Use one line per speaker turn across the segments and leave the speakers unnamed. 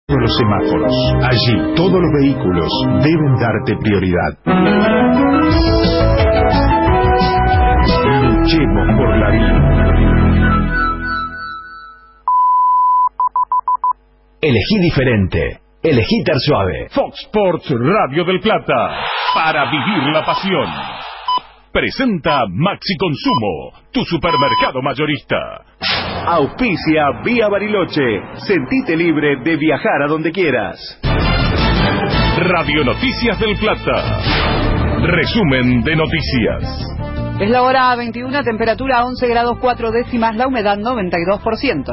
Los semáforos. Allí todos los vehículos deben darte prioridad. Luchemos por la vida.
Elegí diferente. Elegí Tersuave.
Fox Sports Radio del Plata. Para vivir la pasión. Presenta Maxi Consumo, tu supermercado mayorista.
Auspicia Vía Bariloche. Sentite libre de viajar a donde quieras.
Radio Noticias del Plata. Resumen de noticias.
Es la hora 21, temperatura 11 grados 4 décimas, la humedad 92%.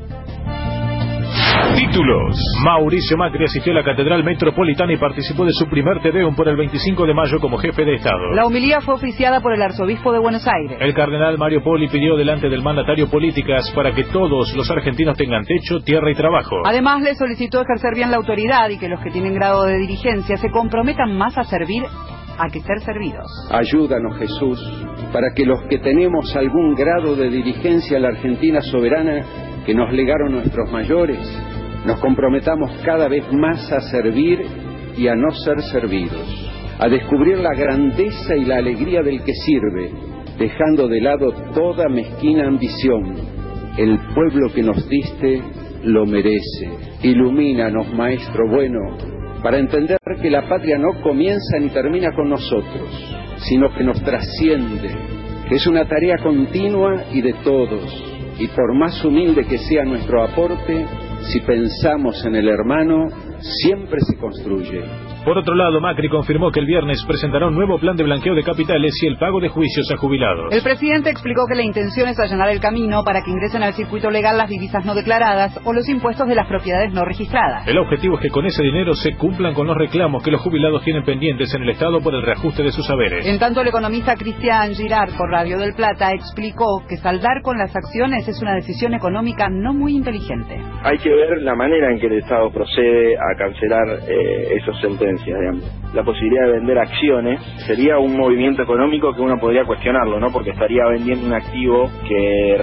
Títulos.
Mauricio Macri asistió a la Catedral Metropolitana y participó de su primer Te Deum por el 25 de mayo como jefe de Estado.
La homilía fue oficiada por el arzobispo de Buenos Aires.
El cardenal Mario Poli pidió delante del mandatario políticas para que todos los argentinos tengan techo, tierra y trabajo.
Además, le solicitó ejercer bien la autoridad y que los que tienen grado de dirigencia se comprometan más a servir a que ser servidos.
Ayúdanos, Jesús, para que los que tenemos algún grado de dirigencia en la Argentina soberana que nos legaron nuestros mayores, nos comprometamos cada vez más a servir y a no ser servidos, a descubrir la grandeza y la alegría del que sirve, dejando de lado toda mezquina ambición. El pueblo que nos diste lo merece. Ilumínanos, Maestro bueno, para entender que la patria no comienza ni termina con nosotros, sino que nos trasciende, que es una tarea continua y de todos, y por más humilde que sea nuestro aporte, si pensamos en el hermano, siempre se construye.
Por otro lado, Macri confirmó que el viernes presentará un nuevo plan de blanqueo de capitales y el pago de juicios a jubilados.
El presidente explicó que la intención es allanar el camino para que ingresen al circuito legal las divisas no declaradas o los impuestos de las propiedades no registradas.
El objetivo es que con ese dinero se cumplan con los reclamos que los jubilados tienen pendientes en el Estado por el reajuste de sus saberes.
En tanto, el economista Cristian Girard por Radio del Plata explicó que saldar con las acciones es una decisión económica no muy inteligente.
Hay que ver la manera en que el Estado procede a cancelar esas sentencias. Digamos. La posibilidad de vender acciones sería un movimiento económico que uno podría cuestionarlo, ¿no? Porque estaría vendiendo un activo que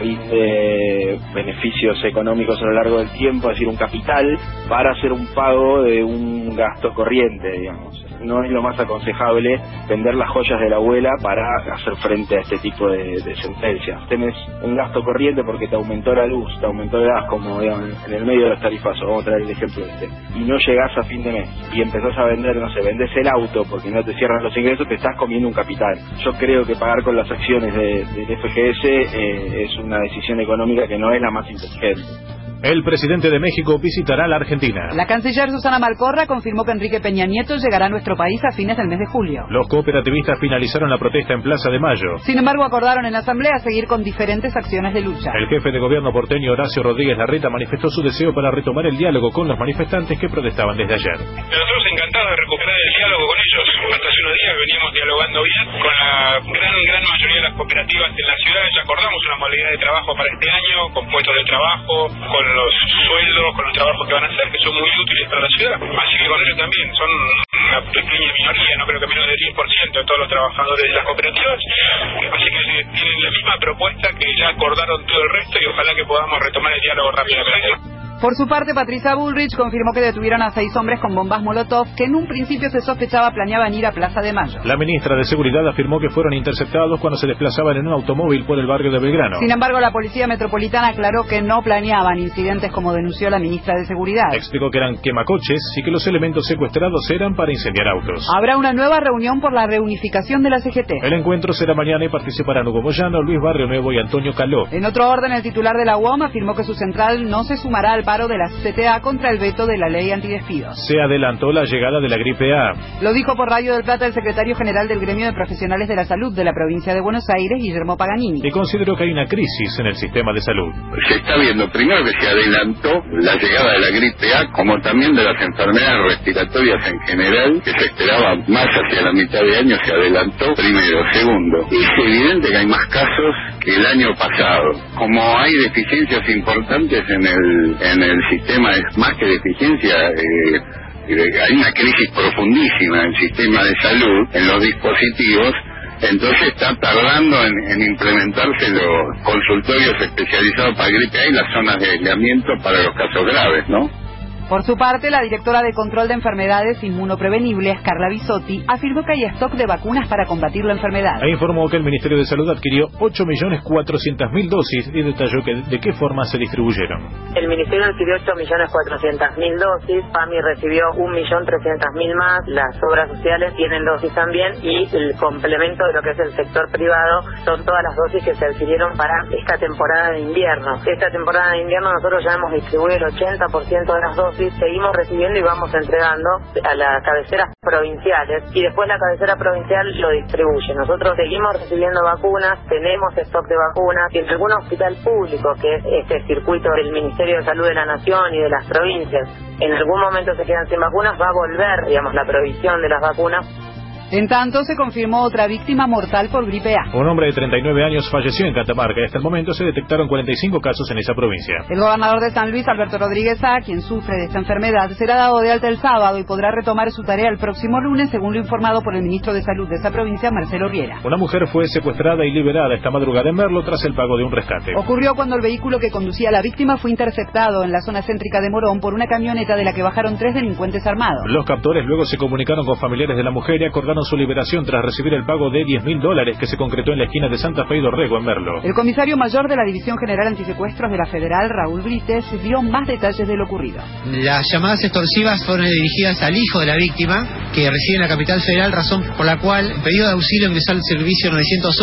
rinde beneficios económicos a lo largo del tiempo, es decir, un capital, para hacer un pago de un gasto corriente, digamos. No es lo más aconsejable vender las joyas de la abuela para hacer frente a este tipo de sentencias. Tenés un gasto corriente porque te aumentó la luz, te aumentó el gas, como digamos, en el medio de los tarifazos, vamos a traer el ejemplo y no llegás a fin de mes y empezás a vender, no sé, vendés el auto porque no te cierran los ingresos, te estás comiendo un capital. Yo creo que pagar con las acciones del FGS es una decisión económica que no es la más inteligente.
El presidente de México visitará la Argentina.
La canciller Susana Malcorra confirmó que Enrique Peña Nieto llegará a nuestro país a fines del mes de julio.
Los cooperativistas finalizaron la protesta en Plaza de Mayo.
Sin embargo, acordaron en la asamblea seguir con diferentes acciones de lucha.
El jefe de gobierno porteño Horacio Rodríguez Larreta manifestó su deseo para retomar el diálogo con los manifestantes que protestaban desde ayer.
Nosotros encantados de recuperar el diálogo con ellos. Hasta hace unos días veníamos dialogando bien con la gran mayoría de las cooperativas en la ciudad. Ya acordamos una modalidad de trabajo para este año, con puestos de trabajo, con los sueldos, con los trabajos que van a hacer, que son muy útiles para la ciudad. Así que con ellos también, son una pequeña minoría, no creo que menos del 10% de todos los trabajadores de las cooperativas. Así que tienen la misma propuesta que ya acordaron todo el resto y ojalá que podamos retomar el diálogo rápidamente.
Por su parte, Patricia Bullrich confirmó que detuvieron a 6 hombres con bombas Molotov que en un principio se sospechaba planeaban ir a Plaza de Mayo.
La ministra de Seguridad afirmó que fueron interceptados cuando se desplazaban en un automóvil por el barrio de Belgrano.
Sin embargo, la Policía Metropolitana aclaró que no planeaban incidentes como denunció la ministra de Seguridad.
Explicó que eran quemacoches y que los elementos secuestrados eran para incendiar autos.
Habrá una nueva reunión por la reunificación de la CGT.
El encuentro será mañana y participarán Hugo Moyano, Luis Barrio Nuevo y Antonio Caló.
En otro orden, el titular de la UOM afirmó que su central no se sumará al paro de la CTA contra el veto de la ley antidespidos.
Se adelantó la llegada de la gripe A.
Lo dijo por Radio del Plata el secretario general del Gremio de Profesionales de la Salud de la provincia de Buenos Aires, Guillermo Paganini.
Y consideró que hay una crisis en el sistema de salud.
Se está viendo primero que se adelantó la llegada de la gripe A, como también de las enfermedades respiratorias en general, que se esperaba más hacia la mitad de año, se adelantó primero. Segundo, es evidente que hay más casos que el año pasado. Como hay deficiencias importantes en el sistema, es más que deficiencia, hay una crisis profundísima en el sistema de salud, en los dispositivos. Entonces está tardando en implementarse los consultorios especializados para gripe A y las zonas de aislamiento para los casos graves, ¿no?
Por su parte, la directora de Control de Enfermedades Inmunoprevenibles, Carla Bisotti, afirmó que hay stock de vacunas para combatir la enfermedad.
E informó que el Ministerio de Salud adquirió 8.400.000 dosis y detalló de qué forma se distribuyeron.
El Ministerio adquirió 8.400.000 dosis, PAMI recibió 1.300.000 más, las obras sociales tienen dosis también y el complemento de lo que es el sector privado son todas las dosis que se adquirieron para esta temporada de invierno. Esta temporada de invierno nosotros ya hemos distribuido el 80% de las dosis, seguimos recibiendo y vamos entregando a las cabeceras provinciales y después la cabecera provincial lo distribuye. Nosotros seguimos recibiendo vacunas, tenemos stock de vacunas y en algún hospital público, que es este circuito del Ministerio de Salud de la Nación y de las provincias, en algún momento se quedan sin vacunas, va a volver, digamos, la provisión de las vacunas.
En tanto, se confirmó otra víctima mortal por gripe A.
Un hombre de 39 años falleció en Catamarca y hasta el momento se detectaron 45 casos en esa provincia.
El gobernador de San Luis, Alberto Rodríguez A., quien sufre de esta enfermedad, será dado de alta el sábado y podrá retomar su tarea el próximo lunes, según lo informado por el ministro de Salud de esa provincia, Marcelo Riera.
Una mujer fue secuestrada y liberada esta madrugada en Merlo tras el pago de un rescate.
Ocurrió cuando el vehículo que conducía a la víctima fue interceptado en la zona céntrica de Morón por una camioneta de la que bajaron 3 delincuentes armados.
Los captores luego se comunicaron con familiares de la mujer y acordaron su liberación tras recibir el pago de $10.000 que se concretó en la esquina de Santa Fe y Dorrego, en Merlo.
El comisario mayor de la División General Antisecuestros de la Federal, Raúl Brites, dio más detalles de lo ocurrido.
Las llamadas extorsivas fueron dirigidas al hijo de la víctima, que reside en la capital federal, razón por la cual pidió de auxilio ingresar al servicio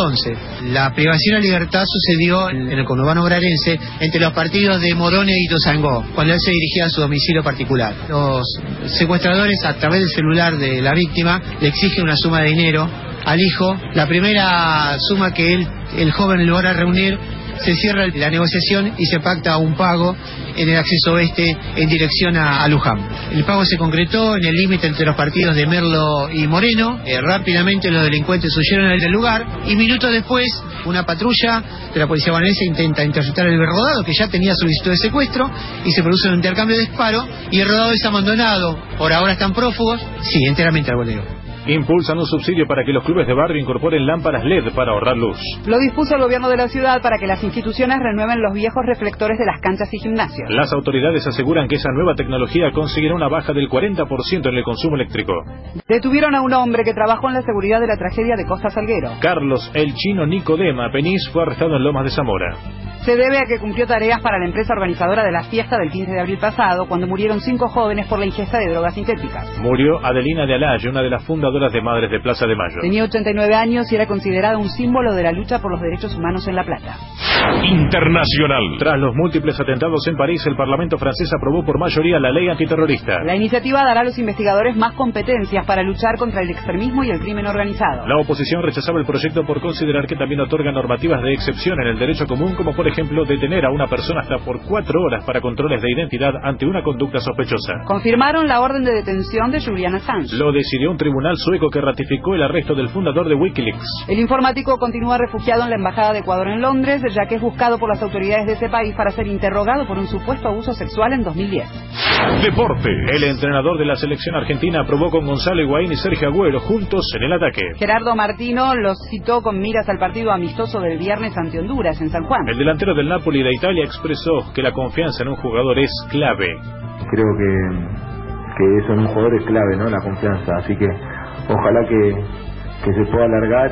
911. La privación de libertad sucedió en el conurbano bonaerense entre los partidos de Morón y Ituzaingó, cuando él se dirigía a su domicilio particular. Los secuestradores, a través del celular de la víctima, le exigen una suma de dinero al hijo. La primera suma que el joven logra reunir, se cierra la negociación y se pacta un pago en el acceso oeste en dirección a Luján. El pago se concretó en el límite entre los partidos de Merlo y Moreno. Rápidamente los delincuentes huyeron del lugar y minutos después una patrulla de la policía bonaerense intenta interceptar el rodado, que ya tenía solicitud de secuestro, y se produce un intercambio de disparo y el rodado es abandonado. Por ahora están prófugos, sí, enteramente al boleo.
Impulsan un subsidio para que los clubes de barrio incorporen lámparas LED para ahorrar luz.
Lo dispuso el gobierno de la ciudad para que las instituciones renueven los viejos reflectores de las canchas y gimnasios.
Las autoridades aseguran que esa nueva tecnología conseguirá una baja del 40% en el consumo eléctrico.
Detuvieron a un hombre que trabajó en la seguridad de la tragedia de Costa Salguero.
Carlos El Chino Nicodema Penís fue arrestado en Lomas de Zamora.
Se debe a que cumplió tareas para la empresa organizadora de la fiesta del 15 de abril pasado, cuando murieron 5 jóvenes por la ingesta de drogas sintéticas.
Murió Adelina de Alaye, una de las fundadoras de Madres de Plaza de Mayo.
Tenía 89 años y era considerada un símbolo de la lucha por los derechos humanos en La Plata.
Internacional.
Tras los múltiples atentados en París, el Parlamento francés aprobó por mayoría la ley antiterrorista.
La iniciativa dará a los investigadores más competencias para luchar contra el extremismo y el crimen organizado.
La oposición rechazaba el proyecto por considerar que también otorga normativas de excepción en el derecho común, como por ejemplo detener a una persona hasta por 4 horas para controles de identidad ante una conducta sospechosa.
Confirmaron la orden de detención de Julian Assange.
Lo decidió un tribunal sueco que ratificó el arresto del fundador de Wikileaks.
El informático continúa refugiado en la Embajada de Ecuador en Londres, ya que es buscado por las autoridades de ese país para ser interrogado por un supuesto abuso sexual en 2010.
Deporte.
El entrenador de la selección argentina aprobó con Gonzalo Higuaín y Sergio Agüero juntos en el ataque.
Gerardo Martino los citó con miras al partido amistoso del viernes ante Honduras en San Juan.
El delantero del Napoli de Italia expresó que la confianza en un jugador es clave.
Creo que eso en un jugador es clave, ¿no? La confianza. Así que ojalá que se pueda alargar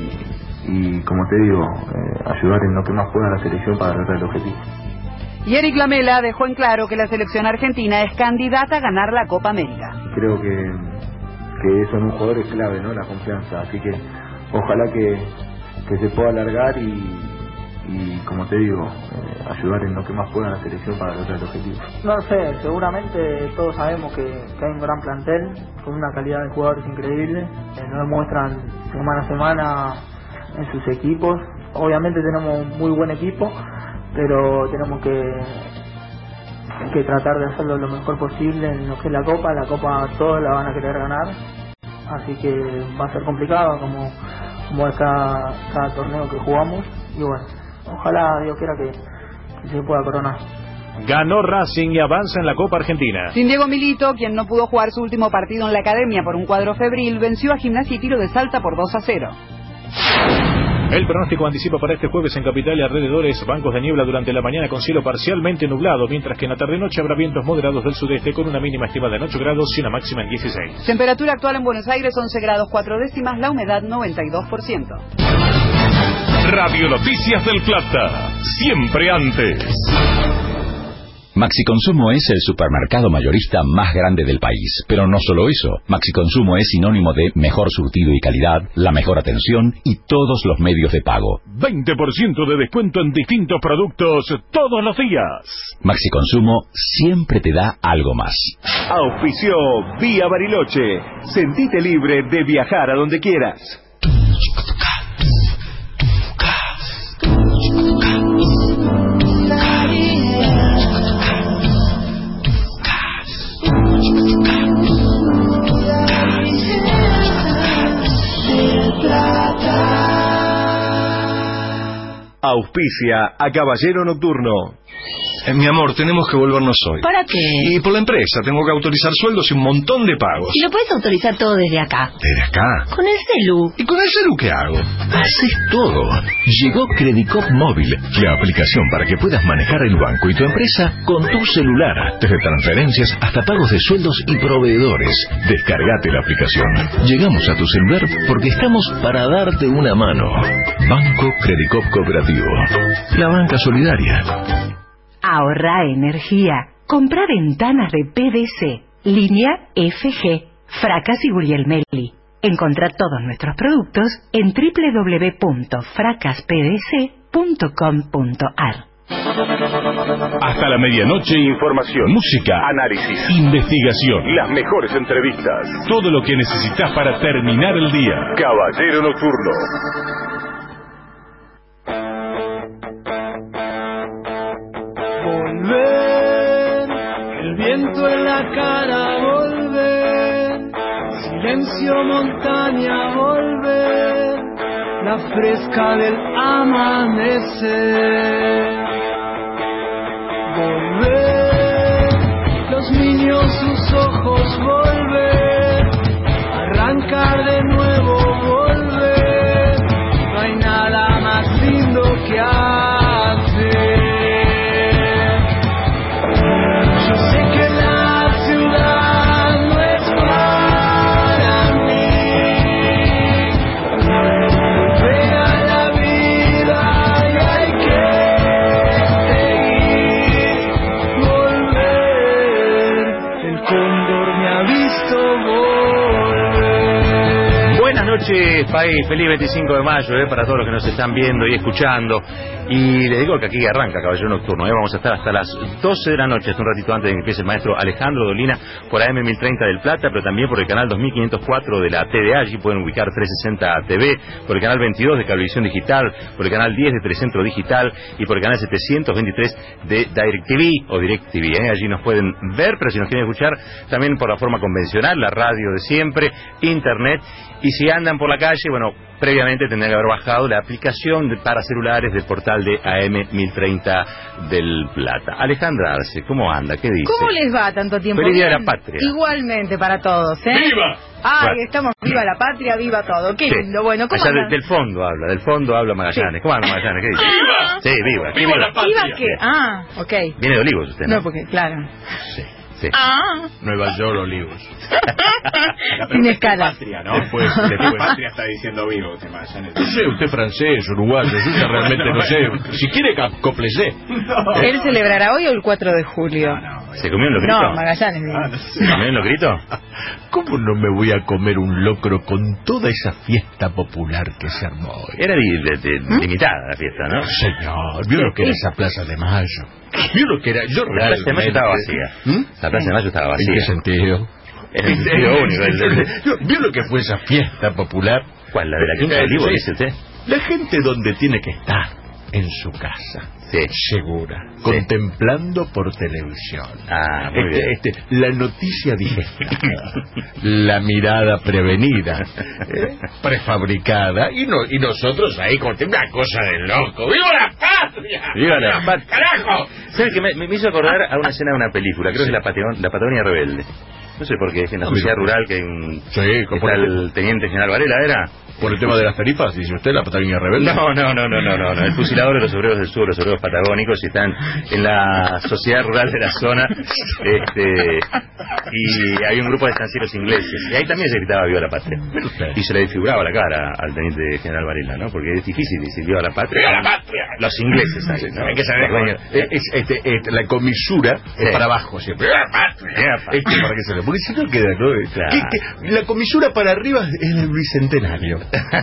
y como te digo, ayudar en lo que más pueda a la selección para lograr el objetivo.
Y Eric Lamela dejó en claro que la selección argentina es candidata a ganar la Copa América.
Creo que eso en un jugador es clave, ¿no? La confianza. Así que ojalá que se pueda alargar y como te digo, ayudar en lo que más pueda a la selección para lograr el objetivo.
No sé, seguramente todos sabemos que hay un gran plantel con una calidad de jugadores increíble, nos demuestran semana a semana en sus equipos. Obviamente tenemos un muy buen equipo, pero tenemos que tratar de hacerlo lo mejor posible en lo que es la Copa todos la van a querer ganar, así que va a ser complicado como es cada torneo que jugamos, y bueno, ojalá Dios quiera que se pueda coronar.
Ganó Racing y avanza en la Copa Argentina.
Sin Diego Milito, quien no pudo jugar su último partido en la academia por un cuadro febril, venció a Gimnasia y Tiro de Salta por 2-0.
El pronóstico anticipa para este jueves en capital y alrededores bancos de niebla durante la mañana con cielo parcialmente nublado, mientras que en la tarde-noche habrá vientos moderados del sudeste con una mínima estimada en 8 grados y una máxima en 16.
Temperatura actual en Buenos Aires 11 grados 4 décimas, la humedad 92%.
Radio Noticias del Plata, siempre antes.
Maxi Consumo es el supermercado mayorista más grande del país. Pero no solo eso, Maxi Consumo es sinónimo de mejor surtido y calidad, la mejor atención y todos los medios de pago.
20% de descuento en distintos productos todos los días.
Maxi Consumo siempre te da algo más.
Auspició Vía Bariloche. Sentite libre de viajar a donde quieras. Auspicia a Caballero Nocturno.
Mi amor, tenemos que volvernos hoy.
¿Para qué?
Y por la empresa, tengo que autorizar sueldos y un montón de pagos.
Y lo puedes autorizar todo desde acá.
¿Desde acá?
Con el celu.
¿Y con el celu qué hago?
Haces todo. Llegó Credicop Móvil, la aplicación para que puedas manejar el banco y tu empresa con tu celular. Desde transferencias hasta pagos de sueldos y proveedores. Descargate la aplicación. Llegamos a tu celular porque estamos para darte una mano. Banco Credicop Cooperativo. La banca solidaria.
Ahorra energía. Compra ventanas de PVC, línea FG, Fracas y Guglielmelli. Encontrá todos nuestros productos en www.fracaspdc.com.ar.
Hasta la medianoche, información, música, análisis, investigación, las mejores entrevistas, todo lo que necesitas para terminar el día. Caballero Nocturno.
Volver, el viento en la cara, volver, silencio montaña, volver, la fresca del amanecer. Volver, los niños sus ojos, volver, arrancar de nuevo, volver, no hay nada más lindo que hacer.
Buenas noches, país. Feliz 25 de mayo para todos los que nos están viendo y escuchando. Y les digo que aquí arranca Caballero Nocturno. Vamos a estar hasta las 12 de la noche, hasta un ratito antes de que empiece el maestro Alejandro Dolina por AM 1030 del Plata, pero también por el canal 2504 de la TDA. Allí pueden ubicar 360 TV, por el canal 22 de Cablevisión Digital, por el canal 10 de Telecentro Digital y por el canal 723 de DirecTV o DirecTV. Allí nos pueden ver, pero si nos quieren escuchar, también por la forma convencional, la radio de siempre, internet. Y si andan por la calle, bueno, previamente tendrán que haber bajado la aplicación para celulares del portal de AM 1030 del Plata. Alejandra Arce, ¿cómo anda? ¿Qué dice?
¿Cómo les va tanto tiempo?
Feliz Día de la Patria.
Igualmente para todos, ¿eh?
¡Viva!
Ay,
bueno.
Estamos, viva la patria, viva todo. Qué lindo, bueno, ¿cómo
allá
andan?
del fondo habla Magallanes. Sí. ¿Cómo anda Magallanes? ¿Qué dice?
¡Viva!
Sí, viva.
¡Viva la patria! ¿Viva qué? Ah, ok.
Viene de Olivos usted, ¿no?
No, porque, claro.
Sí. Sí.
Ah.
Nueva York, Olivos.
Sin escala.
Patria, ¿no? Después. Patria está diciendo vivo. No sé, usted francés, uruguayo, yo ya realmente no sé. Si quiere, cóplese.
No. ¿Él celebrará hoy o el 4 de julio?
¿Se comió un locrito?
No, Magallanes.
¿Se comió un locrito?
¿Cómo no me voy a comer un locro con toda esa fiesta popular que se armó hoy?
Era limitada la fiesta, ¿no?
Señor, vio lo que era esa Plaza de Mayo. Vio lo que era. Yo
la Plaza de Mayo estaba vacía. La Plaza de Mayo estaba vacía.
¿En qué sentido?
En el sentido único.
¿Vio lo que fue esa fiesta popular?
¿Cuál? ¿La de la Quinta de Olivos, dice usted?
La gente donde tiene que estar, en su casa.
Sí.
Segura. Sí. Contemplando por televisión.
Ah, muy bien.
La noticia digestada. La mirada prevenida. Prefabricada. Y nosotros ahí con una cosa de loco. ¡Viva la patria!
¡Viva la patria!
¡Carajo!
¿Sabes qué? Me hizo acordar a una escena de una película. Creo que es La Patagonia Rebelde. No sé por qué, es en la sociedad rural que hay un...
Sí,
está el teniente general Varela, ¿era?
Por el tema de las tarifas, dice usted, la Patagonia Rebelde.
No. El fusilador de los obreros del sur, los obreros patagónicos, y están en la sociedad rural de la zona. Y hay un grupo de estancieros ingleses. Y ahí también se gritaba Viva la Patria. Y se le desfiguraba la cara al teniente general Varela, ¿no? Porque es difícil decir Viva la Patria. ¡Viva la Patria! Los ingleses ahí, ¿no? Hay que saber.
La comisura es para abajo siempre. ¡Viva la Patria! Para que se le... Porque si no queda, ¿no?
Claro.
La comisura para arriba es el bicentenario.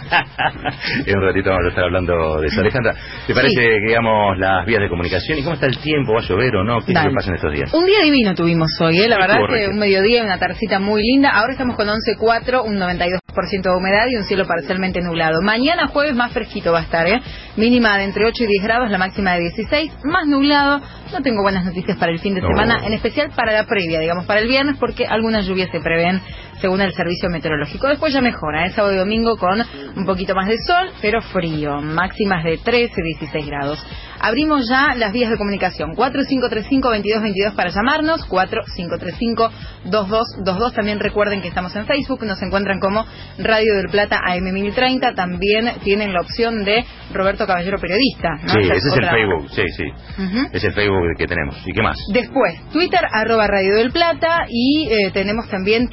En un ratito vamos a estar hablando de eso. Alejandra, ¿te parece que digamos las vías de comunicación? ¿Y cómo está el tiempo? ¿Va a llover o no? ¿Qué es lo que pasa en estos días?
Un día divino tuvimos hoy, la verdad que un mediodía, una tardecita muy linda. Ahora estamos con 11.4, un 92% de humedad y un cielo parcialmente nublado. Mañana jueves más fresquito va a estar, mínima de entre 8 y 10 grados, la máxima de 16, más nublado. No tengo buenas noticias para el fin de semana, en especial para la previa, digamos, para el viernes, porque algunas lluvias se prevén según el servicio meteorológico. Después ya mejora, sábado y domingo con un poquito más de sol, pero frío, máximas de 13, 16 grados. Abrimos ya las vías de comunicación, 4535-2222 para llamarnos, 4535-2222. También recuerden que estamos en Facebook, nos encuentran como Radio del Plata AM1030. También tienen la opción de Roberto Caballero Periodista, ¿no?
Sí, ese es el Facebook, sí. Es el Facebook que tenemos. ¿Y qué más?
Después, Twitter, @Radio del Plata, y tenemos también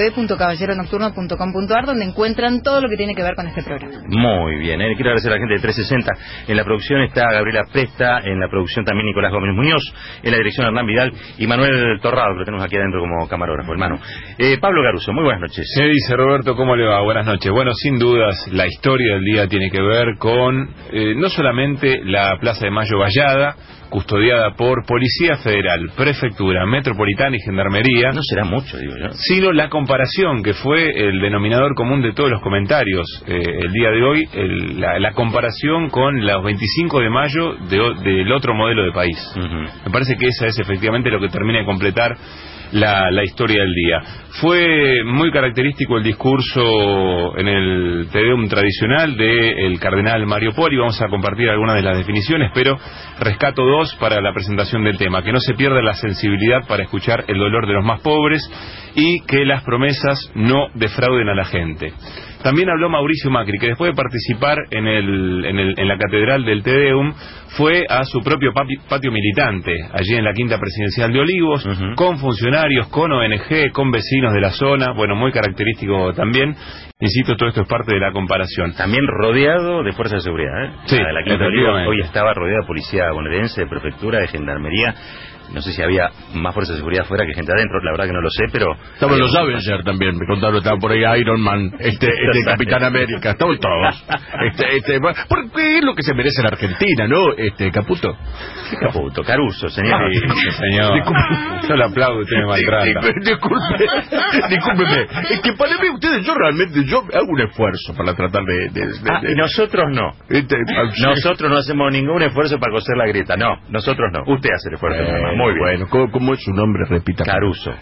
www.caballeronocturno.com.ar, donde encuentran todo lo que tiene que ver con este programa.
Muy bien, quiero agradecer a la gente de 360. En la producción está Gabriela Presta, en la producción también Nicolás Gómez Muñoz, en la dirección Hernán Vidal y Manuel Torrado, que lo tenemos aquí adentro como camarógrafo, hermano. Pablo Garuso, muy buenas noches.
¿Qué dice Roberto? ¿Cómo le va? Buenas noches. Bueno, sin dudas, la historia del día tiene que ver con no solamente la Plaza de Mayo vallada, custodiada por Policía Federal, Prefectura, Metropolitana y Gendarmería.
No será mucho, digo yo.
Sino la comparación, que fue el denominador común de todos los comentarios el día de hoy, la comparación con los 25 de mayo del otro modelo de país. Me parece que esa es efectivamente lo que termina de completar la historia del día. Fue muy característico el discurso en el Te Deum tradicional del cardenal Mario Poli. Vamos a compartir algunas de las definiciones, pero rescato dos para la presentación del tema: que no se pierda la sensibilidad para escuchar el dolor de los más pobres y que las promesas no defrauden a la gente. También habló Mauricio Macri, que después de participar en la catedral del Te Deum, fue a su propio patio militante, allí en la Quinta Presidencial de Olivos, con funcionarios, con ONG, con vecinos de la zona. Bueno, muy característico también. Insisto, todo esto es parte de la comparación.
También rodeado de fuerzas de seguridad,
Sí,
la Quinta de Olivos hoy estaba rodeada de policía bonaerense, de prefectura, de gendarmería. No sé si había más fuerzas de seguridad fuera que gente adentro, la verdad que no lo sé, pero...
Estaban los Avengers también, me contaron, estaban por ahí Iron Man, Capitán América, estaban todos. Porque es lo que se merece la Argentina, ¿no, Caputo?
¿Qué Caputo? Caruso, señor.
Señor, yo le aplaudo, usted me maltrata.
Discúlpeme, es que para mí ustedes, yo hago un esfuerzo para tratar de
y nosotros no. Nosotros no hacemos ningún esfuerzo para coser la grieta, no, nosotros no. Usted hace el esfuerzo. Muy bien.
Bueno, ¿cómo es su nombre? Repita.
Caruso.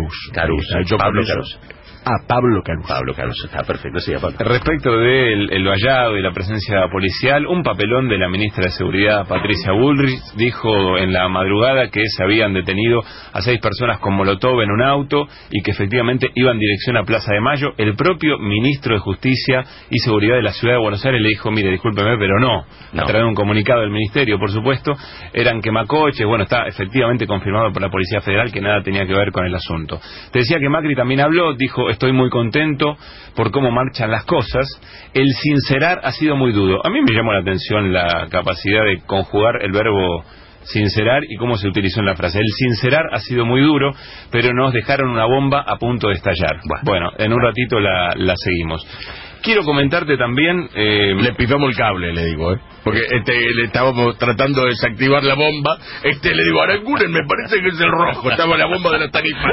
Pablo Caruso.
Pablo Caruso.
Pablo Caruso, está perfecto, sí, Pablo.
Respecto del vallado y la presencia policial, un papelón de la ministra de Seguridad, Patricia Bullrich, dijo en la madrugada que se habían detenido a 6 personas con molotov en un auto y que efectivamente iban dirección a Plaza de Mayo. El propio ministro de Justicia y Seguridad de la Ciudad de Buenos Aires le dijo: mire, discúlpeme, pero no. A través de un comunicado del ministerio, por supuesto, eran quemacoches. Bueno, está efectivamente confirmado por la Policía Federal que nada tenía que ver con el asunto. Te decía que Macri también habló, dijo: estoy muy contento por cómo marchan las cosas. El sincerar ha sido muy duro. A mí me llamó la atención la capacidad de conjugar el verbo sincerar y cómo se utilizó en la frase. El sincerar ha sido muy duro, pero nos dejaron una bomba a punto de estallar. Bueno, en un ratito la seguimos. Quiero comentarte también...
Le pisamos el cable, le digo, porque le estábamos tratando de desactivar la bomba. Le digo: Aranguren, me parece que es el rojo. Estaba la bomba de la tarifa.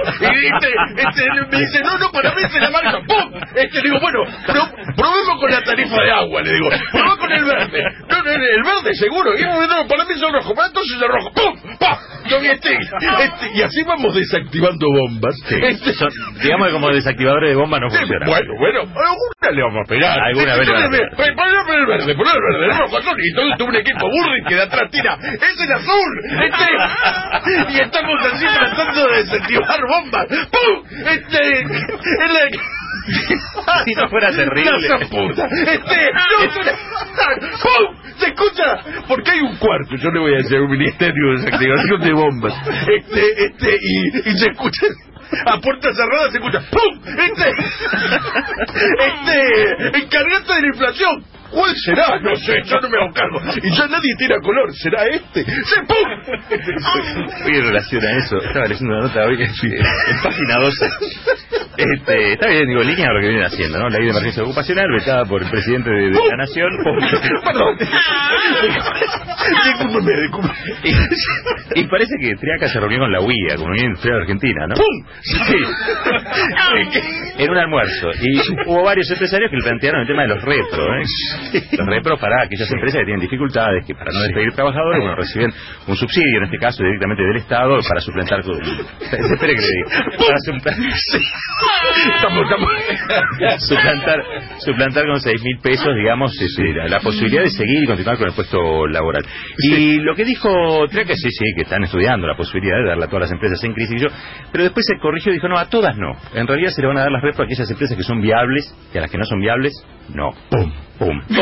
Y me dice: no, para mí es la marca. ¡Pum! Le digo: bueno, probemos con la tarifa de agua, le digo. Probemos con el verde. No, el verde seguro. Y no, para mí es el rojo. Entonces el rojo. ¡Pum! ¡Pum! Y así vamos desactivando bombas.
Sí. Digamos que como desactivadores de bombas no funciona.
Bueno. le vamos a pegar.
Alguna vez le van a pegar.
Poner el verde, el rojo, azul, y todo esto un equipo burro y que de atrás tira. ¡Es el azul! Y estamos así tratando de desactivar bombas. ¡Pum!
Si no fuera terrible.
¡No, puta! ¡Pum! ¿Se escucha? Porque hay un cuarto, yo le voy a decir un ministerio de desactivación de bombas. Y se escucha. A puerta cerrada se escucha ¡pum! Encargate de la inflación. ¿Cuál será? No sé, yo no me hago cargo. Y ya nadie tira color. ¿Será este? ¡Se pum!
Oye, en relación a eso, estaba leyendo una nota hoy en página 12. Está bien, digo, línea de lo que vienen haciendo, ¿no? La ley de emergencia ocupacional, vetada por el presidente de la Nación.
Perdón.
Y parece que Triaca se reunió con la UIA, con la Unión Industrial Argentina, ¿no?
¡Pum!
Sí. En un almuerzo. Y hubo varios empresarios que le plantearon el tema de los retros, ¿eh? Los repros para aquellas empresas que tienen dificultades, que para no despedir trabajadores, bueno, reciben un subsidio, en este caso directamente del Estado, para suplantar espere que le diga, para suplantar con 6.000 pesos, digamos, la posibilidad de seguir y continuar con el puesto laboral. Y lo que dijo Triaca, sí, que están estudiando la posibilidad de darle a todas las empresas en crisis, pero después se corrigió y dijo, no, a todas no. En realidad se le van a dar las repros a aquellas empresas que son viables, y a las que no son viables, no. ¡Pum! ¡Pum!
¿Ve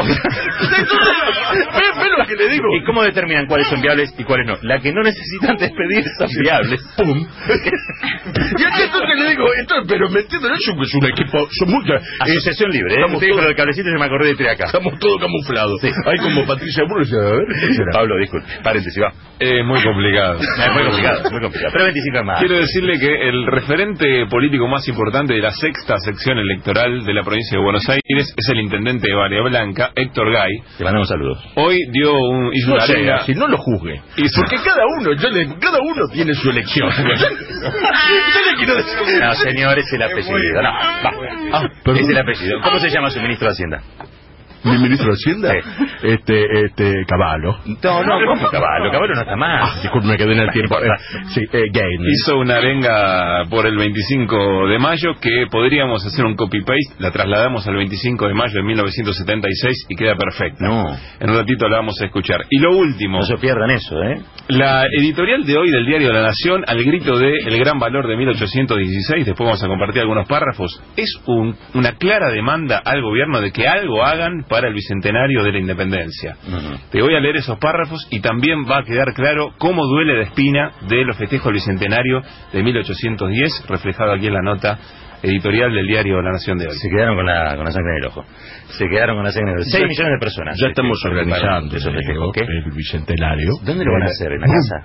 lo que le digo?
¿Y cómo determinan cuáles son viables y cuáles no? La que no necesitan despedir son viables.
¡Pum! Y entonces le digo, pero me entienden, eso es un equipo, son muchas.
Asociación libre, ¿eh? Usted dijo lo del cablecito y se me acordé de Triaca.
Estamos todos camuflados. Sí. Hay como Patricia Burris, a ver, ¿qué será?
Pablo, disculpe, paréntesis, va.
Muy complicado.
Muy complicado. Pero 25 más.
Quiero decirle que el referente político más importante de la sexta sección electoral de la provincia de Buenos Aires es el intendente de Bahía Blanca, Héctor Gay.
Le mandamos saludos.
Hoy hizo una arenga.
Si no lo juzgue. Porque cada uno tiene su elección. Yo le quiero decir.
No, señor, es el apellido. No, va. Es el apellido. ¿Cómo se llama su ministro de Hacienda?
¿Mi ministro de Hacienda? Sí. Caballo.
No, ¿cómo Caballo? Caballo no está más.
Disculpe, me quedé en el tiempo. Gain.
Hizo una arenga por el 25 de mayo que podríamos hacer un copy-paste, la trasladamos al 25 de mayo de 1976 y queda perfecta.
No.
En un ratito la vamos a escuchar. Y lo último.
No se pierdan eso, ¿eh?
La editorial de hoy del diario La Nación, al grito de El Gran Valor de 1816, después vamos a compartir algunos párrafos, es una clara demanda al gobierno de que algo hagan para el bicentenario de la independencia. Te voy a leer esos párrafos y también va a quedar claro cómo duele de espina de los festejos del bicentenario de 1810, reflejado aquí en la nota editorial del diario La Nación de hoy.
Se quedaron con la sangre en el ojo. 6 millones de personas.
Ya estamos organizando el bicentenario.
¿Dónde lo van a hacer? ¿En la casa?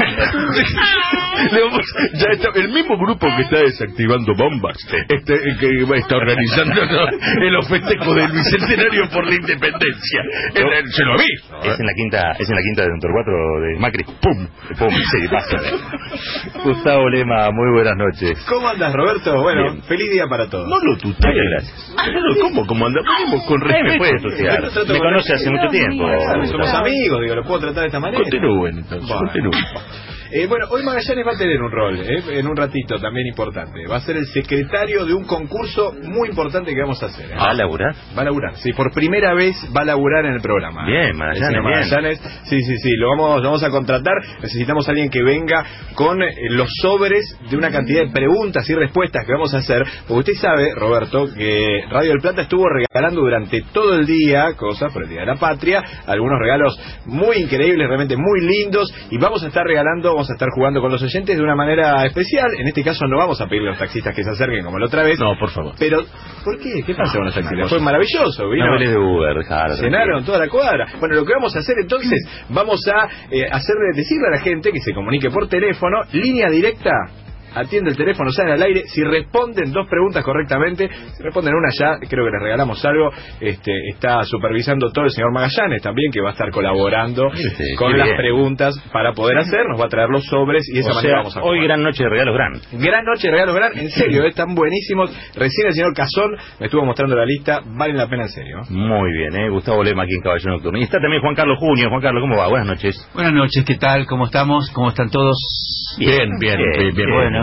El mismo grupo que está desactivando bombas, que está organizando los festejos del bicentenario por la independencia. Se lo vi.
Es en la quinta de Don Torcuato de Macri. ¡Pum! Sí, pasa. Gustavo Lema, muy buenas noches.
¿Cómo andas, Roberto? Bueno, bien. Feliz día para todos.
No lo tutee.
Gracias.
¿Cómo andamos? Con respeto.
Me puede tutear. Me conoce hace mucho tiempo.
Somos amigos, lo puedo tratar de esta manera.
Continúen entonces.
Bueno, hoy Magallanes va a tener un rol, en un ratito también importante. Va a ser el secretario de un concurso muy importante que vamos a hacer.
¿Va a laburar?
Va a laburar, sí, por primera vez va a laburar en el programa.
Bien, Magallanes.
Sí, lo vamos a contratar. Necesitamos a alguien que venga con los sobres de una cantidad de preguntas y respuestas que vamos a hacer. Porque usted sabe, Roberto, que Radio del Plata estuvo regalando durante todo el día cosas por el Día de la Patria, algunos regalos muy increíbles, realmente muy lindos, y vamos a estar jugando con los oyentes de una manera especial. En este caso no vamos a pedirle a los taxistas que se acerquen como la otra vez.
No, por favor.
Pero, ¿por qué? ¿Qué pasó con los taxistas? Fue maravilloso, ¿vino?
No de Uber,
cenaron toda la cuadra. Bueno, lo que vamos a hacer entonces, vamos a decirle a la gente que se comunique por teléfono, línea directa. Atiende el teléfono, sale al aire. Si responden 2 preguntas correctamente, si responden una ya, creo que les regalamos algo. Está supervisando todo el señor Magallanes también, que va a estar colaborando con las preguntas para poder hacer. Nos va a traer los sobres y de esa manera vamos a jugar.
Hoy gran noche de regalos gran.
Gran noche de regalos gran, en serio, están buenísimos. Recién el señor Cazón me estuvo mostrando la lista, valen la pena en serio.
Muy bien, Gustavo Lema aquí en Caballero Nocturno. Y está también Juan Carlos Junio. Juan Carlos, ¿cómo va? Buenas noches.
Buenas noches, ¿qué tal? ¿Cómo estamos? ¿Cómo están todos?
Bien.
Bueno.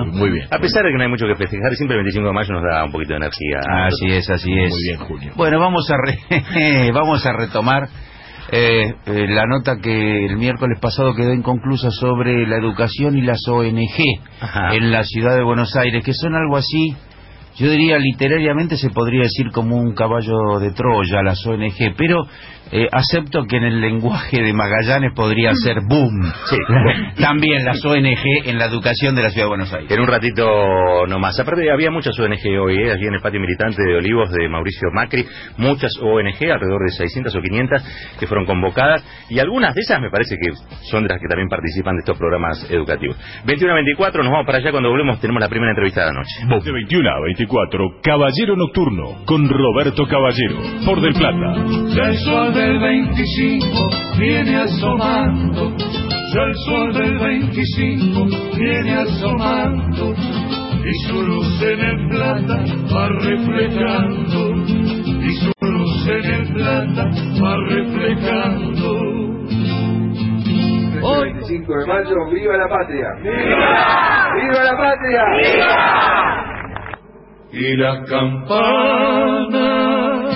¿no?
Muy bien.
A pesar de que no hay mucho que festejar, siempre el 25 de mayo nos da un poquito de energía.
Así es, así es.
Muy bien, Julio.
Bueno, vamos a retomar la nota que el miércoles pasado quedó inconclusa sobre la educación y las ONG en la ciudad de Buenos Aires, que son algo así, yo diría literariamente se podría decir como un caballo de Troya, las ONG, pero acepto que en el lenguaje de Magallanes podría ser boom.
Sí.
También las ONG en la educación de la ciudad de Buenos Aires.
En un ratito nomás. Aparte, había muchas ONG hoy, aquí en el patio militante de Olivos de Mauricio Macri, muchas ONG, alrededor de 600 o 500, que fueron convocadas, y algunas de esas me parece que son de las que también participan de estos programas educativos. 21 a 24, nos vamos para allá. Cuando volvemos tenemos la primera entrevista de la noche.
De 21 a 24, Caballero Nocturno, con Roberto Caballero, por Del Plata.
Ya el sol del 25 viene asomando, ya el sol del 25 viene asomando, y su luz en el plata va reflejando, y su luz en el plata va reflejando.
Hoy 25 de mayo, ¡viva la patria! ¡Viva! ¡Viva la patria! ¡Viva!
Y las campanas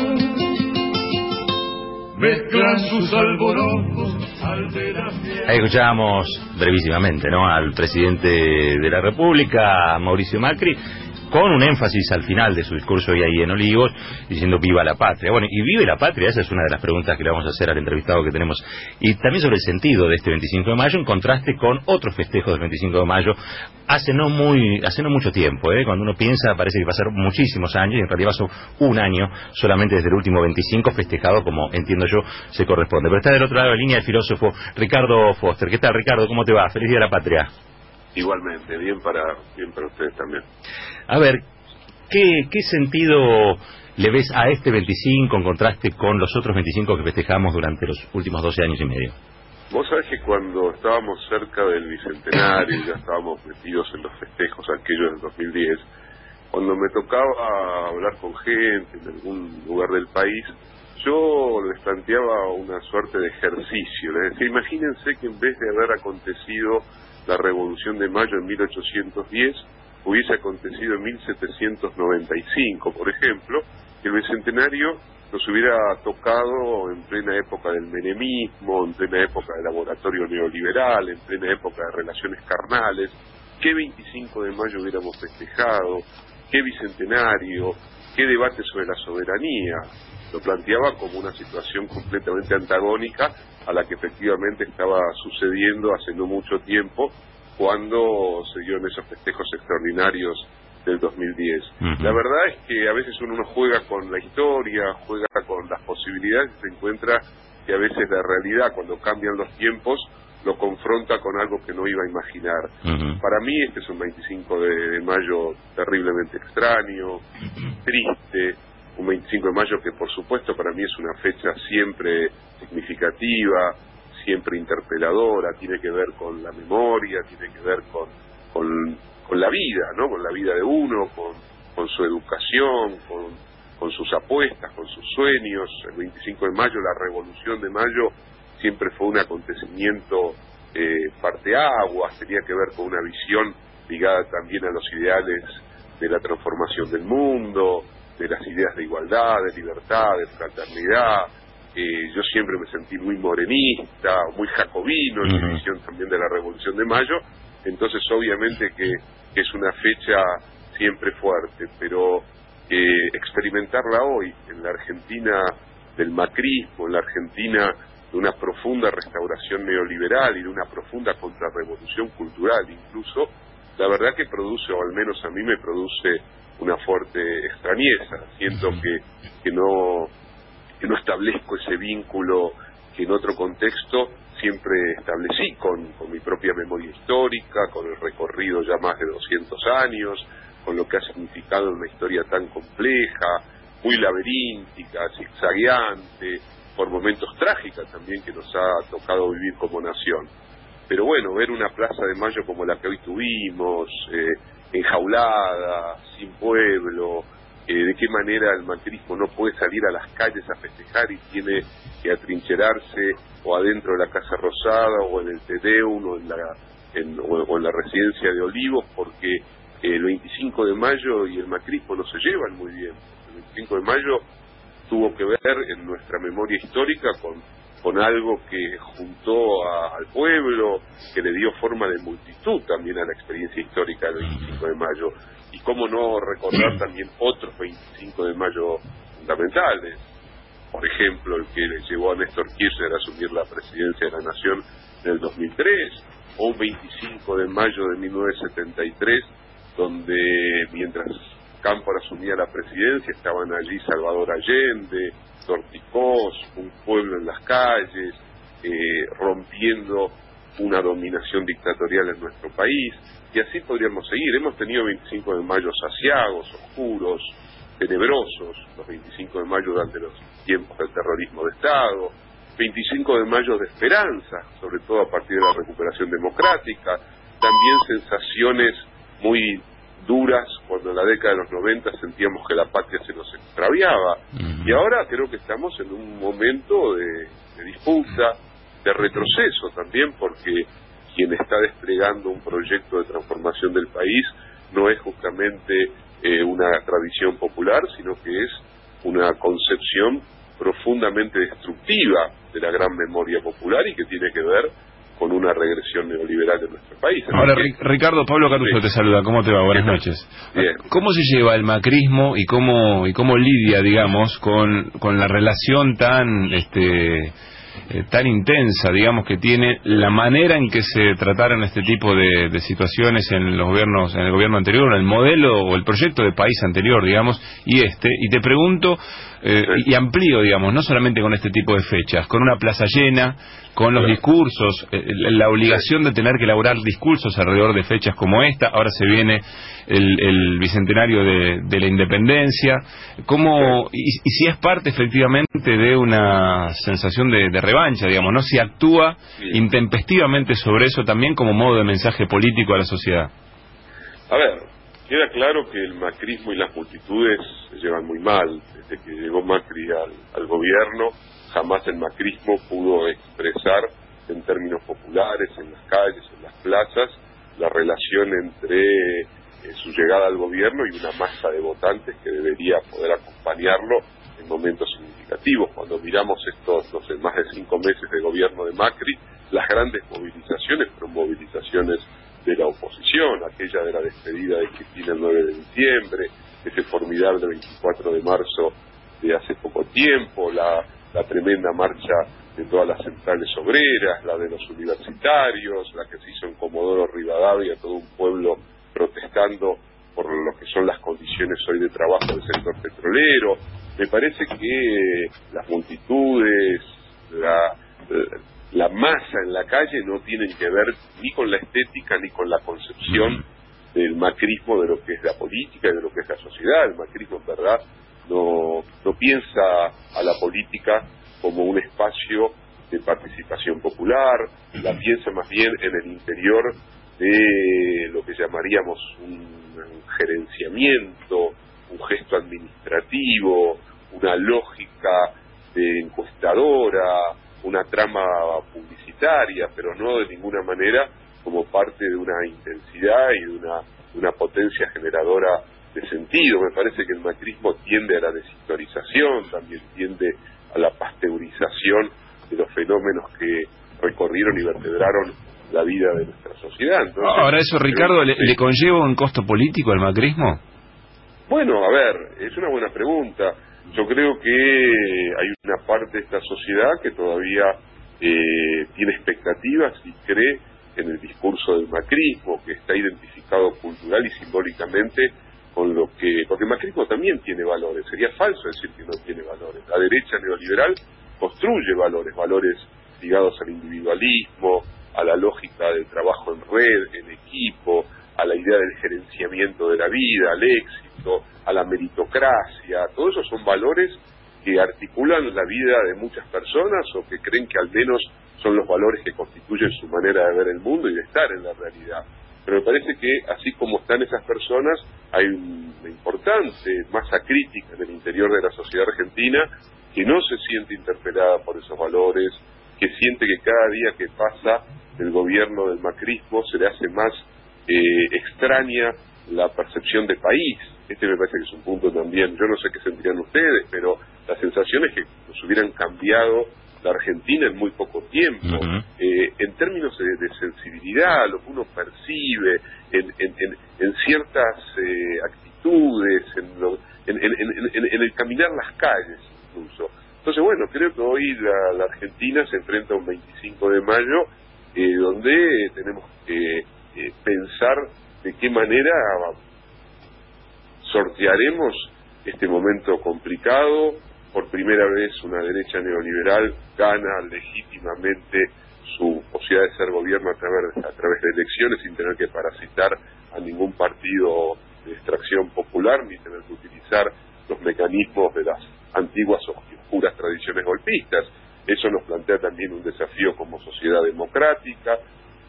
mezclan sus alborotos al de la fiesta.
Ahí escuchábamos brevísimamente, ¿no?, al presidente de la República, Mauricio Macri, con un énfasis al final de su discurso hoy ahí en Olivos, diciendo viva la patria. Bueno, y vive la patria, esa es una de las preguntas que le vamos a hacer al entrevistado que tenemos. Y también sobre el sentido de este 25 de mayo, en contraste con otros festejos del 25 de mayo, hace no mucho tiempo, cuando uno piensa, parece que pasaron muchísimos años, y en realidad pasó un año solamente desde el último 25 festejado, como entiendo yo, se corresponde. Pero está del otro lado de la línea el filósofo Ricardo Foster. ¿Qué tal, Ricardo? ¿Cómo te va? Feliz Día de la Patria.
Igualmente, bien para ustedes también.
A ver, ¿qué sentido le ves a este 25 en contraste con los otros 25 que festejamos durante los últimos 12 años y medio?
Vos sabés que cuando estábamos cerca del Bicentenario, ya estábamos metidos en los festejos aquellos del 2010, cuando me tocaba hablar con gente en algún lugar del país, yo les planteaba una suerte de ejercicio. Les decía, imagínense que en vez de haber acontecido la Revolución de Mayo en 1810, hubiese acontecido en 1795, por ejemplo, que el Bicentenario nos hubiera tocado en plena época del menemismo, en plena época del laboratorio neoliberal, en plena época de relaciones carnales. ¿Qué 25 de mayo hubiéramos festejado? ¿Qué Bicentenario? ¿Qué debate sobre la soberanía? Lo planteaba como una situación completamente antagónica a la que efectivamente estaba sucediendo hace no mucho tiempo, cuando se dieron esos festejos extraordinarios del 2010. La verdad es que a veces uno juega con la historia, juega con las posibilidades, y se encuentra que a veces la realidad, cuando cambian los tiempos, lo confronta con algo que no iba a imaginar. Para mí este es un 25 de mayo terriblemente extraño, triste, un 25 de mayo que por supuesto para mí es una fecha siempre significativa, siempre interpeladora, tiene que ver con la memoria, tiene que ver con la vida, ¿no? Con la vida de uno, con su educación, con sus apuestas, con sus sueños. El 25 de mayo, la Revolución de Mayo, siempre fue un acontecimiento parteaguas, tenía que ver con una visión ligada también a los ideales de la transformación del mundo, de las ideas de igualdad, de libertad, de fraternidad. Yo siempre me sentí muy morenista, muy jacobino en mi visión también de la Revolución de Mayo, entonces obviamente que es una fecha siempre fuerte, pero experimentarla hoy en la Argentina del macrismo, en la Argentina de una profunda restauración neoliberal y de una profunda contrarrevolución cultural incluso, la verdad que produce, o al menos a mí me produce, una fuerte extrañeza. Siento que no establezco ese vínculo que en otro contexto siempre establecí con mi propia memoria histórica, con el recorrido ya más de 200 años, con lo que ha significado una historia tan compleja, muy laberíntica, zigzagueante, por momentos trágica también que nos ha tocado vivir como nación. Pero bueno, ver una Plaza de Mayo como la que hoy tuvimos, enjaulada, sin pueblo, de qué manera el macrismo no puede salir a las calles a festejar y tiene que atrincherarse o adentro de la Casa Rosada o en el Tedeum o en la residencia de Olivos, porque el 25 de mayo y el macrismo no se llevan muy bien. El 25 de mayo tuvo que ver en nuestra memoria histórica con algo que juntó al pueblo, que le dio forma de multitud también a la experiencia histórica del 25 de mayo. Y cómo no recordar también otros 25 de mayo fundamentales. Por ejemplo, el que le llevó a Néstor Kirchner a asumir la presidencia de la Nación en el 2003, o un 25 de mayo de 1973, donde mientras Cámpora asumía la presidencia estaban allí Salvador Allende, Torticós, un pueblo en las calles, rompiendo una dominación dictatorial en nuestro país, y así podríamos seguir. Hemos tenido 25 de mayo saciagos, oscuros, tenebrosos, los 25 de mayo durante los tiempos del terrorismo de Estado, 25 de mayo de esperanza, sobre todo a partir de la recuperación democrática, también sensaciones muy duras cuando en la década de los 90 sentíamos que la patria se nos extraviaba, y ahora creo que estamos en un momento de disputa, de retroceso también, porque quien está desplegando un proyecto de transformación del país no es justamente una tradición popular, sino que es una concepción profundamente destructiva de la gran memoria popular y que tiene que ver con una regresión neoliberal de nuestro país.
Ahora, Ricardo, Pablo Caruso te saluda. ¿Cómo te va? Buenas noches.
Bien.
¿Cómo se lleva el macrismo y cómo lidia, digamos, con la relación tan intensa, digamos, que tiene la manera en que se trataron este tipo de situaciones en el gobierno anterior, en el modelo o el proyecto de país anterior, digamos, y te pregunto y amplío, digamos, no solamente con este tipo de fechas, con una plaza llena, con los discursos, la obligación de tener que elaborar discursos alrededor de fechas como esta. Ahora se viene el bicentenario de la independencia. Y si es parte efectivamente de una sensación de revancha, digamos, ¿no? Si actúa intempestivamente sobre eso también como modo de mensaje político a la sociedad.
A ver, queda claro que el macrismo y las multitudes se llevan muy mal. Desde que llegó Macri al gobierno, jamás el macrismo pudo expresar en términos populares, en las calles, en las plazas, la relación entre su llegada al gobierno y una masa de votantes que debería poder acompañarlo en momentos significativos. Cuando miramos estos, más de 5 meses de gobierno de Macri, las grandes movilizaciones fueron movilizaciones de la oposición, aquella de la despedida de Cristina el 9 de diciembre, ese formidable 24 de marzo de hace poco tiempo, la tremenda marcha de todas las centrales obreras, la de los universitarios, la que se hizo en Comodoro Rivadavia, todo un pueblo protestando por lo que son las condiciones hoy de trabajo del sector petrolero. Me parece que las multitudes, la masa en la calle no tienen que ver ni con la estética ni con la concepción del macrismo, de lo que es la política y de lo que es la sociedad. El macrismo, en verdad, no piensa a la política como un espacio de participación popular, la piensa más bien en el interior de lo que llamaríamos un gerenciamiento, un gesto administrativo, una lógica de encuestadora, una trama publicitaria, pero no de ninguna manera como parte de una intensidad y de una potencia generadora de sentido. Me parece que el macrismo tiende a la deshistorización, también tiende a la pasteurización de los fenómenos que recorrieron y vertebraron la vida de nuestra sociedad. Entonces,
ahora eso, Ricardo, ¿le conlleva un costo político al macrismo?
Bueno, a ver, es una buena pregunta. Yo creo que hay una parte de esta sociedad que todavía tiene expectativas y cree en el discurso del macrismo, que está identificado cultural y simbólicamente con lo que... Porque el macrismo también tiene valores, sería falso decir que no tiene valores. La derecha neoliberal construye valores ligados al individualismo, a la lógica del trabajo en red, en equipo, a la idea del gerenciamiento de la vida, al éxito, a la meritocracia. Todos esos son valores que articulan la vida de muchas personas o que creen que al menos son los valores que constituyen su manera de ver el mundo y de estar en la realidad. Pero me parece que así como están esas personas, hay una importante masa crítica en el interior de la sociedad argentina que no se siente interpelada por esos valores, que siente que cada día que pasa el gobierno del macrismo se le hace más extraña la percepción de país. Este me parece que es un punto también, yo no sé qué sentirán ustedes, pero la sensación es que nos hubieran cambiado la Argentina en muy poco tiempo. En términos de sensibilidad, lo que uno percibe, en ciertas actitudes, en el caminar las calles incluso. Entonces, bueno, creo que hoy la Argentina se enfrenta a un 25 de mayo donde tenemos que pensar de qué manera sortearemos este momento complicado. Por primera vez una derecha neoliberal gana legítimamente su posibilidad de ser gobierno a través de elecciones, sin tener que parasitar a ningún partido de extracción popular, ni tener que utilizar los mecanismos de las antiguas oscuras tradiciones golpistas. Eso nos plantea también un desafío como sociedad democrática,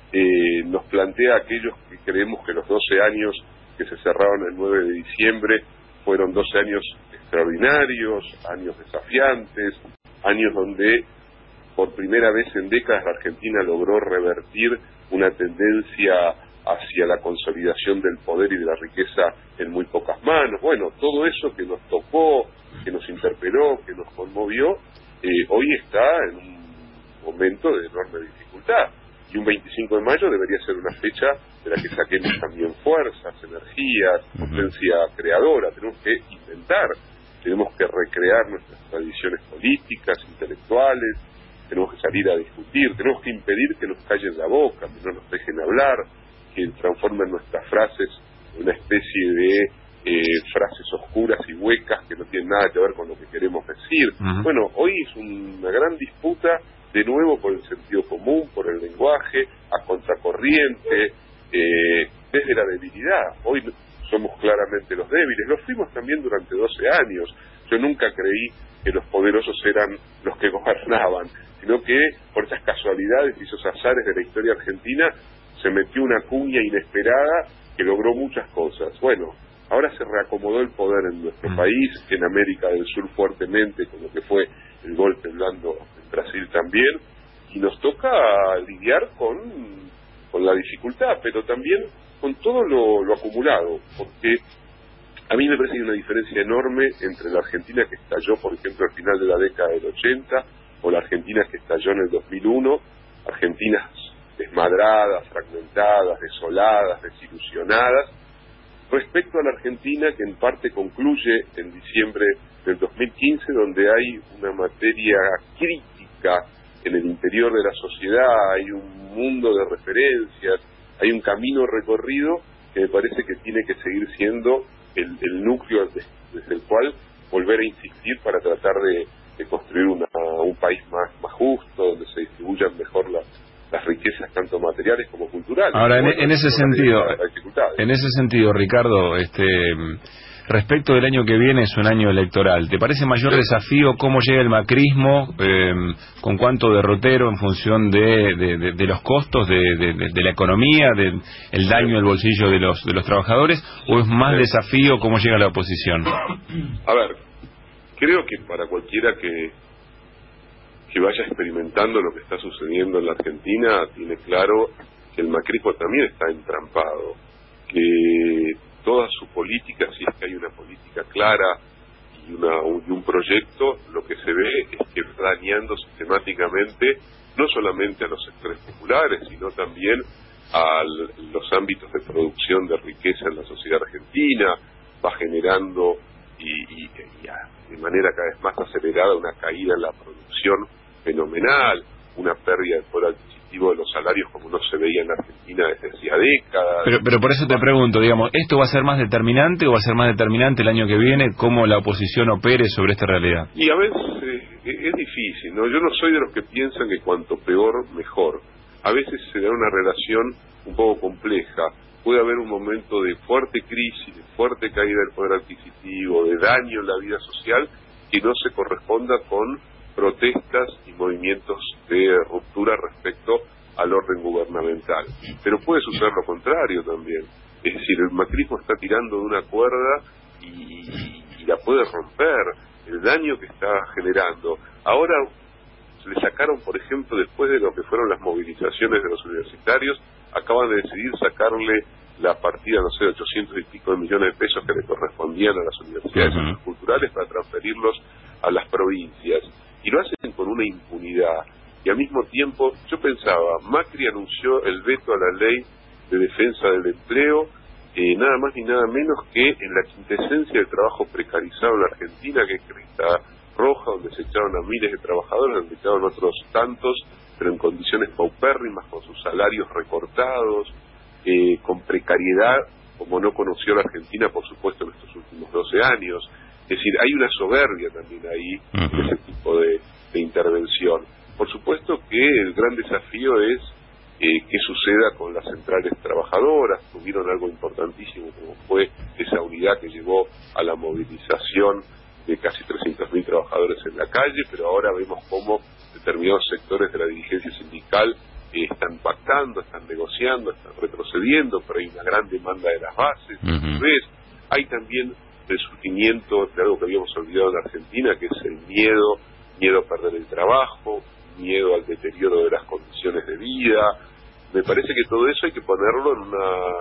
nos plantea a aquellos que creemos que los 12 años que se cerraron el 9 de diciembre fueron 12 años extraordinarios, años desafiantes, años donde por primera vez en décadas la Argentina logró revertir una tendencia hacia la consolidación del poder y de la riqueza en muy pocas manos. Bueno, todo eso que nos tocó, que nos interpeló, que nos conmovió, hoy está en un momento de enorme dificultad. Y un 25 de mayo debería ser una fecha de la que saquemos también fuerzas, energías, potencia creadora. Tenemos que inventar, tenemos que recrear nuestras tradiciones políticas, intelectuales, tenemos que salir a discutir, tenemos que impedir que nos callen la boca, que no nos dejen hablar, que transformen nuestras frases en una especie de frases oscuras y huecas que no tienen nada que ver con lo que queremos decir. Bueno, hoy es una gran disputa, de nuevo por el sentido común, por el lenguaje, a contracorriente, desde la debilidad. Hoy somos claramente los débiles, lo fuimos también durante 12 años. Yo nunca creí que los poderosos eran los que gobernaban, sino que por esas casualidades y esos azares de la historia argentina se metió una cuña inesperada que logró muchas cosas. Bueno, ahora se reacomodó el poder en nuestro país, en América del Sur fuertemente, con lo que fue el golpe blando en Brasil también, y nos toca lidiar con la dificultad, pero también con todo lo acumulado, porque a mí me parece que hay una diferencia enorme entre la Argentina que estalló, por ejemplo, al final de la década del 80, o la Argentina que estalló en el 2001, Argentinas desmadradas, fragmentadas, desoladas, desilusionadas, respecto a la Argentina que en parte concluye en diciembre del 2015, donde hay una materia crítica en el interior de la sociedad, hay un mundo de referencias, hay un camino recorrido que me parece que tiene que seguir siendo el núcleo desde el cual volver a insistir para tratar de construir un país más justo, donde se distribuyan mejor las riquezas tanto materiales como culturales.
Ahora,
bueno,
en ese sentido, Ricardo, respecto del año que viene, es un año electoral. ¿Te parece mayor desafío cómo llega el macrismo, con cuánto derrotero en función de los costos de la economía, del daño al bolsillo de los trabajadores, o es más desafío cómo llega la oposición?
A ver, creo que para cualquiera que vaya experimentando lo que está sucediendo en la Argentina, tiene claro que el macrismo también está entrampado, que toda su política, si es que hay una política clara y un proyecto, lo que se ve es que está dañando sistemáticamente no solamente a los sectores populares, sino también a los ámbitos de producción de riqueza en la sociedad argentina, va generando y de manera cada vez más acelerada una caída en la producción fenomenal, una pérdida del poder adquisitivo de los salarios como no se veía en la Argentina desde hacía décadas.
Pero por eso te pregunto, digamos, ¿esto va a ser más determinante o va a ser más determinante el año que viene cómo la oposición opere sobre esta realidad?
Y a veces es difícil, ¿no? Yo no soy de los que piensan que cuanto peor, mejor. A veces se da una relación un poco compleja. Puede haber un momento de fuerte crisis, de fuerte caída del poder adquisitivo, de daño en la vida social, que no se corresponda con protestas y movimientos de ruptura respecto al orden gubernamental. Pero puede suceder lo contrario también. Es decir, el macrismo está tirando de una cuerda y la puede romper. El daño que está generando. Ahora le sacaron, por ejemplo, después de lo que fueron las movilizaciones de los universitarios, acaban de decidir sacarle la partida, no sé, de 800 y pico de millones de pesos que le correspondían a las universidades culturales para transferirlos a las provincias. Y lo hacen con una impunidad. Y al mismo tiempo, yo pensaba, Macri anunció el veto a la ley de defensa del empleo, nada más ni nada menos que en la quintesencia del trabajo precarizado en la Argentina, que es Cresta Roja, donde se echaron a miles de trabajadores, donde echaron otros tantos, pero en condiciones paupérrimas, con sus salarios recortados, con precariedad, como no conoció la Argentina, por supuesto, en estos últimos 12 años. Es decir, hay una soberbia también ahí, en ese tipo de intervención. Por supuesto que el gran desafío es qué suceda con las centrales trabajadoras. Tuvieron algo importantísimo, como fue esa unidad que llevó a la movilización de casi 300.000 trabajadores en la calle, pero ahora vemos cómo determinados sectores de la dirigencia sindical están pactando, están negociando, están retrocediendo, pero hay una gran demanda de las bases. ¿Ves? Hay también el surgimiento de algo que habíamos olvidado en Argentina, que es el miedo a perder el trabajo, miedo al deterioro de las condiciones de vida. Me parece que todo eso hay que ponerlo en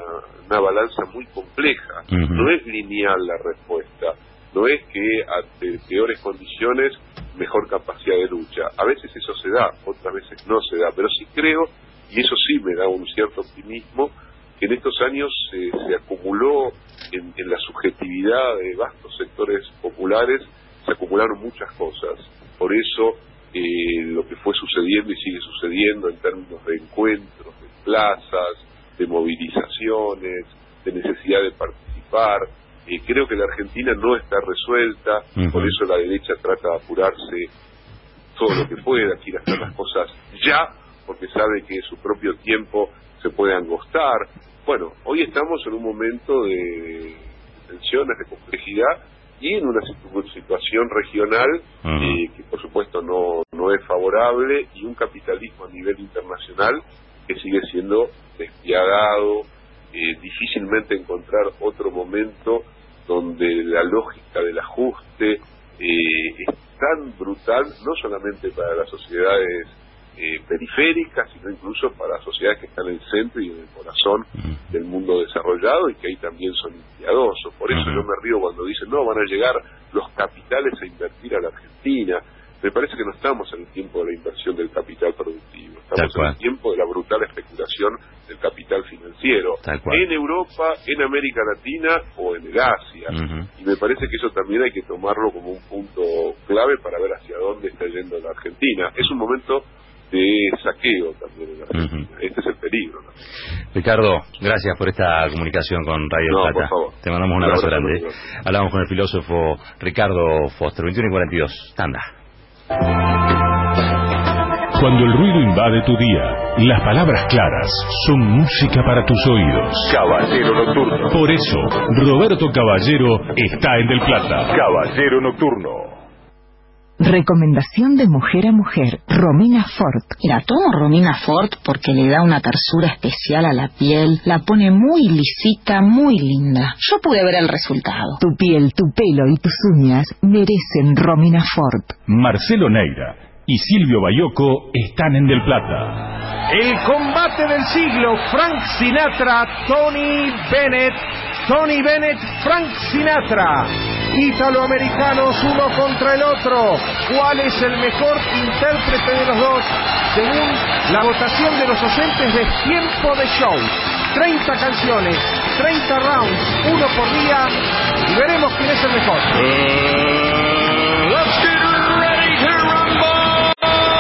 una balanza muy compleja. No es lineal la respuesta, no es que ante peores condiciones mejor capacidad de lucha. A veces eso se da, otras veces no se da, pero sí creo, y eso sí me da un cierto optimismo, que en estos años se acumuló en la subjetividad de vastos sectores populares, se acumularon muchas cosas. Por eso lo que fue sucediendo y sigue sucediendo en términos de encuentros, de plazas, de movilizaciones, de necesidad de participar, creo que la Argentina no está resuelta, por eso la derecha trata de apurarse todo lo que pueda, quiere hacer las cosas ya, porque sabe que su propio tiempo se puede angostar. Bueno, hoy estamos en un momento de tensiones, de complejidad, y en una situación regional que por supuesto no es favorable, y un capitalismo a nivel internacional que sigue siendo despiadado, difícilmente encontrar otro momento donde la lógica del ajuste es tan brutal, no solamente para las sociedades periféricas, sino incluso para sociedades que están en el centro y en el corazón del mundo desarrollado, y que ahí también son piadosos. Por eso yo me río cuando dicen, no, van a llegar los capitales a invertir a la Argentina. Me parece que no estamos en el tiempo de la inversión del capital productivo, estamos en el tiempo de la brutal especulación del capital financiero, en Europa, en América Latina o en el Asia. Y me parece que eso también hay que tomarlo como un punto clave para ver hacia dónde está yendo la Argentina. Es un momento de saqueo también en la Argentina. Este es el peligro, ¿no?
Ricardo, gracias por esta comunicación con Radio Plata.
Por favor.
Te mandamos un abrazo grande. Hablamos con el filósofo Ricardo Foster. 21:42. Tanda.
Cuando el ruido invade tu día, las palabras claras son música para tus oídos.
Caballero Nocturno.
Por eso, Roberto Caballero está en Del Plata.
Caballero Nocturno.
Recomendación de mujer a mujer, Romina Fort.
La tomo Romina Fort porque le da una tersura especial a la piel, la pone muy lisita, muy linda. Yo pude ver el resultado.
Tu piel, tu pelo y tus uñas merecen Romina Fort.
Marcelo Neira y Silvio Bayoco están en Del Plata.
El combate del siglo, Frank Sinatra, Tony Bennett. Tony Bennett, Frank Sinatra. Italoamericanos uno contra el otro. ¿Cuál es el mejor intérprete de los dos? Según la votación de los oyentes de Tiempo de Show. 30 canciones, 30 rounds, uno por día, y veremos quién es el mejor.
Let's get ready to rumble.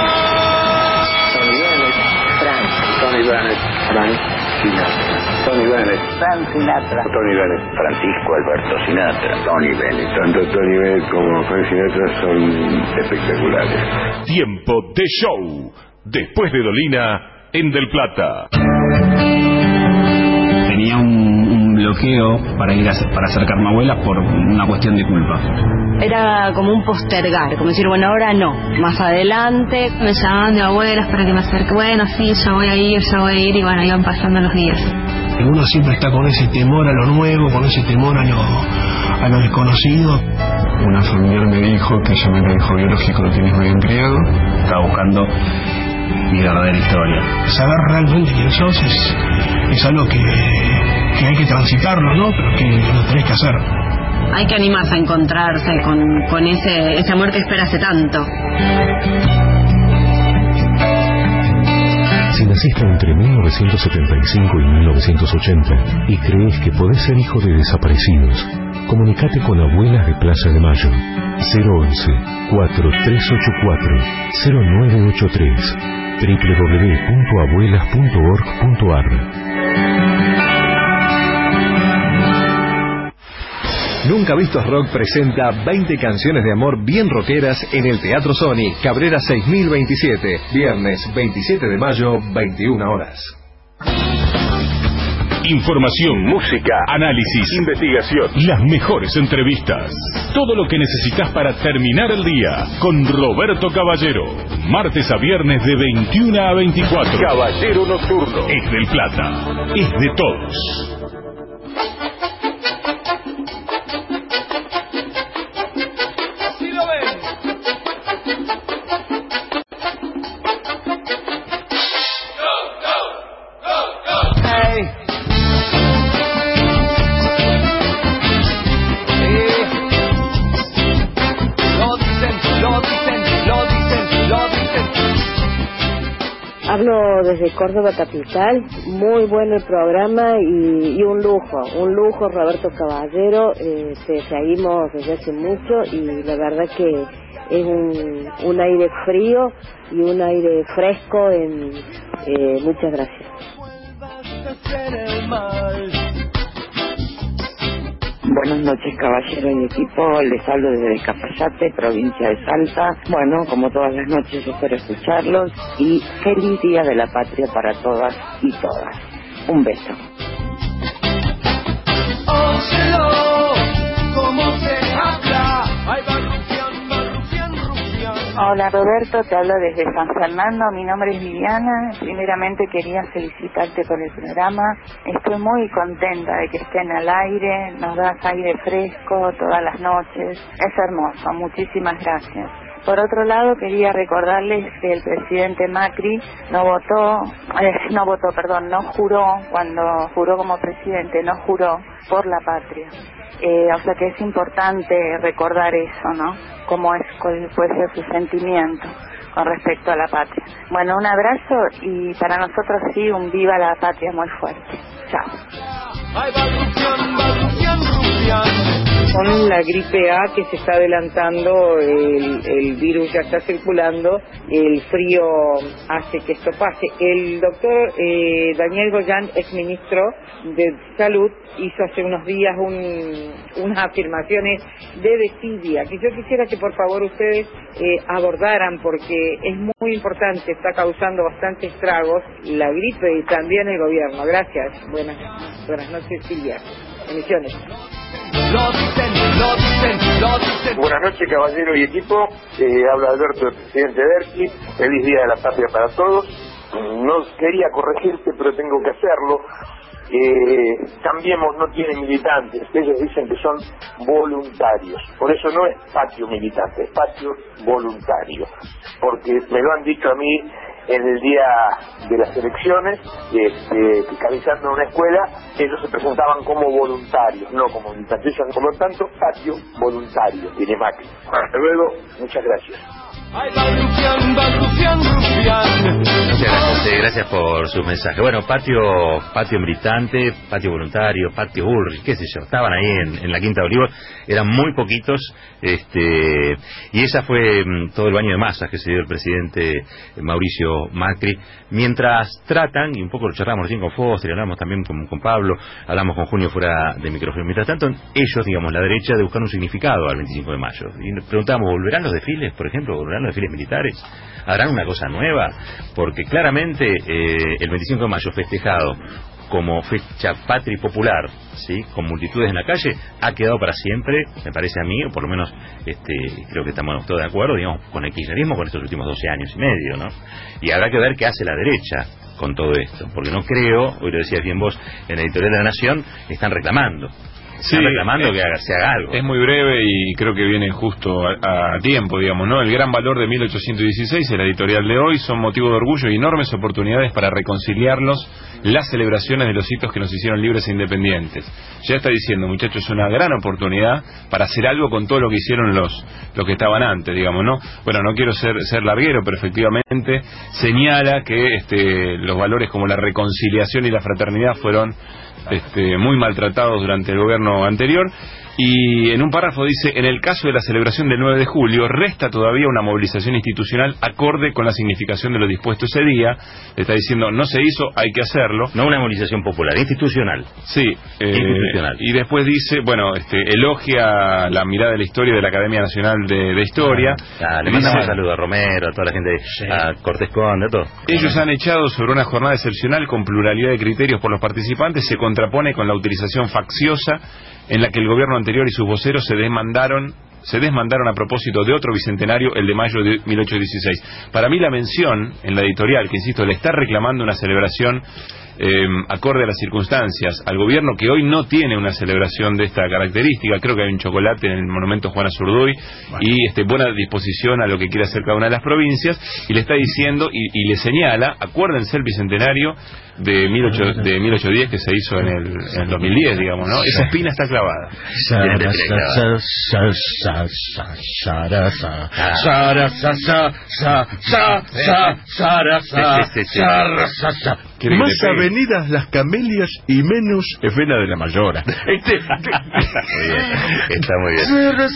Tony Bennett, Frank Sinatra. Tony Bennett, Frank Sinatra. Tony Bennett, Francisco Alberto Sinatra. Tony Bennett. Tanto Tony Bennett como Frank Sinatra son espectaculares.
Tiempo de Show. Después de Dolina, en Del Plata.
Tenía un bloqueo para ir para hacer carnavuelas por una cuestión de culpa.
Era como un postergar, como decir, bueno, ahora no, más adelante.
Me llamaban de abuelas para que me acerque, bueno, sí, ya voy a ir, y bueno, iban pasando los días.
Uno siempre está con ese temor a lo nuevo, con ese temor a lo desconocido.
Una familiar me dijo que yo no era hijo biológico, lo tienes muy bien criado.
Estaba buscando mi verdadera historia.
Saber realmente quién sos es algo que hay que transitarlo, ¿no? Pero que lo tenés que hacer.
Hay que animarse a encontrarse con ese amor que espera hace tanto.
Si naciste entre 1975 y 1980 y crees que podés ser hijo de desaparecidos, comunicate con Abuelas de Plaza de Mayo. 011-4384-0983 www.abuelas.org.ar.
Nunca Vistos Rock presenta 20 canciones de amor bien rockeras en el Teatro Sony, Cabrera 6027, viernes 27 de mayo, 21 horas.
Información, música, análisis, investigación, las mejores entrevistas. Todo lo que necesitas para terminar el día con Roberto Caballero. Martes a viernes de 21 a 24. Caballero Nocturno. Es del Plata. Es de todos.
Hablo desde Córdoba capital, muy bueno el programa y un lujo Roberto Caballero, te seguimos desde hace mucho y la verdad que es un aire frío y un aire fresco, muchas gracias.
Buenas noches, caballero y equipo. Les hablo desde Cafayate, provincia de Salta. Bueno, como todas las noches, espero escucharlos y feliz Día de la Patria para todas y todas. Un beso.
Hola Roberto, te hablo desde San Fernando, mi nombre es Viviana. Primeramente quería felicitarte por el programa, estoy muy contenta de que estén al aire, nos das aire fresco todas las noches, es hermoso, muchísimas gracias. Por otro lado, quería recordarles que el presidente Macri no juró, cuando juró como presidente, no juró por la patria. O sea que es importante recordar eso, ¿no? Cuál puede ser su sentimiento con respecto a la patria. Bueno, un abrazo y para nosotros sí, un viva la patria muy fuerte. Chao.
Con la gripe A que se está adelantando, el virus ya está circulando, el frío hace que esto pase. El doctor Daniel Goyan, exministro de Salud, hizo hace unos días unas afirmaciones de desidia, que yo quisiera que por favor ustedes abordaran, porque es muy importante, está causando bastante estragos la gripe y también el gobierno. Gracias. Buenas noches, Silvia. Bendiciones.
Buenas noches, caballero y equipo. Habla Alberto, el presidente de Berkeley. Feliz Día de la Patria para todos. No quería corregirte, pero tengo que hacerlo. Cambiemos no tiene militantes, ellos dicen que son voluntarios, por eso no es patio militante, es patio voluntario, porque me lo han dicho a mí en el día de las elecciones, fiscalizando en una escuela, ellos se presentaban como voluntarios, no como militantes, por lo tanto, patio voluntario tiene Macri. Hasta luego, muchas gracias.
Muchas gracias por sus mensajes. Bueno, patio militante, patio voluntario, patio Bullrich, qué sé yo, estaban ahí en la Quinta de Olivos, eran muy poquitos, y esa fue todo el baño de masas que se dio el presidente Mauricio Macri, mientras tratan, y un poco lo charlamos recién con Foster, hablamos también con Pablo, hablamos con Junio fuera de micrófono, mientras tanto ellos, digamos, la derecha, de buscar un significado al 25 de mayo, y nos preguntábamos, ¿volverán los desfiles, por ejemplo? ¿Volverán los desfiles militares? ¿Harán una cosa nueva? Porque claramente el 25 de mayo festejado como fecha patria y popular, ¿sí?, con multitudes en la calle, ha quedado para siempre, me parece a mí, o por lo menos creo que estamos todos de acuerdo, digamos, con el kirchnerismo con estos últimos 12 años y medio, ¿no? Y habrá que ver qué hace la derecha con todo esto, porque no creo, hoy lo decías bien vos en el editorial de La Nación, están reclamando
Sí,
reclamando que se haga algo.
Es muy breve y creo que viene justo a tiempo, digamos, ¿no? El gran valor de 1816, el editorial de hoy, son motivo de orgullo y enormes oportunidades para reconciliarlos las celebraciones de los hitos que nos hicieron libres e independientes. Ya está diciendo, muchachos, es una gran oportunidad para hacer algo con todo lo que hicieron los que estaban antes, digamos, ¿no? Bueno, no quiero ser larguero, pero efectivamente señala que los valores como la reconciliación y la fraternidad fueron muy maltratados durante el gobierno anterior. Y en un párrafo dice, en el caso de la celebración del 9 de julio, resta todavía una movilización institucional acorde con la significación de lo dispuesto ese día. Le está diciendo, no se hizo, hay que hacerlo.
No una movilización popular, institucional.
Sí, institucional. Y después dice, bueno, elogia la mirada de la historia de la Academia Nacional de Historia.
Le mandamos un saludo a Romero, a toda la gente, a Cortés Conde, a todo.
Ellos han echado sobre una jornada excepcional con pluralidad de criterios por los participantes, se contrapone con la utilización facciosa en la que el gobierno anterior y sus voceros se desmandaron a propósito de otro bicentenario, el de mayo de 1816. Para mí la mención en la editorial, que insisto, le está reclamando una celebración acorde a las circunstancias al gobierno que hoy no tiene una celebración de esta característica. Creo que hay un chocolate en el monumento Juana Zurduy y buena disposición a lo que quiere hacer cada una de las provincias, y le está diciendo y le señala, acuérdense el bicentenario de 1810 que se hizo en el 2010, digamos, ¿no? Esa espina está clavada.
Más avenidas las camelias y menos Efena de la Mayora.
Está muy bien.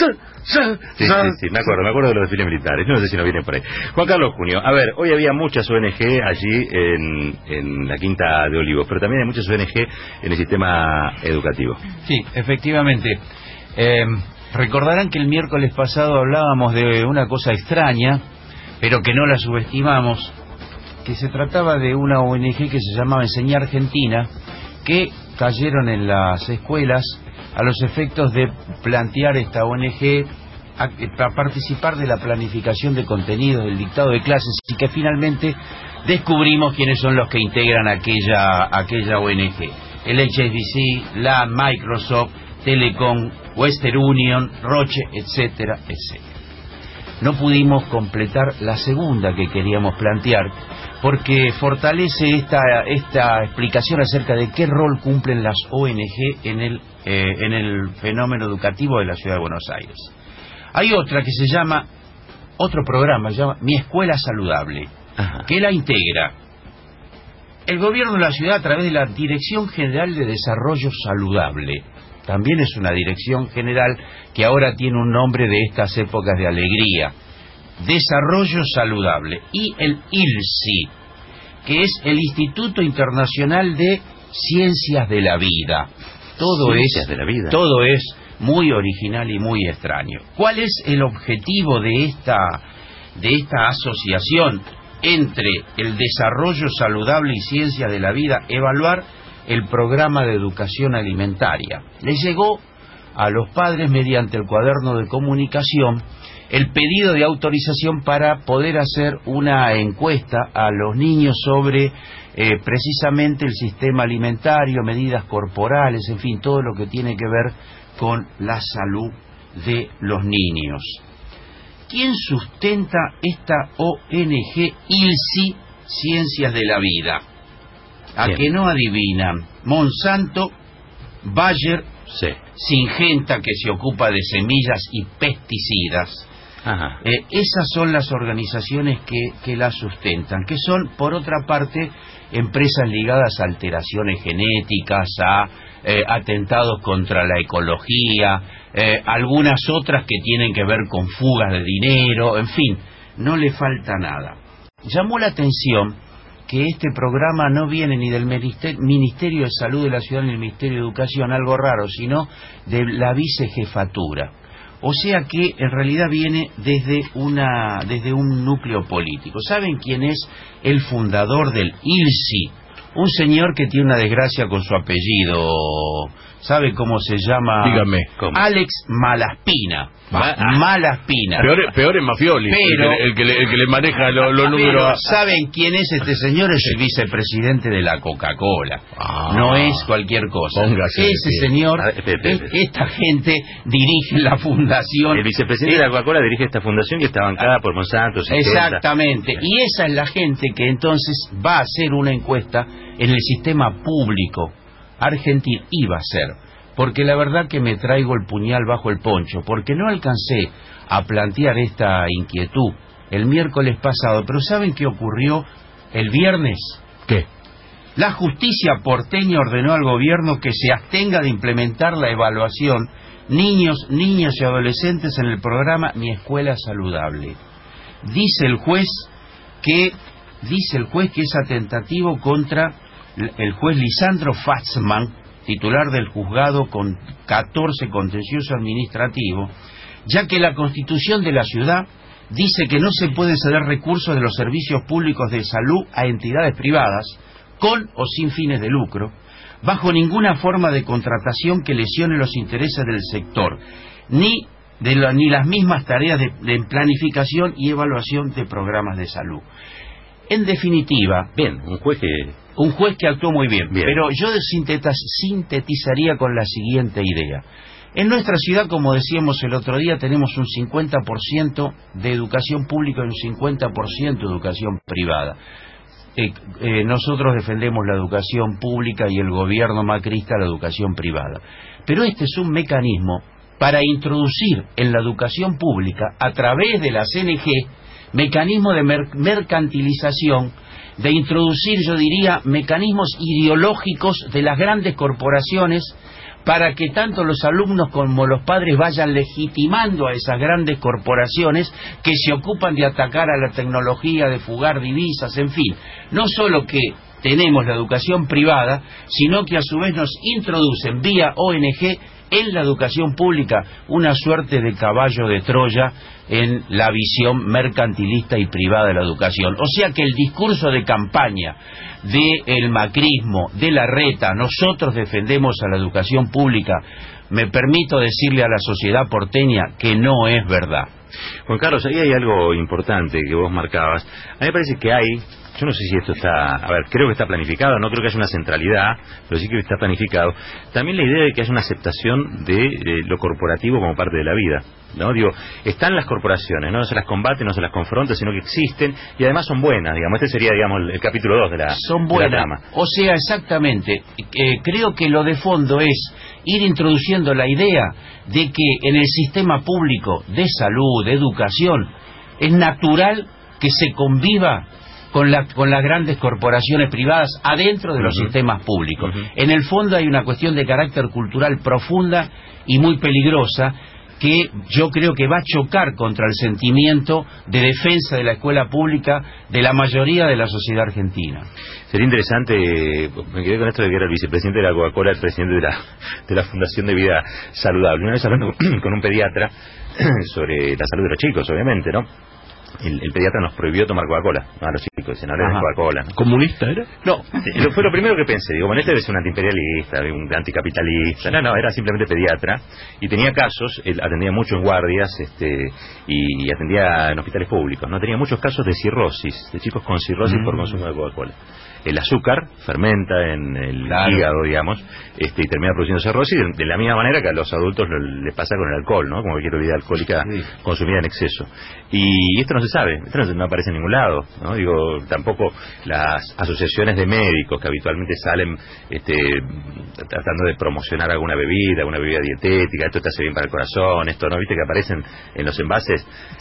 Sí, me acuerdo de los desfiles militares. No sé si nos vienen por ahí. Juan Carlos Junio, a ver, hoy había muchas ONG allí en la Quinta de Olivos, pero también hay muchas ONG en el sistema educativo.
Sí, efectivamente. Recordarán que el miércoles pasado hablábamos de una cosa extraña, pero que no la subestimamos, que se trataba de una ONG que se llamaba Enseñar Argentina, que cayeron en las escuelas a los efectos de plantear esta ONG a participar de la planificación de contenidos, del dictado de clases, y que finalmente descubrimos quiénes son los que integran aquella ONG. El HSBC, la Microsoft, Telecom, Western Union, Roche, etcétera, etcétera. No pudimos completar la segunda que queríamos plantear, porque fortalece esta explicación acerca de qué rol cumplen las ONG en el fenómeno educativo de la Ciudad de Buenos Aires. Hay otra que se llama, otro programa, se llama Mi Escuela Saludable, que la integra el gobierno de la ciudad a través de la Dirección General de Desarrollo Saludable. También es una dirección general que ahora tiene un nombre de estas épocas de alegría. Desarrollo Saludable. Y el ILSI, que es el Instituto Internacional de Ciencias de la Vida. Todo es muy original y muy extraño. ¿Cuál es el objetivo de esta asociación entre el desarrollo saludable y ciencias de la vida? Evaluar el programa de educación alimentaria. Les llegó a los padres mediante el cuaderno de comunicación el pedido de autorización para poder hacer una encuesta a los niños sobre precisamente el sistema alimentario, medidas corporales, en fin, todo lo que tiene que ver con la salud de los niños. ¿Quién sustenta esta ONG ILSI Ciencias de la Vida? ¿A que no adivinan? Monsanto, Bayer, Syngenta, que se ocupa de semillas y pesticidas. Esas son las organizaciones que la sustentan, que son, por otra parte, empresas ligadas a alteraciones genéticas, a atentados contra la ecología, algunas otras que tienen que ver con fugas de dinero, en fin, no le falta nada. Llamó la atención que este programa no viene ni del Ministerio de Salud de la Ciudad ni del Ministerio de Educación, algo raro, sino de la vicejefatura. O sea que en realidad viene desde un núcleo político. ¿Saben quién es el fundador del ILSI? un señor que tiene una desgracia con su apellido. ¿Sabe cómo se llama?
Dígame.
¿Cómo? Alex Malaspina. Malaspina.
Peor es Mafioli,
pero,
el que le maneja los números.
Pero, ¿saben quién es este señor? Es el vicepresidente de la Coca-Cola. No es cualquier cosa.
Póngase
ese señor, esta gente dirige la fundación.
El vicepresidente de la Coca-Cola dirige esta fundación que está bancada por Monsanto.
Exactamente. Y esa es la gente que entonces va a hacer una encuesta en el sistema público argentino. Iba a ser. Porque la verdad que me traigo el puñal bajo el poncho, porque no alcancé a plantear esta inquietud el miércoles pasado, pero ¿saben qué ocurrió el viernes?
¿Qué?
La justicia porteña ordenó al gobierno que se abstenga de implementar la evaluación niños, niñas y adolescentes en el programa Mi Escuela Saludable. Dice el juez que es atentativo contra el juez Lisandro Fatzman, titular del juzgado con 14 contencioso administrativo, ya que la Constitución de la ciudad dice que no se pueden ceder recursos de los servicios públicos de salud a entidades privadas, con o sin fines de lucro, bajo ninguna forma de contratación que lesione los intereses del sector, ni las mismas tareas de planificación y evaluación de programas de salud. En definitiva,
bien, un juez que
actuó muy bien. Pero yo sintetizaría con la siguiente idea. En nuestra ciudad, como decíamos el otro día, tenemos un 50% de educación pública y un 50% de educación privada. Nosotros defendemos la educación pública y el gobierno macrista la educación privada. Pero este es un mecanismo para introducir en la educación pública, a través de la CNG, mecanismo de mercantilización, de introducir, yo diría, mecanismos ideológicos de las grandes corporaciones para que tanto los alumnos como los padres vayan legitimando a esas grandes corporaciones que se ocupan de atacar a la tecnología, de fugar divisas, en fin. No solo que tenemos la educación privada, sino que a su vez nos introducen vía ONG en la educación pública una suerte de caballo de Troya en la visión mercantilista y privada de la educación. O sea que el discurso de campaña del macrismo, de Larreta, nosotros defendemos a la educación pública, me permito decirle a la sociedad porteña que no es verdad.
Juan Carlos, ahí hay algo importante que vos marcabas. A mí me parece que yo no sé si esto está, creo que está planificado, no creo que haya una centralidad, pero sí que está planificado. También la idea de que haya una aceptación de lo corporativo como parte de la vida, ¿no? Digo, están las corporaciones, no se las combate, no se las confronta, sino que existen y además son buenas, digamos. Este sería, digamos, el capítulo 2 de la
Son buenas,
de la trama.
O sea, exactamente. Creo que lo de fondo es ir introduciendo la idea de que en el sistema público de salud, de educación, es natural que se conviva con las grandes corporaciones privadas adentro de los sistemas públicos. En el fondo hay una cuestión de carácter cultural profunda y muy peligrosa que yo creo que va a chocar contra el sentimiento de defensa de la escuela pública de la mayoría de la sociedad argentina.
Sería interesante, me quedé con esto de que era el vicepresidente de la Coca-Cola, el presidente de la Fundación de Vida Saludable. Una vez hablando con un pediatra sobre la salud de los chicos, obviamente, ¿no? El pediatra nos prohibió tomar Coca-Cola a los chicos, se no hablen de Coca-Cola, ¿no?
¿Comunista era?
No, fue lo primero que pensé. Digo, bueno, este debe ser un antiimperialista, un anticapitalista. No, era simplemente pediatra y tenía casos, él atendía mucho en guardias y atendía en hospitales públicos, ¿no? Tenía muchos casos de cirrosis, de chicos con cirrosis por consumo de Coca-Cola. El azúcar fermenta en el hígado, digamos, y termina produciendo cirrosis de la misma manera que a los adultos les pasa con el alcohol, ¿no? Como cualquier bebida alcohólica consumida en exceso. Y esto no se sabe, esto no aparece en ningún lado, ¿no? Digo, tampoco las asociaciones de médicos que habitualmente salen tratando de promocionar alguna bebida dietética, esto te hace bien para el corazón, esto, ¿no? Viste que aparecen en los envases,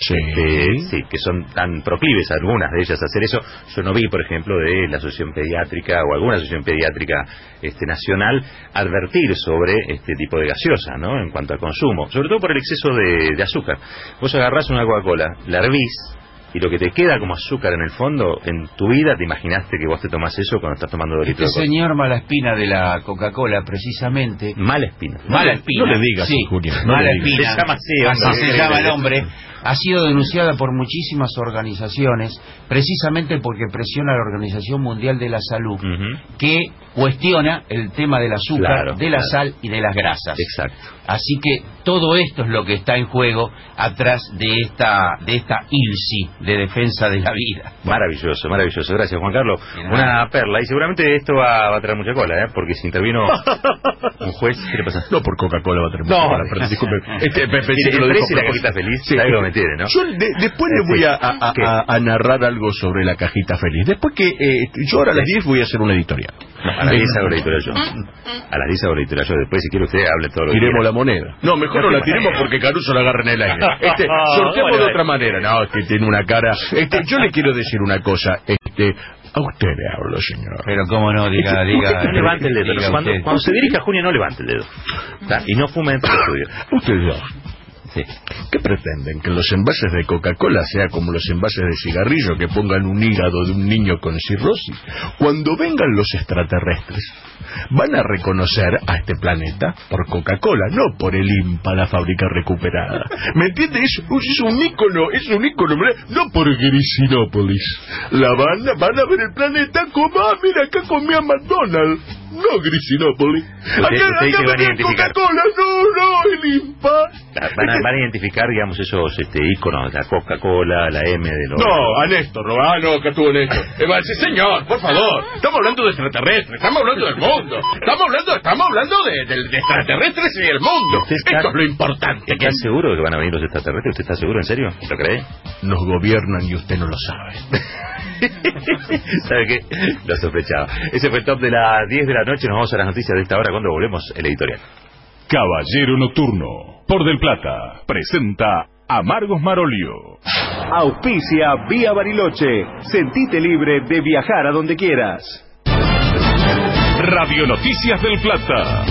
que son tan proclives algunas de ellas a hacer eso. Yo no vi, por ejemplo, de la asociación pediátrica o alguna asociación pediátrica nacional advertir sobre este tipo de gaseosa, ¿no? En cuanto al consumo, sobre todo por el exceso de azúcar. Vos agarrás una Coca-Cola, la hervís y lo que te queda como azúcar en el fondo, en tu vida te imaginaste que vos te tomás eso cuando estás tomando 2 litros de Coca.
Señor Malaspina de la Coca-Cola, precisamente.
Malaspina.
Malaspina.
No le digas,
sí,
Julio.
Malaspina.
Se llama
así se llama el hombre. ha sido denunciada por muchísimas organizaciones, precisamente porque presiona a la Organización Mundial de la Salud, que cuestiona el tema del azúcar, de la sal y de las grasas.
Exacto.
Así que todo esto es lo que está en juego atrás de esta ILSI de defensa de la vida.
Maravilloso, maravilloso. Gracias, Juan Carlos. Una perla. Y seguramente esto va a traer mucha cola, porque si intervino un juez, ¿qué le pasa?
No, por Coca-Cola va a traer mucha cola. Pero, disculpe. Pensé que lo dijo
la cajita feliz,
sí,
algo me tiene, ¿no?
Yo después le voy a narrar algo sobre la cajita feliz. Después que yo ahora a las 10 voy a hacer una editorial.
No, a las 10 hago la editorial yo. A las 10 hago la editorial yo. Después, si quiere usted, hable todo lo que
tiremos la moneda. No, mejor no la tiremos porque Caruso la agarra en el aire. Sorteamos de otra manera. No, es que tiene una cara. Yo le quiero decir una cosa. A usted le hablo, señor.
Pero cómo no, diga.
No levante el dedo. Cuando se dirige a Junio, no levante el dedo. Y no fume dentro del estudio.
Usted sí. ¿Qué pretenden? ¿Que los envases de Coca-Cola sea como los envases de cigarrillo que pongan un hígado de un niño con cirrosis? Cuando vengan los extraterrestres, van a reconocer a este planeta por Coca-Cola, no por el INPA, la fábrica recuperada. ¿Me entiende? Es un ícono, no por Grisinópolis. Van a ver el planeta como, mira, acá comía McDonald's. No, Grisinópolis.
Acá van a identificar
Coca-Cola, no, el INPA.
Van a identificar, digamos, esos íconos, la Coca-Cola, la M de los...
No, a Néstor, no, acá estuvo Néstor. Sí, señor, por favor, estamos hablando de extraterrestres, estamos hablando del mundo, estamos hablando de extraterrestres y el mundo. Esto es lo importante.
¿Está seguro de que van a venir los extraterrestres? ¿Usted está seguro, en serio? ¿Lo cree?
Nos gobiernan y usted no lo sabe.
¿Sabe qué? Lo sospechaba. Ese fue el top de las 10 de la noche. Nos vamos a las noticias de esta hora cuando volvemos el editorial.
Caballero Nocturno, por Del Plata, presenta Amargos Marolio.
Auspicia Vía Bariloche. Sentite libre de viajar a donde quieras.
Radio Noticias del Plata.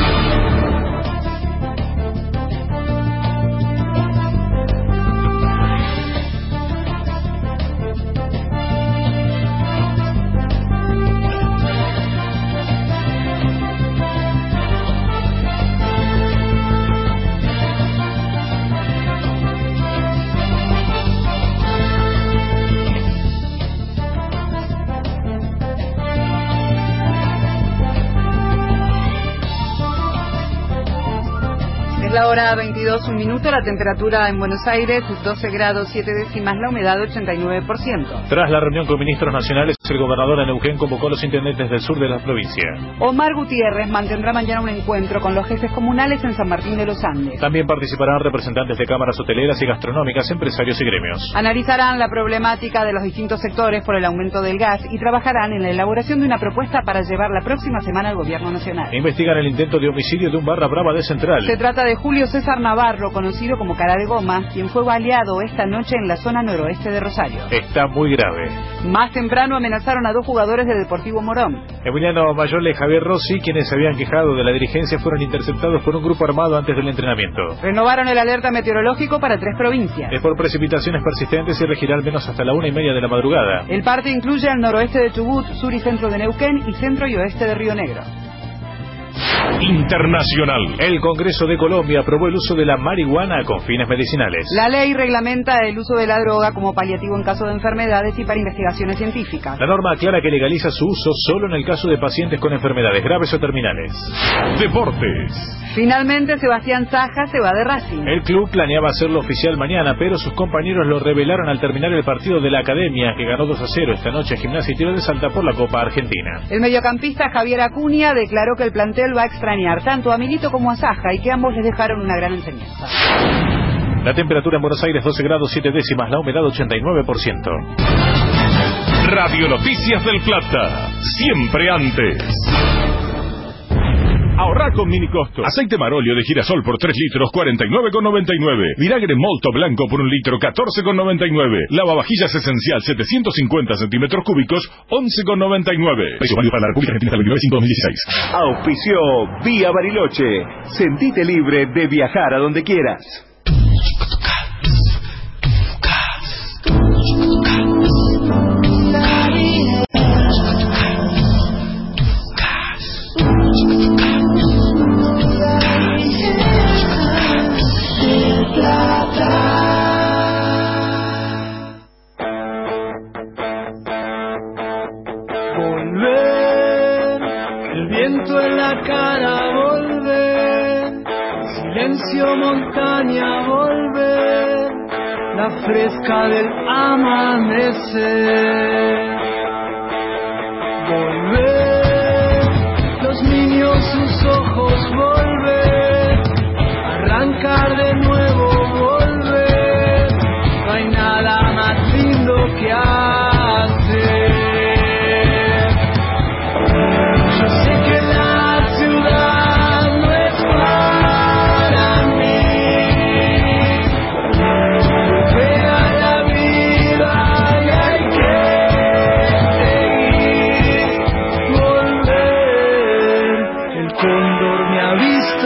La hora 22, 1 minuto, la temperatura en Buenos Aires 12 grados 7 décimas, la humedad 89%.
Tras la reunión con ministros nacionales, el gobernador de Neuquén convocó a los intendentes del sur de la provincia.
Omar Gutiérrez mantendrá mañana un encuentro con los jefes comunales en San Martín de los Andes.
También participarán representantes de cámaras hoteleras y gastronómicas, empresarios y gremios.
Analizarán la problemática de los distintos sectores por el aumento del gas y trabajarán en la elaboración de una propuesta para llevar la próxima semana al gobierno nacional.
Investigan el intento de homicidio de un barra brava de Central.
Se trata de Julio César Navarro, conocido como Cara de Goma, quien fue baleado esta noche en la zona noroeste de Rosario.
Está muy grave.
Más temprano amenazaron a 2 jugadores de Deportivo Morón.
Emiliano Mayole y Javier Rossi, quienes se habían quejado de la dirigencia, fueron interceptados por un grupo armado antes del entrenamiento.
Renovaron el alerta meteorológico para 3 provincias.
Es por precipitaciones persistentes y regirá al menos hasta la 1:30 de la madrugada.
El parte incluye al noroeste de Chubut, sur y centro de Neuquén y centro y oeste de Río Negro.
Internacional.
El Congreso de Colombia aprobó el uso de la marihuana con fines medicinales.
La ley reglamenta el uso de la droga como paliativo en caso de enfermedades y para investigaciones científicas.
La norma aclara que legaliza su uso solo en el caso de pacientes con enfermedades graves o terminales.
Deportes.
Finalmente, Sebastián Saja se va de Racing.
El club planeaba hacerlo oficial mañana, pero sus compañeros lo revelaron al terminar el partido de la Academia, que ganó 2-0 esta noche a Gimnasia y Tiro de Salta por la Copa Argentina.
El mediocampista Javier Acuña declaró que el plantel va a extrañar tanto a Milito como a Saja y que ambos les dejaron una gran enseñanza.
La temperatura en Buenos Aires 12 grados 7 décimas, la humedad 89%.
Radio Noticias del Plata, siempre antes. Ahorrar con mini costos. Aceite Marolio de girasol por 3 litros, 49,99. Vinagre Molto Blanco por 1 litro, 14,99. Lavavajillas Esencial, 750 centímetros cúbicos, 11,99. Precio válido para la República Argentina hasta el 29/5/2016.
Auspició Vía Bariloche. Sentite libre de viajar a donde quieras.
la fresca del amanecer. Volver, los niños sus ojos volver, arrancar de nuevo volver, no hay nada más lindo que hacer. Yo sé que la ciudad no es para mí, volver a la vida y hay que seguir, volver, el cóndor me ha visto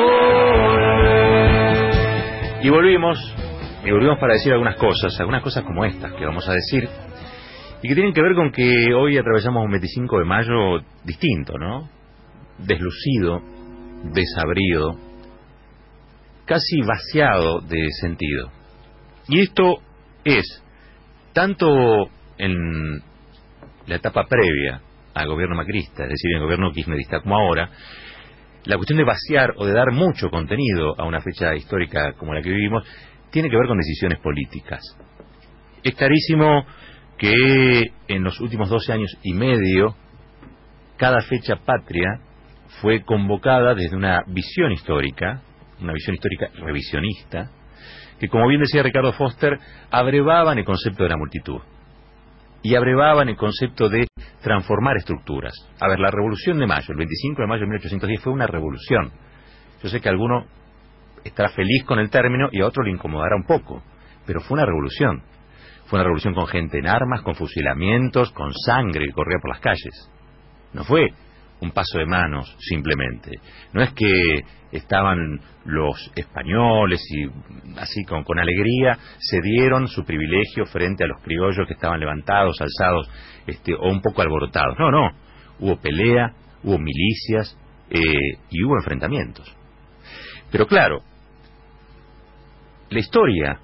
volver.
Y volvimos para decir algunas cosas como estas que vamos a decir, y que tienen que ver con que hoy atravesamos un 25 de mayo distinto, ¿no? Deslucido, desabrido, casi vaciado de sentido. Y esto es, tanto en la etapa previa al gobierno macrista, es decir, en el gobierno kirchnerista, como ahora, la cuestión de vaciar o de dar mucho contenido a una fecha histórica como la que vivimos, tiene que ver con decisiones políticas. Es clarísimo que en los últimos 12 años y medio, cada fecha patria fue convocada desde una visión histórica revisionista, que, como bien decía Ricardo Foster, abrevaban el concepto de la multitud y abrevaban el concepto de transformar estructuras. A ver, la Revolución de Mayo, el 25 de mayo de 1810, fue una revolución. Yo sé que alguno estará feliz con el término y a otro le incomodará un poco, pero fue una revolución. Fue una revolución con gente en armas, con fusilamientos, con sangre que corría por las calles. No fue un paso de manos simplemente. No es que estaban los españoles y así con alegría cedieron su privilegio frente a los criollos que estaban levantados, alzados o un poco alborotados. No. Hubo pelea, hubo milicias y hubo enfrentamientos. Pero claro, la historia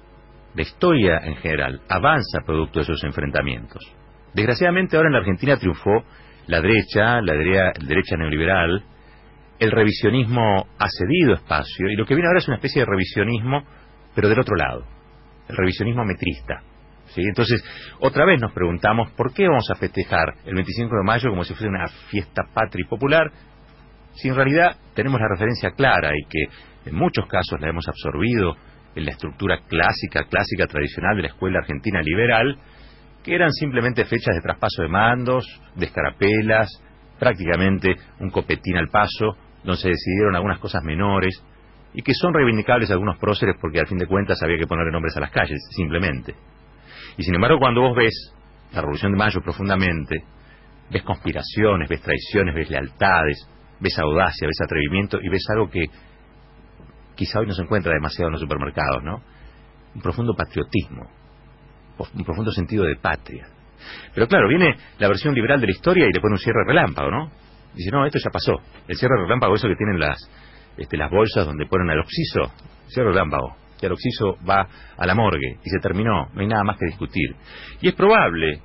en general avanza producto de esos enfrentamientos. Desgraciadamente ahora en la Argentina triunfó la derecha neoliberal, el revisionismo ha cedido espacio y lo que viene ahora es una especie de revisionismo, pero del otro lado, el revisionismo metrista. ¿Sí? Entonces, otra vez nos preguntamos por qué vamos a festejar el 25 de mayo como si fuese una fiesta patria y popular, si en realidad tenemos la referencia clara y que en muchos casos la hemos absorbido en la estructura clásica tradicional de la escuela argentina liberal, que eran simplemente fechas de traspaso de mandos, de escarapelas, prácticamente un copetín al paso, donde se decidieron algunas cosas menores, y que son reivindicables algunos próceres porque al fin de cuentas había que ponerle nombres a las calles, simplemente. Y sin embargo, cuando vos ves la Revolución de Mayo profundamente, ves conspiraciones, ves traiciones, ves lealtades, ves audacia, ves atrevimiento y ves algo que quizá hoy no se encuentra demasiado en los supermercados, ¿no? Un profundo patriotismo, un profundo sentido de patria. Pero claro, viene la versión liberal de la historia y le pone un cierre relámpago, ¿no? Dice, no, esto ya pasó. El cierre relámpago, eso que tienen las bolsas donde ponen al occiso, cierre relámpago. Y el occiso va a la morgue y se terminó, no hay nada más que discutir. Y es probable,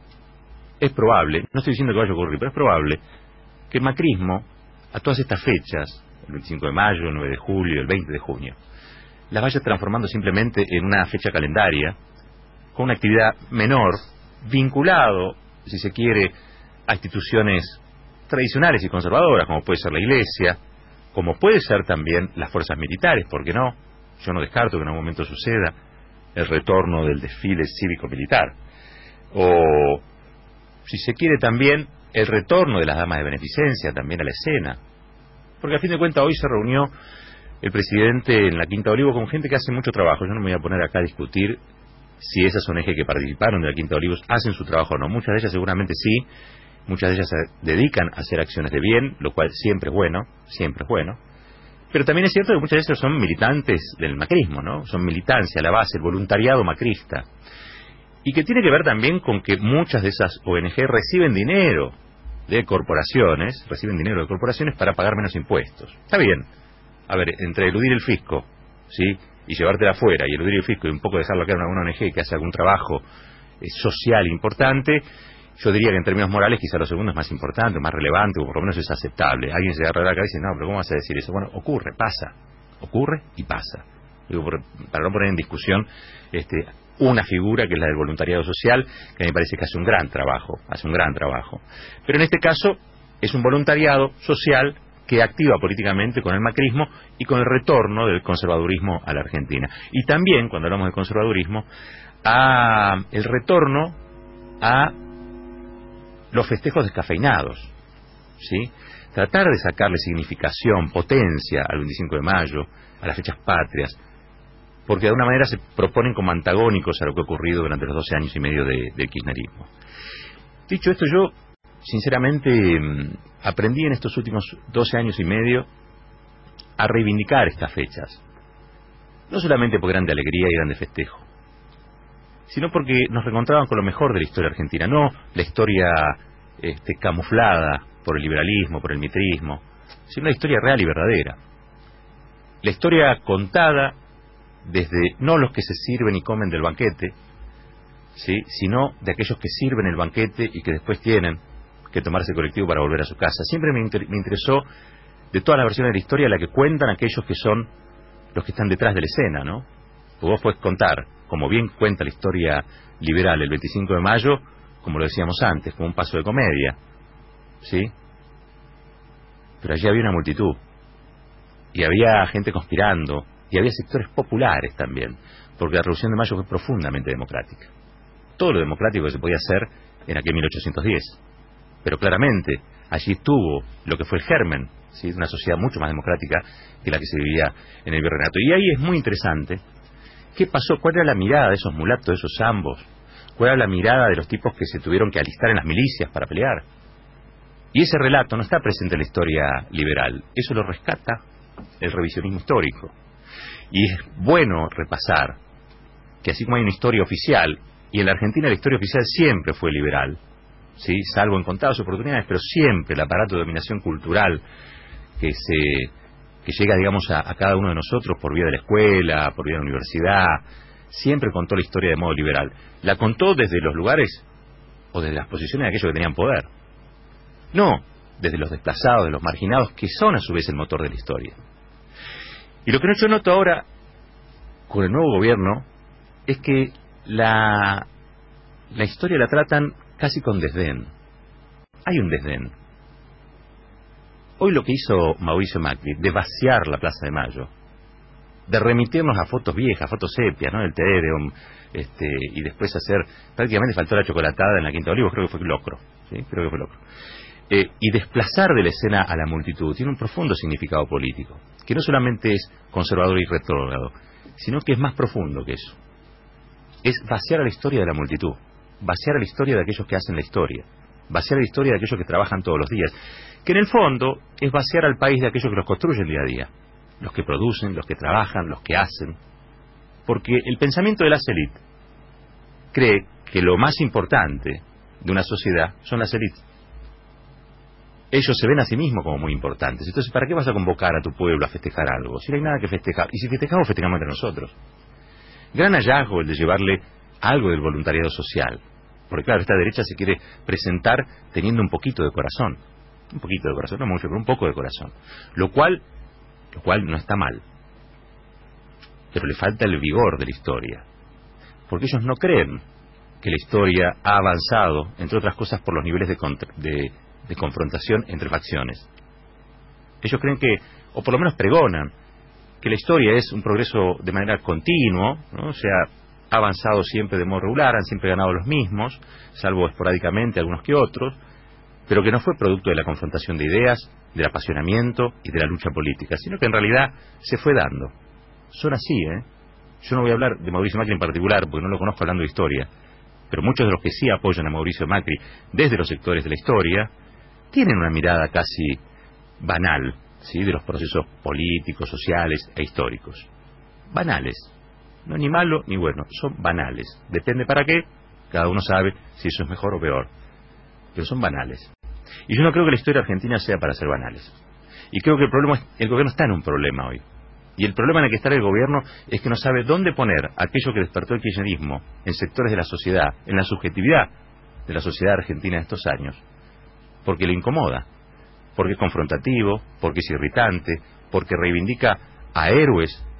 no estoy diciendo que vaya a ocurrir, pero es probable que el macrismo, a todas estas fechas, el 25 de mayo, el 9 de julio, el 20 de junio, las vaya transformando simplemente en una fecha calendaria, con una actividad menor, vinculado, si se quiere, a instituciones tradicionales y conservadoras, como puede ser la Iglesia, como puede ser también las fuerzas militares, ¿por qué no? Yo no descarto que en algún momento suceda el retorno del desfile cívico-militar, o, si se quiere, también el retorno de las damas de beneficencia también a la escena, porque a fin de cuentas hoy se reunió el presidente en la Quinta de Olivos con gente que hace mucho trabajo. Yo no me voy a poner acá a discutir si esas ONG que participaron de la Quinta de Olivos hacen su trabajo o no. Muchas de ellas seguramente sí, muchas de ellas se dedican a hacer acciones de bien, lo cual siempre es bueno, pero también es cierto que muchas de ellas son militantes del macrismo, ¿no? Son militancia, la base, el voluntariado macrista, y que tiene que ver también con que muchas de esas ONG reciben dinero de corporaciones para pagar menos impuestos. Está bien, a ver, entre eludir el fisco, ¿sí?, y llevártela afuera, y eludir el fisco y un poco dejarlo caer en alguna ONG que hace algún trabajo social importante, yo diría que en términos morales quizá lo segundo es más importante, más relevante, o por lo menos es aceptable. Alguien se agarra la cabeza y dice, no, pero ¿cómo vas a decir eso? Bueno, ocurre y pasa. Digo, para no poner en discusión una figura que es la del voluntariado social, que a mí me parece que hace un gran trabajo. Pero en este caso es un voluntariado social que activa políticamente con el macrismo y con el retorno del conservadurismo a la Argentina. Y también, cuando hablamos de conservadurismo, el retorno a los festejos descafeinados, ¿sí? Tratar de sacarle significación, potencia al 25 de mayo, a las fechas patrias, porque de alguna manera se proponen como antagónicos a lo que ha ocurrido durante los 12 años y medio de kirchnerismo. Dicho esto, yo sinceramente aprendí en estos últimos 12 años y medio a reivindicar estas fechas, no solamente porque eran de alegría y eran de festejo, sino porque nos reencontraban con lo mejor de la historia argentina, no la historia camuflada por el liberalismo, por el mitrismo, sino la historia real y verdadera. La historia contada desde no los que se sirven y comen del banquete, ¿sí?, sino de aquellos que sirven el banquete y que después tienen que tomarse el colectivo para volver a su casa. Siempre me interesó, de todas las versiones de la historia, la que cuentan aquellos que son los que están detrás de la escena, ¿no? Porque vos podés contar, como bien cuenta la historia liberal, el 25 de mayo, como lo decíamos antes, como un paso de comedia, ¿sí? Pero allí había una multitud, y había gente conspirando, y había sectores populares también, porque la Revolución de Mayo fue profundamente democrática. Todo lo democrático que se podía hacer en aquel 1810. Pero claramente allí estuvo lo que fue el germen, ¿sí?, de una sociedad mucho más democrática que la que se vivía en el virreinato. Y ahí es muy interesante qué pasó, cuál era la mirada de esos mulatos, de esos zambos, cuál era la mirada de los tipos que se tuvieron que alistar en las milicias para pelear. Y ese relato no está presente en la historia liberal, eso lo rescata el revisionismo histórico. Y es bueno repasar que así como hay una historia oficial, y en la Argentina la historia oficial siempre fue liberal, ¿sí?, salvo en contadas oportunidades, pero siempre el aparato de dominación cultural que llega, digamos, a cada uno de nosotros por vía de la escuela, por vía de la universidad, siempre contó la historia de modo liberal. La contó desde los lugares o desde las posiciones de aquellos que tenían poder, no desde los desplazados, de los marginados, que son a su vez el motor de la historia. Y lo que yo noto ahora con el nuevo gobierno es que la historia la tratan casi con desdén. Hay un desdén. Hoy lo que hizo Mauricio Macri, de vaciar la Plaza de Mayo, de remitirnos a fotos viejas, fotos sepias, ¿no?, del Tedeum, y después hacer, prácticamente faltó la chocolatada en la Quinta de Olivos, creo que fue Locro, ¿sí?, creo que fue Locro. Y desplazar de la escena a la multitud tiene un profundo significado político, que no solamente es conservador y retrógrado, sino que es más profundo que eso. Es vaciar a la historia de la multitud, vaciar a la historia de aquellos que hacen la historia, vaciar a la historia de aquellos que trabajan todos los días, que en el fondo es vaciar al país de aquellos que los construyen día a día, los que producen, los que trabajan, los que hacen, porque el pensamiento de las élites cree que lo más importante de una sociedad son las élites. Ellos se ven a sí mismos como muy importantes. Entonces, ¿para qué vas a convocar a tu pueblo a festejar algo? Si no hay nada que festejar. Y si festejamos, festejamos entre nosotros. Gran hallazgo el de llevarle algo del voluntariado social. Porque claro, esta derecha se quiere presentar teniendo un poquito de corazón. Un poquito de corazón, no mucho, pero un poco de corazón. Lo cual no está mal. Pero le falta el vigor de la historia. Porque ellos no creen que la historia ha avanzado, entre otras cosas, por los niveles de confrontación entre facciones. Ellos creen que, o por lo menos pregonan, que la historia es un progreso de manera continua, ¿no? O sea, ha avanzado siempre de modo regular, han siempre ganado los mismos, salvo esporádicamente algunos que otros, pero que no fue producto de la confrontación de ideas, del apasionamiento y de la lucha política, sino que en realidad se fue dando. Son así, ¿eh? Yo no voy a hablar de Mauricio Macri en particular, porque no lo conozco hablando de historia, pero muchos de los que sí apoyan a Mauricio Macri desde los sectores de la historia tienen una mirada casi banal, ¿sí?, de los procesos políticos, sociales e históricos. Banales. No ni malo ni bueno, son banales. Depende para qué, cada uno sabe si eso es mejor o peor. Pero son banales. Y yo no creo que la historia argentina sea para ser banales. Y creo que el gobierno está en un problema hoy. Y el problema en el que está el gobierno es que no sabe dónde poner aquello que despertó el kirchnerismo en sectores de la sociedad, en la subjetividad de la sociedad argentina de estos años. Porque le incomoda, porque es confrontativo, porque es irritante, porque reivindica a héroes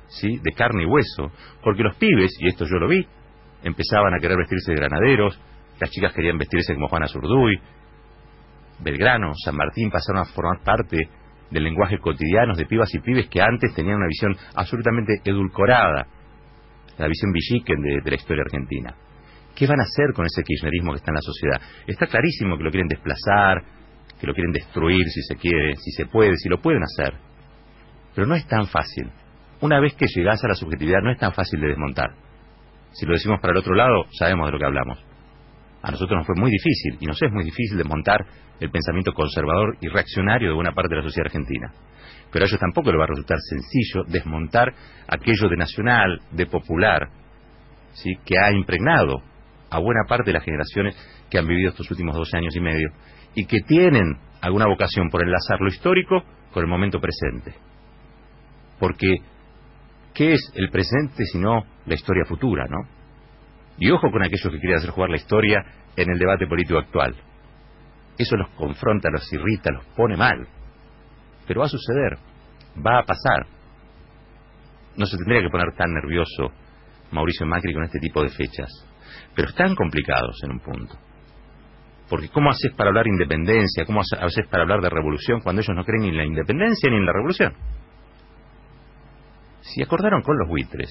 ¿sí?, de carne y hueso, porque los pibes, y esto yo lo vi, empezaban a querer vestirse de granaderos, las chicas querían vestirse como Juana Zurduy, Belgrano, San Martín pasaron a formar parte del lenguaje cotidiano de pibas y pibes que antes tenían una visión absolutamente edulcorada, la visión villiquen de la historia argentina. ¿Qué van a hacer con ese kirchnerismo que está en la sociedad? Está clarísimo que lo quieren desplazar, que lo quieren destruir si se quiere, si se puede, si lo pueden hacer. Pero no es tan fácil. Una vez que llegás a la subjetividad no es tan fácil de desmontar. Si lo decimos para el otro lado, sabemos de lo que hablamos. A nosotros nos fue muy difícil, y nos es muy difícil desmontar el pensamiento conservador y reaccionario de buena parte de la sociedad argentina. Pero a ellos tampoco les va a resultar sencillo desmontar aquello de nacional, de popular, ¿sí?, que ha impregnado a buena parte de las generaciones que han vivido estos últimos 12 años y medio y que tienen alguna vocación por enlazar lo histórico con el momento presente. Porque, ¿qué es el presente sino la historia futura, no? Y ojo con aquellos que quieren hacer jugar la historia en el debate político actual. Eso los confronta, los irrita, los pone mal. Pero va a suceder, va a pasar. No se tendría que poner tan nervioso Mauricio Macri con este tipo de fechas. Pero están complicados en un punto. Porque ¿cómo haces para hablar de independencia? ¿Cómo haces para hablar de revolución cuando ellos no creen ni en la independencia ni en la revolución? Si acordaron con los buitres.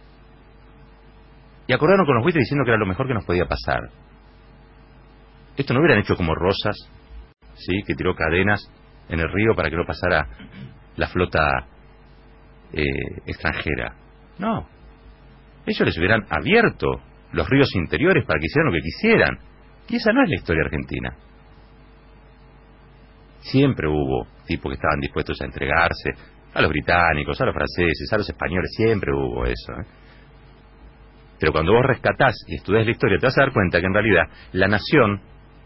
Y acordaron con los buitres diciendo que era lo mejor que nos podía pasar. Esto no hubieran hecho como Rosas, ¿sí?, que tiró cadenas en el río para que no pasara la flota extranjera. No. Ellos les hubieran abierto los ríos interiores para que hicieran lo que quisieran. Y esa no es la historia argentina. Siempre hubo tipos que estaban dispuestos a entregarse a los británicos, a los franceses, a los españoles. Siempre hubo eso, ¿eh? Pero cuando vos rescatás y estudiás la historia, te vas a dar cuenta que en realidad la nación,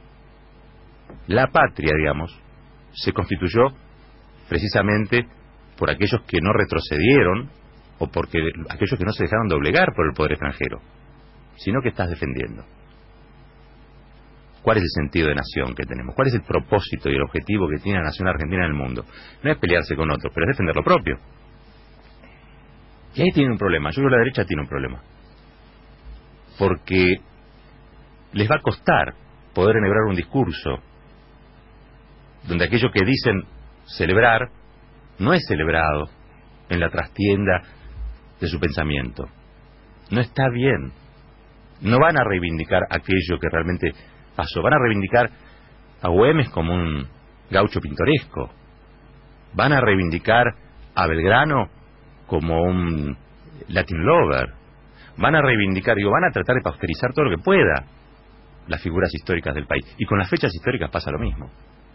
la patria, digamos, se constituyó precisamente por aquellos que no retrocedieron o porque aquellos que no se dejaron doblegar por el poder extranjero, sino que estás defendiendo. ¿Cuál es el sentido de nación que tenemos? ¿Cuál es el propósito y el objetivo que tiene la nación argentina en el mundo? No es pelearse con otros, pero es defender lo propio. Y ahí tiene un problema. Yo creo que la derecha tiene un problema. Porque les va a costar poder enhebrar un discurso donde aquello que dicen celebrar no es celebrado en la trastienda de su pensamiento. No está bien. No van a reivindicar aquello que realmente pasó. Van a reivindicar a Güemes como un gaucho pintoresco. Van a reivindicar a Belgrano como un Latin lover. Van a reivindicar, van a tratar de pausterizar todo lo que pueda las figuras históricas del país. Y con las fechas históricas pasa lo mismo.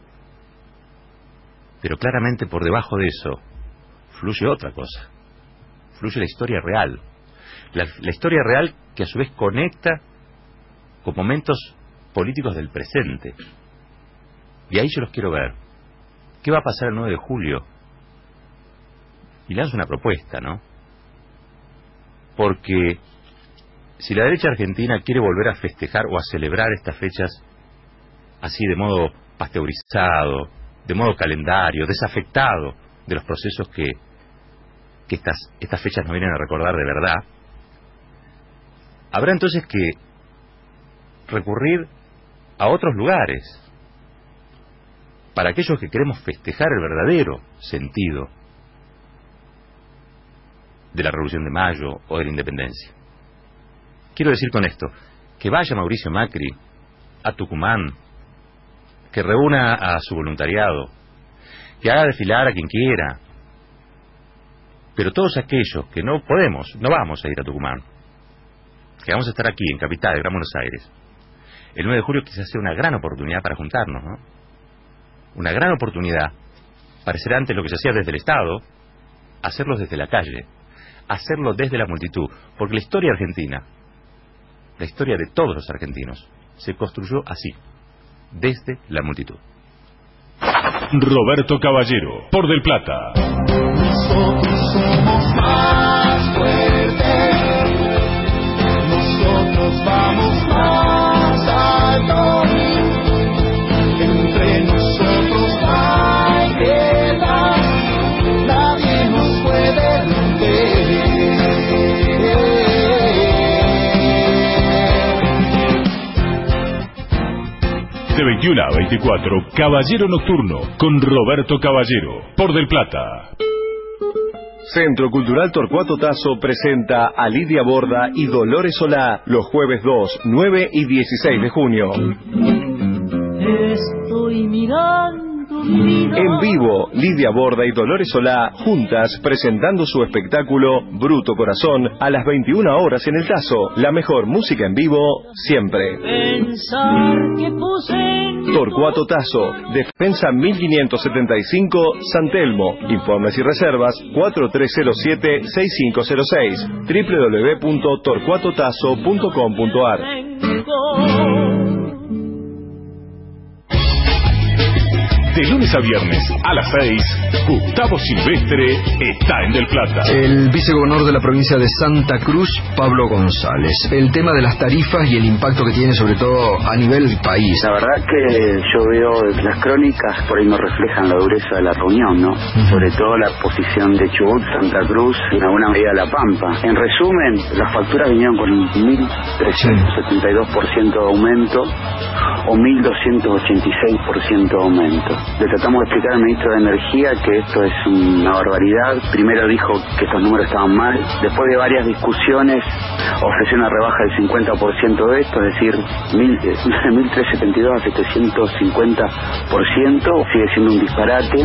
Pero claramente por debajo de eso fluye otra cosa. Fluye la historia real. La historia real que a su vez conecta con momentos políticos del presente. Y ahí yo los quiero ver. ¿Qué va a pasar el 9 de julio? Y lanzo una propuesta, ¿no? Porque si la derecha argentina quiere volver a festejar o a celebrar estas fechas así de modo pasteurizado, de modo calendario, desafectado de los procesos que estas fechas nos vienen a recordar de verdad, habrá entonces que recurrir a otros lugares para aquellos que queremos festejar el verdadero sentido de la Revolución de Mayo o de la Independencia. Quiero decir con esto, que vaya Mauricio Macri a Tucumán, que reúna a su voluntariado, que haga desfilar a quien quiera, pero todos aquellos que no podemos, no vamos a ir a Tucumán, que vamos a estar aquí en Capital, Gran Buenos Aires, el 9 de julio quizás sea una gran oportunidad para juntarnos, ¿no? Una gran oportunidad para hacer antes lo que se hacía desde el Estado, hacerlo desde la calle, hacerlo desde la multitud, porque la historia argentina, la historia de todos los argentinos, se construyó así, desde la multitud.
Roberto Caballero, por Del Plata.
Nosotros somos más fuertes, nosotros vamos más alto, entre nosotros hay piedad, nadie nos puede romper.
De 21 a 24, Caballero Nocturno, con Roberto Caballero, por Del Plata.
Centro Cultural Torcuato Tasso presenta a Lidia Borda y Dolores Solá los jueves 2, 9 y 16 de junio.
Estoy mirando mi vida.
En vivo, Lidia Borda y Dolores Solá juntas presentando su espectáculo Bruto Corazón a las 21 horas en el Tasso. La mejor música en vivo siempre.
Pensar que puse
Torcuato Tasso, Defensa 1575, San Telmo. Informes y reservas 4307-6506, www.torcuatotasso.com.ar.
De lunes a viernes a las 6, Gustavo Silvestre está en Del Plata.
El vicegobernador de la provincia de Santa Cruz, Pablo González. El tema de las tarifas y el impacto que tiene sobre todo a nivel país.
La verdad que yo veo las crónicas, por ahí no reflejan la dureza de la reunión, ¿no? Sobre todo la posición de Chubut, Santa Cruz y en alguna medida La Pampa. En resumen, las facturas vinieron con un 1.372% de aumento o 1.286% de aumento. Le tratamos de explicar al ministro de Energía que esto es una barbaridad. Primero dijo que estos números estaban mal. Después de varias discusiones ofreció una rebaja del 50% de esto, es decir, 1.372 a 750%. Sigue siendo un disparate.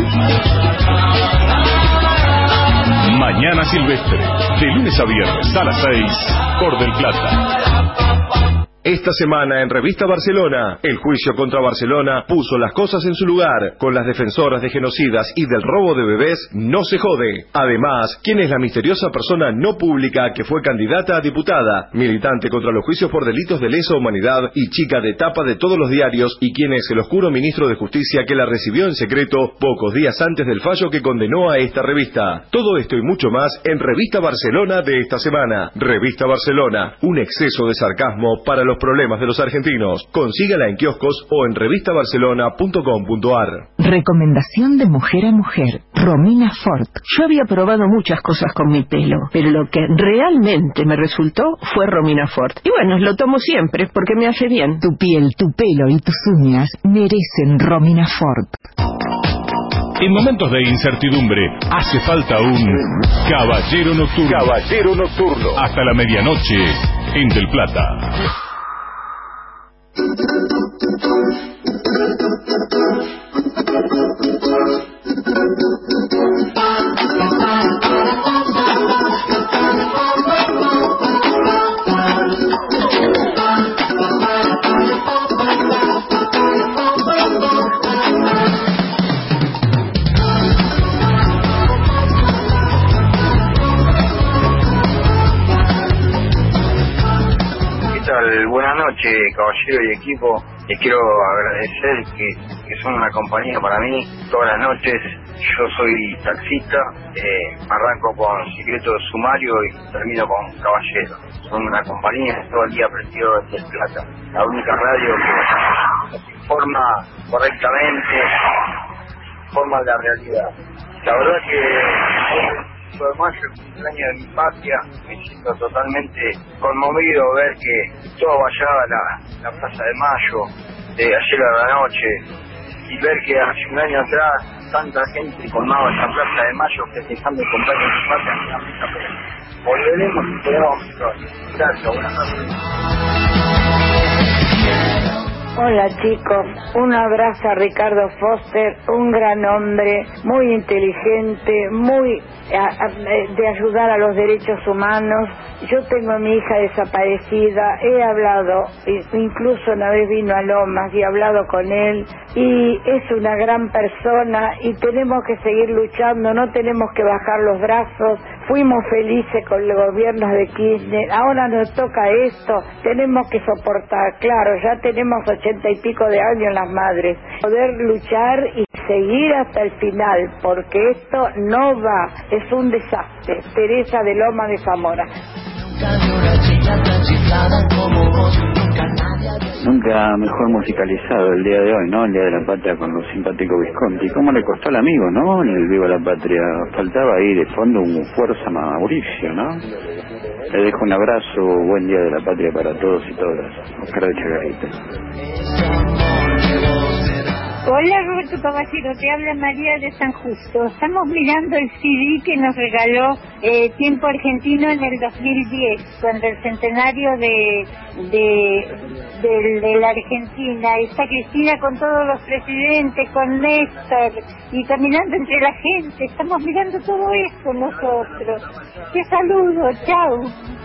Mañana Silvestre, de lunes a viernes a las 6, por Del Plata.
Esta semana en Revista Barcelona, el juicio contra Barcelona puso las cosas en su lugar. Con las defensoras de genocidas y del robo de bebés no se jode. Además, ¿quién es la misteriosa persona no pública que fue candidata a diputada, militante contra los juicios por delitos de lesa humanidad y chica de tapa de todos los diarios? ¿Y quién es el oscuro ministro de Justicia que la recibió en secreto pocos días antes del fallo que condenó a esta revista? Todo esto y mucho más en Revista Barcelona de esta semana. Revista Barcelona, un exceso de sarcasmo para los problemas de los argentinos. Consígala en kioscos o en revistabarcelona.com.ar.
Recomendación de mujer a mujer. Romina Ford. Yo había probado muchas cosas con mi pelo, pero lo que realmente me resultó fue Romina Ford. Y bueno, lo tomo siempre porque me hace bien. Tu piel, tu pelo y tus uñas merecen Romina Ford.
En momentos de incertidumbre, hace falta un Caballero Nocturno.
Caballero Nocturno.
Hasta la medianoche en Del Plata.
Buenas noches, caballero y equipo. Les quiero agradecer que son una compañía para mí todas las noches. Yo soy taxista, arranco con Secreto de Sumario y termino con Caballero. Son una compañía todo el día prendido desde El Plata. La única radio que nos informa correctamente, informa la realidad. La verdad que de mayo, el cumpleaños de mi patria, me siento totalmente conmovido ver que todo vallaba la Plaza de Mayo de ayer a la noche y ver que hace un año atrás tanta gente colmaba esa Plaza de Mayo festejando el cumpleaños de mi patria en la mesa. Volveremos y tenemos gracias, buenas noches.
Hola chicos, un abrazo a Ricardo Foster, un gran hombre, muy inteligente, muy de ayudar a los derechos humanos. Yo tengo a mi hija desaparecida, he hablado, incluso una vez vino a Lomas y he hablado con él, y es una gran persona y tenemos que seguir luchando, no tenemos que bajar los brazos. Fuimos felices con los gobiernos de Kirchner, ahora nos toca esto, tenemos que soportar, claro, ya tenemos 80 y pico de años las madres, poder luchar y seguir hasta el final, porque esto no va, es un desastre. Teresa de Loma de Zamora.
Nunca mejor musicalizado el día de hoy, ¿no? El Día de la Patria con los simpáticos Visconti. ¿Cómo le costó al amigo, no? En el Viva la Patria. Faltaba ahí de fondo un fuerza Mauricio, ¿no? Le dejo un abrazo, buen Día de la Patria para todos y todas. Oscar de Chagarita.
Hola Roberto Caballero, te habla María de San Justo. Estamos mirando el CD que nos regaló Tiempo Argentino en el 2010, cuando el centenario de la Argentina. Está Cristina con todos los presidentes, con Néstor, y caminando entre la gente. Estamos mirando todo esto nosotros. Te saludo, chao.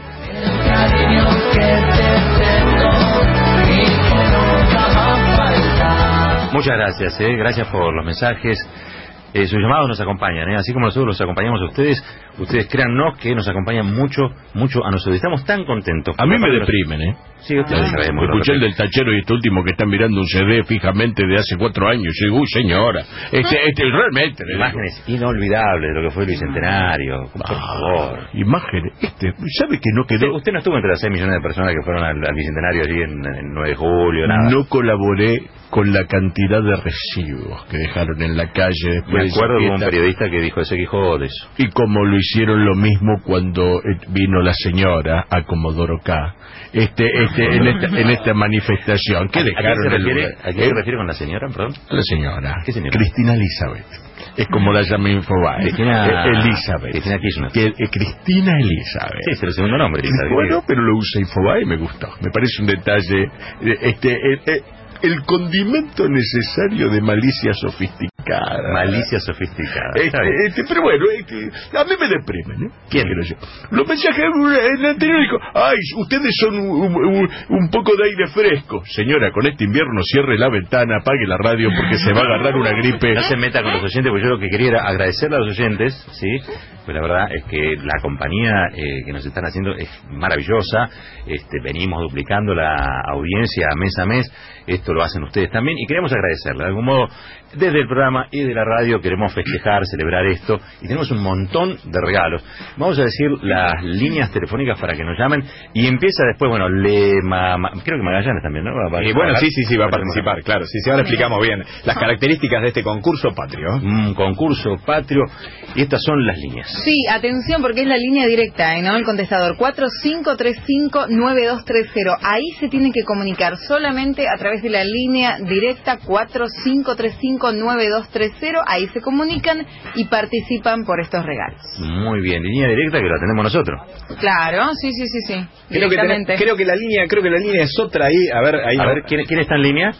Muchas gracias, gracias por los mensajes. Sus llamados nos acompañan, así como nosotros los acompañamos a ustedes. Ustedes créannos que nos acompañan mucho a nosotros. Estamos tan contentos.
A mí me deprimen,
Sí, ustedes sabemos.
Escuché el del tachero y este último que están mirando un CD fijamente de hace 4 años. Y digo, señora, realmente.
Imágenes inolvidables de lo que fue el Bicentenario. Por favor.
Imágenes. ¿Sabe que no quedó?
Usted no estuvo entre las 6 millones de personas que fueron al Bicentenario allí en 9 de julio, nada.
No colaboré con la cantidad de residuos que dejaron en la calle después.
Me acuerdo de un periodista que dijo, se quejó de eso.
Y como lo hicieron lo mismo cuando vino la señora a Comodoro K. En esta manifestación. ¿Qué dejaron?
¿A qué se refiere con la señora, perdón?
La señora.
¿Qué señora?
Cristina Elizabeth. Es como la llama Infobae. Elizabeth.
Cristina Kirchner.
Cristina Elizabeth.
Sí, es el segundo nombre.
Bueno, pero lo usa Infobae y me gustó. Me parece un detalle. El condimento necesario de malicia sofisticada.
Malicia sofisticada.
Pero bueno, a mí me deprimen,
¿Quién?
Los mensajes en el anterior dijo, ay, ustedes son un poco de aire fresco. Señora, con este invierno cierre la ventana, apague la radio porque se va a agarrar una gripe.
No se meta con los oyentes, porque yo lo que quería era agradecerle a los oyentes, ¿sí? Pues la verdad es que la compañía que nos están haciendo es maravillosa. Venimos duplicando la audiencia mes a mes. Esto lo hacen ustedes también y queremos agradecerle. De algún modo, desde el programa y de la radio queremos festejar, celebrar esto y tenemos un montón de regalos. Vamos a decir las líneas telefónicas para que nos llamen y empieza después, bueno, creo que Magallanes también, ¿no?
Bueno, sí, va a participar, claro. Sí, ahora explicamos bien las características de este concurso patrio.
Concurso patrio, y estas son las líneas.
Sí, atención porque es la línea directa, ¿no? El contestador 4535-9230. Ahí se tienen que comunicar solamente a través de la línea directa 4535-9230. Ahí se comunican y participan por estos regalos.
Muy bien, línea directa que la tenemos nosotros.
Claro, sí.
Creo que la línea es otra ahí. A ver,
¿quién está en línea?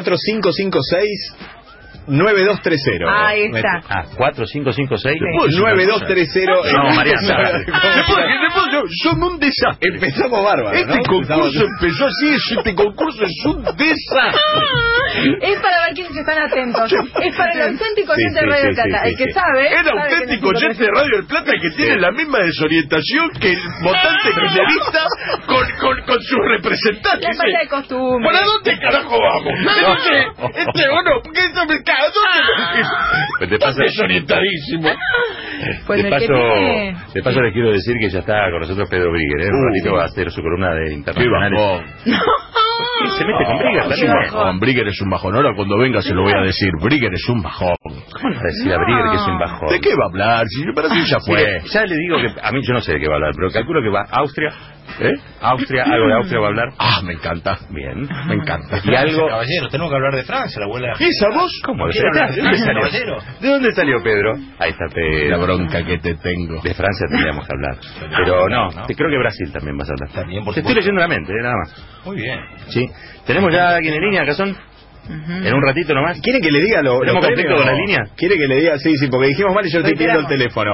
4556-9230.
Ahí está.
4556.
9230.
No, Mariana.
Son un desastre.
Empezamos bárbaro.
Este concurso empezó así. Este concurso es un desastre.
Es para ver quiénes están atentos. Es para el auténtico oyente de Radio del Plata. El que sabe.
El auténtico oyente de Radio del Plata que tiene la misma desorientación que el votante kirchnerista con sus representantes.
La falta de costumbre.
¿Para dónde carajo vamos? Porque eso me cae. Estás desorientadísimo.
Pues
de paso les quiero decir que ya está con nosotros Pedro Brigger, Un ratito va a hacer su columna de internacionales. Se mete con Brigger también.
Brigger es un bajón. Ahora cuando venga se lo voy a decir. Brigger es un bajón.
¿Cómo le va a decir a Brigger que es un bajón?
¿De qué va a hablar? Si para sí ya fue.
Ya le digo que a mí yo no sé de qué va a hablar, pero calculo que va a Austria. Austria, algo de Austria va a hablar.
Me encanta.
Bien,
me encanta.
Y algo.
Caballero, tenemos que hablar de Francia, la abuela.
¿Esa voz?
¿Cómo? ¿De
dónde salió?
¿De dónde salió Pedro? Ahí está Pedro.
La bronca que te tengo.
De Francia tendríamos que hablar. Pero no, creo que Brasil también vas a hablar.
También, por
Te estoy leyendo la mente, nada más.
Muy bien.
Sí. ¿Tenemos ya alguien en línea, Cazón? En un ratito nomás.
¿Quiere que le diga lo
conflicto con la línea?
¿Quiere que le diga? Sí, porque dijimos mal y yo estoy pidiendo el teléfono.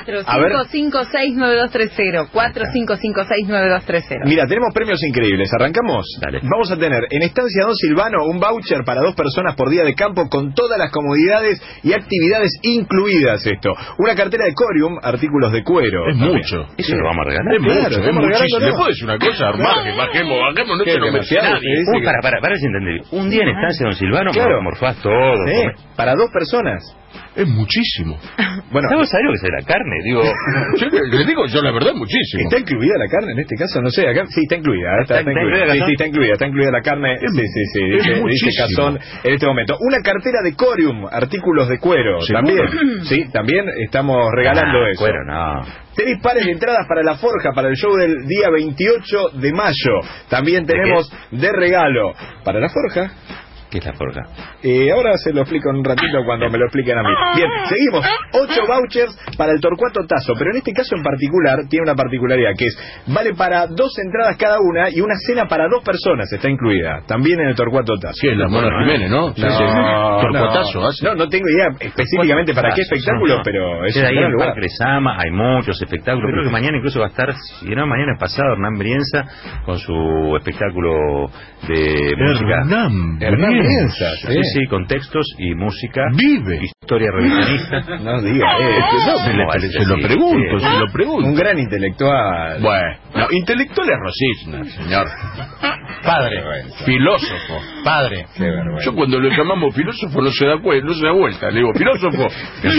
4556-9230. 4556-9230.
Mira, tenemos premios increíbles. ¿Arrancamos?
Dale.
Vamos a tener en Estancia Don Silvano un voucher para 2 personas por día de campo con todas las comodidades y actividades incluidas esto. Una cartera de Corium, artículos de cuero.
Es
también.
mucho.
Eso lo vamos a regalar.
Es mucho, es muchísimo.
¿Le
¿Le puedo decir una cosa? Bajemos, no se lo merece nadie.
Para si entendí. Un día en Estancia Don Silvano,
claro,
morfás todo.
Para 2 personas.
Es muchísimo.
Bueno,
¿sabes lo que es la carne? Digo,
le digo yo la verdad, muchísimo.
¿Está incluida la carne en este caso? No sé, acá sí está incluida. Está incluida la carne. Sí. Dice Cazón en este momento. Una cartera de Corium, artículos de cuero. También estamos regalando eso.
Cuero, no.
Tenéis pares de entradas para la Forja, para el show del día 28 de mayo. También tenemos de regalo para la Forja.
¿Qué es la forja?
Ahora se lo explico en un ratito cuando me lo expliquen a mí. Bien, seguimos. 8 vouchers para el Torcuato Tazo, pero en este caso en particular tiene una particularidad que es, vale para 2 entradas cada una y una cena para 2 personas está incluida, también en el Torcuato Tazo.
Sí, la Mona Jiménez, ¿no? Torcuatazo,
no tengo idea específicamente para qué espectáculo, pero es
ahí
un
en
lugar.
Parque Lezama, hay muchos espectáculos. Creo que mañana incluso va a estar, si no, mañana es pasado, Hernán Brienza con su espectáculo de música.
Hernán
Brienza,
sí, con textos y música.
Vive.
Historia revisionista.
No diga
se lo pregunto.
Un gran intelectual.
Bueno, no, intelectual es Rosicna, señor.
Padre.
Filósofo.
Padre.
Qué vergüenza.
Yo cuando le llamamos filósofo no se da vuelta. Le digo, filósofo.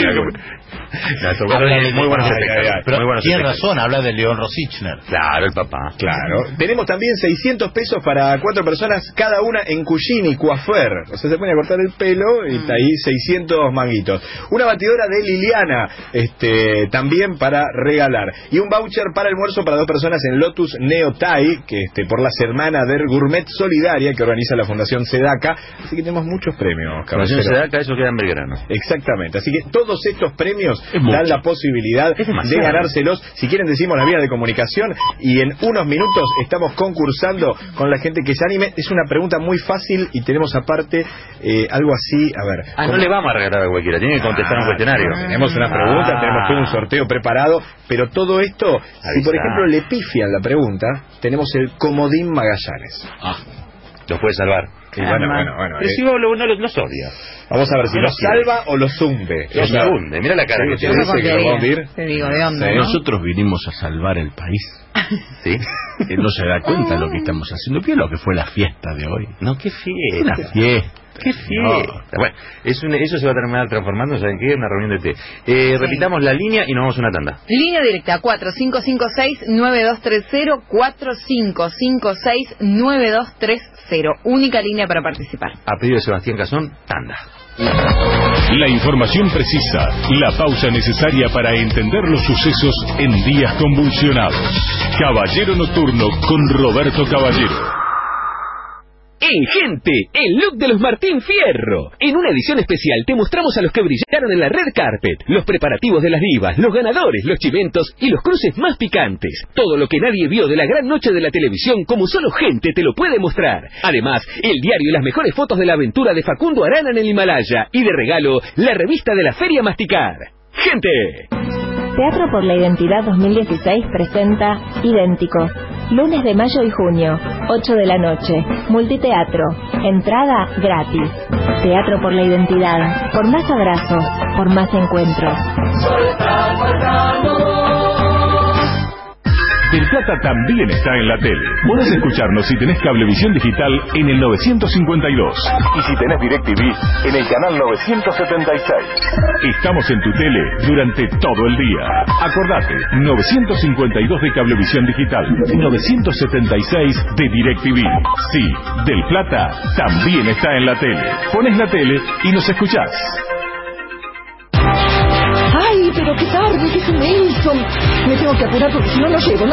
Muy buenos espectáculos.
Pero tiene razón, habla de León Rosichner.
Claro, el papá.
Claro. Tenemos también 600 pesos para 4 personas, cada una en Cugini, Coafer. O sea, se pone a cortar el pelo y está ahí 600 manguitos. Una batidora de Liliana, también para regalar. Y un voucher para almuerzo para 2 personas en Lotus Neo Thai, que por la semana de Gourmet Solidaria que organiza la Fundación Sedaka. Así que tenemos muchos premios,
Fundación Sedaka, eso queda en Belgrano.
Exactamente. Así que todos estos premios dan la posibilidad de ganárselos. Si quieren decimos la vía de comunicación y en unos minutos estamos concursando con la gente que se anime. Es una pregunta muy fácil y tenemos aparte algo así, a ver.
No le vamos a regalar a cualquiera, tiene que contestar un cuestionario.
Tenemos una pregunta, tenemos todo un sorteo preparado, pero todo esto, si por ejemplo le pifian la pregunta, tenemos el comodín Magallanes.
Los puede salvar.
Bueno.
Pero si vos los odia.
Vamos a ver si los salva o los hunde.
Los hunde, mira la cara que
te dice que lo va a hundir.
Te digo, ¿de dónde?
Nosotros vinimos a salvar el país.
¿Sí?
Él no se da cuenta de lo que estamos haciendo. ¿Qué es lo que fue la fiesta de hoy?
No, qué fiesta.
La fiesta.
¡Qué fiesta! Bueno, eso se va a terminar transformando, ¿saben qué? Una reunión de té. Repitamos la línea y nos vamos a una tanda.
Línea directa 4556-9230, 4556-9230. Única línea para participar.
A pedido de Sebastián Cazón, tanda.
La información precisa, la pausa necesaria para entender los sucesos en días convulsionados. Caballero Nocturno con Roberto Caballero.
En Gente, el look de los Martín Fierro. En una edición especial te mostramos a los que brillaron en la red carpet, los preparativos de las divas, los ganadores, los chimentos y los cruces más picantes. Todo lo que nadie vio de la gran noche de la televisión como solo Gente te lo puede mostrar. Además, el diario y las mejores fotos de la aventura de Facundo Arana en el Himalaya. Y de regalo, la revista de la Feria Masticar. ¡Gente!
Teatro por la Identidad 2016 presenta Idénticos. Lunes de mayo y junio, 8 de la noche. Multiteatro. Entrada gratis. Teatro por la Identidad. Por más abrazos, por más encuentros.
Del Plata también está en la tele. Podés escucharnos si tenés Cablevisión Digital en el 952.
Y si tenés DirecTV, en el canal 976.
Estamos en tu tele durante todo el día. Acordate, 952 de Cablevisión Digital, 976 de DirecTV. Sí, Del Plata también está en la tele. Pones la tele y nos escuchás.
¡Ay, pero qué tarde, qué se me hizo! Me tengo que apurar porque si no, no llego.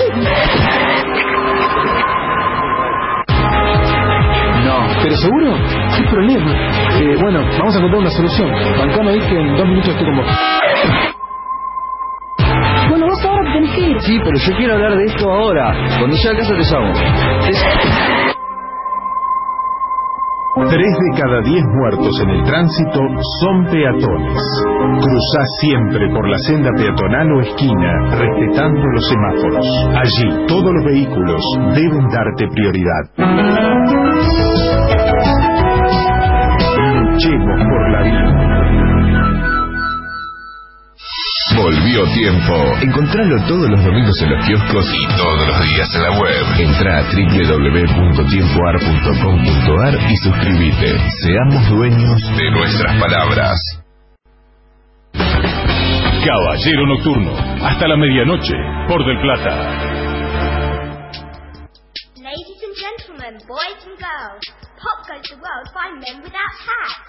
No, ¿pero seguro? ¿Qué problema? Bueno, vamos a encontrar una solución. Bancame ahí que en 2 minutos estoy con vos.
Bueno, vos ahora te tenés que ir.
Sí, pero yo quiero hablar de esto ahora. Cuando llegue a casa te llamo.
3 de cada 10 muertos en el tránsito son peatones. Cruzá siempre por la senda peatonal o esquina, respetando los semáforos. Allí, todos los vehículos deben darte prioridad. Luchemos por la vida.
Volvió Tiempo. Encontralo todos los domingos en los kioscos y todos los días en la web. Entrá a www.tiempoar.com.ar y suscríbete. Seamos dueños de nuestras palabras.
Caballero Nocturno, hasta la medianoche, por Del Plata.
Ladies and gentlemen, boys and girls, pop goes the world by men without hats.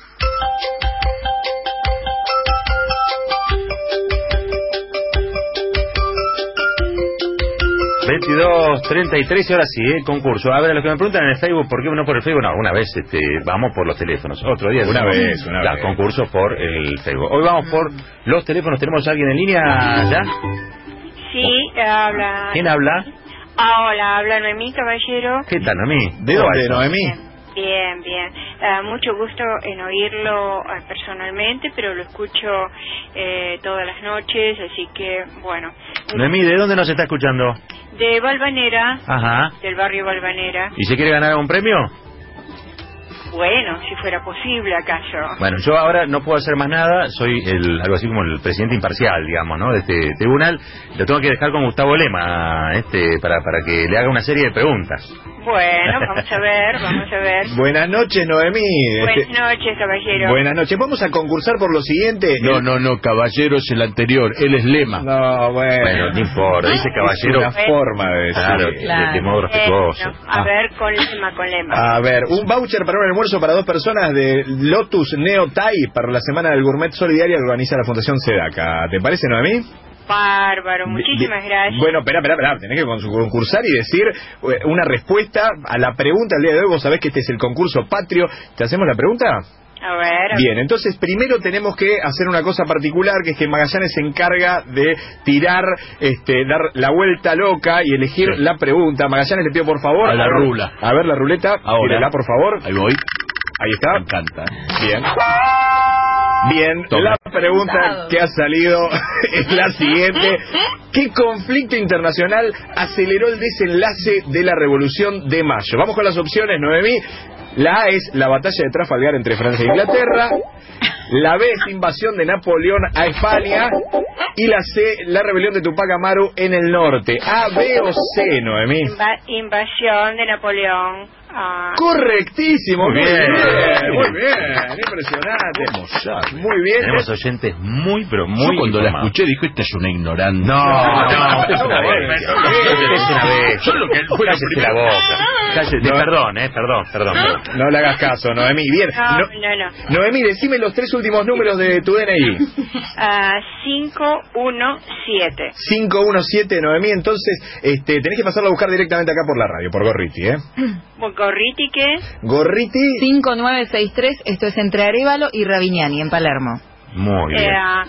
22:33 y ahora sí, concurso. A ver, lo que me preguntan en el Facebook, ¿por qué no por el Facebook? No, una vez vamos por los teléfonos. Otro día.
Una vez.
Concurso por el Facebook. Hoy vamos por los teléfonos. ¿Tenemos a alguien en línea ya?
Sí, habla.
¿Quién habla?
Hola, habla Noemí Caballero.
¿Qué tal, Noemí?
¿De dónde, Noemí?
Bien. Mucho gusto en oírlo personalmente, pero lo escucho todas las noches, así que, bueno.
Noemí, ¿de dónde nos está escuchando?
De Valvanera.
Ajá.
Del barrio Valvanera.
¿Y se quiere ganar un premio?
Bueno, si fuera posible, acaso.
Bueno, yo ahora no puedo hacer más nada, soy algo así como el presidente imparcial, digamos, ¿no? De este tribunal. Lo tengo que dejar con Gustavo Lema, para que le haga una serie de preguntas.
Bueno, vamos a ver.
Buenas noches, Noemí.
Buenas noches, caballero.
Buenas noches. Vamos a concursar por lo siguiente.
No, caballero es el anterior, él es Lema.
No, bueno.
No importa, dice caballero.
Es una forma de decir.
Claro, de modo respetuoso.
A ver, con Lema.
A ver, un voucher para un almuerzo para 2 personas de Lotus Neo Thai para la Semana del Gourmet Solidaria que organiza la Fundación Sedaca. ¿Te parece, Noemí?
Bárbaro, muchísimas gracias.
Bueno, espera, tenés que concursar y decir una respuesta a la pregunta del día de hoy. Vos sabés que este es el concurso patrio. ¿Te hacemos la pregunta?
A ver.
Bien, entonces primero tenemos que hacer una cosa particular, que es que Magallanes se encarga de tirar, dar la vuelta loca y elegir la pregunta. Magallanes, le pido por favor.
A la rula.
A ver la ruleta.
Ahora.
Tírela, por favor.
Ahí voy.
Ahí está.
Me encanta.
Bien, la pregunta que ha salido es la siguiente. ¿Qué conflicto internacional aceleró el desenlace de la Revolución de Mayo? Vamos con las opciones, Noemí. La A es la batalla de Trafalgar entre Francia e Inglaterra. La B es invasión de Napoleón a España. Y la C, la rebelión de Tupac Amaru en el norte. A, B o C, Noemí.
Invasión de Napoleón.
Correctísimo. Muy bien, impresionante. Muy bien.
Tenemos oyentes muy, pero muy.
Yo cuando la escuché dijo, esta es una ignorante.
No, usted es una bestia. Usted es una bestia. Cállese la boca. Cállese, perdón.
No le hagas caso, Noemí. Bien.
No.
Noemí, decime los 3 últimos números de tu DNI.
517.
517, Noemí. Entonces, tenés que pasarlo a buscar directamente acá por la radio, por Gorriti,
¿Gorriti qué?
Gorriti
5963, esto es entre Arévalo y Ravignani, en Palermo.
Muy bien.
¿A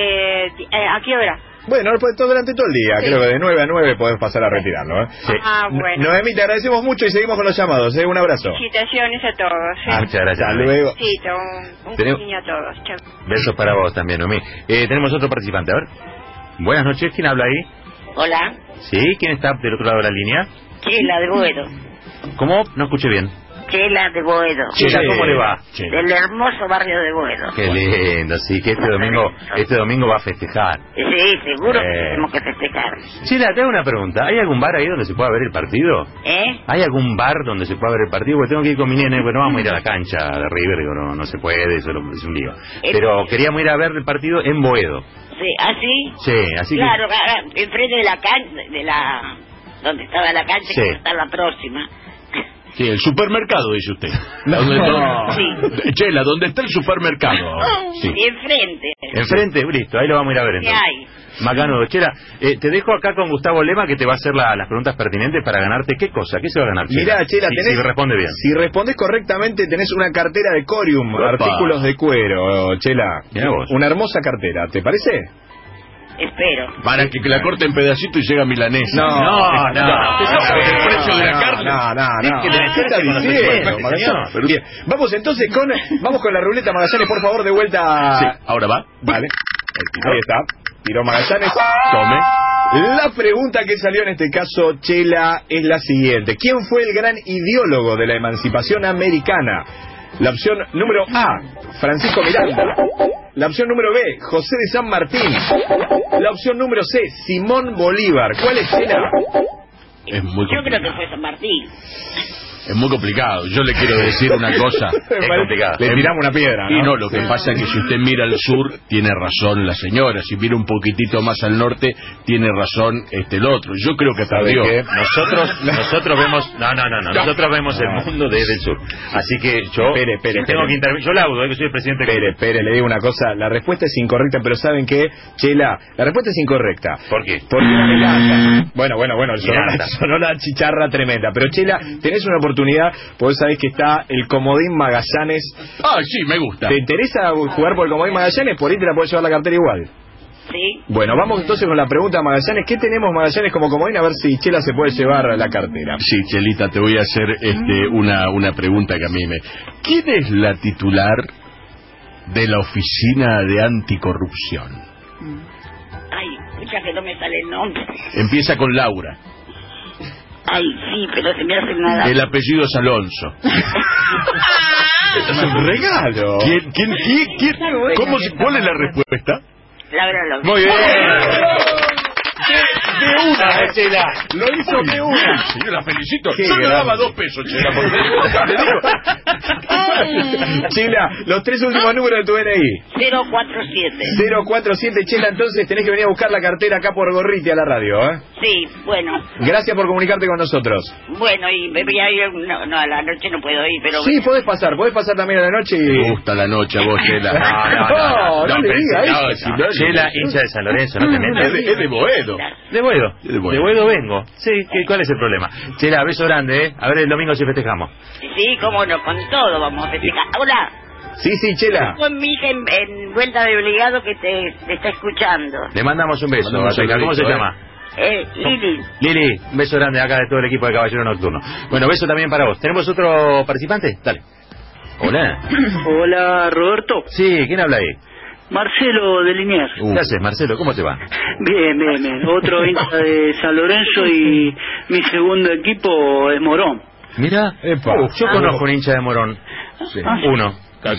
qué hora?
Bueno, durante todo el día, creo que de 9 a 9 podés pasar a retirarlo.
Sí.
Bueno.
Noemí, te agradecemos mucho y seguimos con los llamados. Un abrazo.
Felicitaciones a todos.
Muchas gracias.
Hasta luego.
Sí, un cariño a todos. Chao.
Besos para vos también, Noemí. Tenemos otro participante, a ver. Buenas noches, ¿quién habla ahí?
Hola.
¿Sí? ¿Quién está del otro lado de la línea?
Chela de Boedo.
¿Cómo? No escuché bien.
Chela de Boedo.
Chela, ¿cómo le va?
Del hermoso barrio de Boedo.
Qué lindo, sí, que este domingo va a festejar.
Sí, seguro que tenemos que festejar.
Chela, te hago una pregunta. ¿Hay algún bar ahí donde se pueda ver el partido? ¿Hay algún bar donde se pueda ver el partido? Porque tengo que ir con mi nene, no vamos a ir a la cancha de River, digo, no se puede, eso es un lío. Pero queríamos ir a ver el partido en Boedo.
Sí, ¿así?
Sí, así
claro, que... enfrente de la cancha, donde estaba la cancha, que está la próxima.
Sí, el supermercado, dice usted.
Sí.
Chela, ¿dónde está el supermercado?
Sí. Enfrente.
Enfrente, listo, ahí lo vamos a ir a ver entonces.
¿Qué hay?
Macano, Chela, te dejo acá con Gustavo Lema, que te va a hacer las preguntas pertinentes para ganarte. ¿Qué cosa? ¿Qué se va a ganar, Chela?
Mirá, Chela,
si responde bien.
Si respondes correctamente, tenés una cartera de Corium, artículos de cuero, Chela. Una hermosa cartera, ¿te parece?
Espero.
Para que la corte en pedacitos y llega milanesa.
No.
El precio de la carne.
No. ¿Qué está diciendo, Magallanes? Bien, vamos entonces con la ruleta, Magallanes, por favor, de vuelta.
Sí, ahora va.
Vale. Ahí está. Tiró Magallanes.
Tome.
La pregunta que salió en este caso, Chela, es la siguiente. ¿Quién fue el gran ideólogo de la emancipación americana? La opción número A, Francisco Miranda. La opción número B, José de San Martín. La opción número C, Simón Bolívar. ¿Cuál es, Chela?
Es muy complicado.
Yo creo que fue San Martín.
Es muy complicado. Yo le quiero decir una cosa.
Es complicado.
Le tiramos una piedra, ¿no?
Y no, lo que pasa es que si usted mira al sur, tiene razón la señora. Si mira un poquitito más al norte, tiene razón el otro. Yo creo que perdió.
Nosotros vemos... No. Nosotros vemos el mundo desde el sur. Así que yo tengo que intervenir. Yo laudo, que soy el presidente.
Espere, le digo una cosa. La respuesta es incorrecta, pero ¿saben qué? Chela, la respuesta es incorrecta.
¿Por qué?
Porque bueno, sonó la chicharra tremenda. Pero Chela, tenés una oportunidad, porque sabés que está el comodín Magallanes.
Ah, sí, me gusta.
¿Te interesa jugar por el comodín Magallanes? Por ahí te la podés llevar la cartera igual.
Sí.
Bueno, vamos entonces con la pregunta, Magallanes. ¿Qué tenemos, Magallanes, como comodín? A ver si Chela se puede llevar la cartera.
Sí, Chelita, te voy a hacer una pregunta que a mí me... ¿Quién es la titular de la Oficina de Anticorrupción?
Ay, escucha que no me sale el nombre.
Empieza con Laura.
Ay, sí, pero se me hace nada.
El apellido es Alonso.
Es un regalo.
¿Quién? ¿Cuál es la respuesta?
Laura Alonso.
Muy bien.
De una, Chela. Lo hizo de una.
Sí, yo la felicito.
Qué
Yo le daba
grande.
2 pesos, Chela, por
Chela, los 3 últimos números de tu DNI.
047.
047, Chela, entonces tenés que venir a buscar la cartera acá por Gorriti a la radio, ¿eh?
Sí, bueno.
Gracias por comunicarte con nosotros.
Bueno, y me voy a ir... No, a la noche no puedo ir, pero...
Sí, podés pasar también a la noche y...
Me gusta la noche a vos, Chela.
No le diga eso.
Chela, hincha de San Lorenzo, no te metas.
Es de Boedo.
De Boedo vengo. Sí, ¿cuál es el problema? Chela, beso grande, ¿eh? A ver el domingo si festejamos.
Sí, cómo no, con todo vamos a festejar. Hola.
Sí, Chela.
Con mi hija en vuelta de obligado que te está escuchando.
Le mandamos un beso. ¿Cómo se llama?
Lili.
Lili, un beso grande acá de todo el equipo de Caballero Nocturno. Bueno, beso también para vos. ¿Tenemos otro participante? Dale. Hola.
Hola, Roberto.
Sí, ¿quién habla ahí?
Marcelo de Liniers.
¿Qué haces, Marcelo? ¿Cómo te va?
Bien. Otro hincha de San Lorenzo y mi segundo equipo es Morón.
Mira, yo conozco un hincha de Morón. Sí. Uno.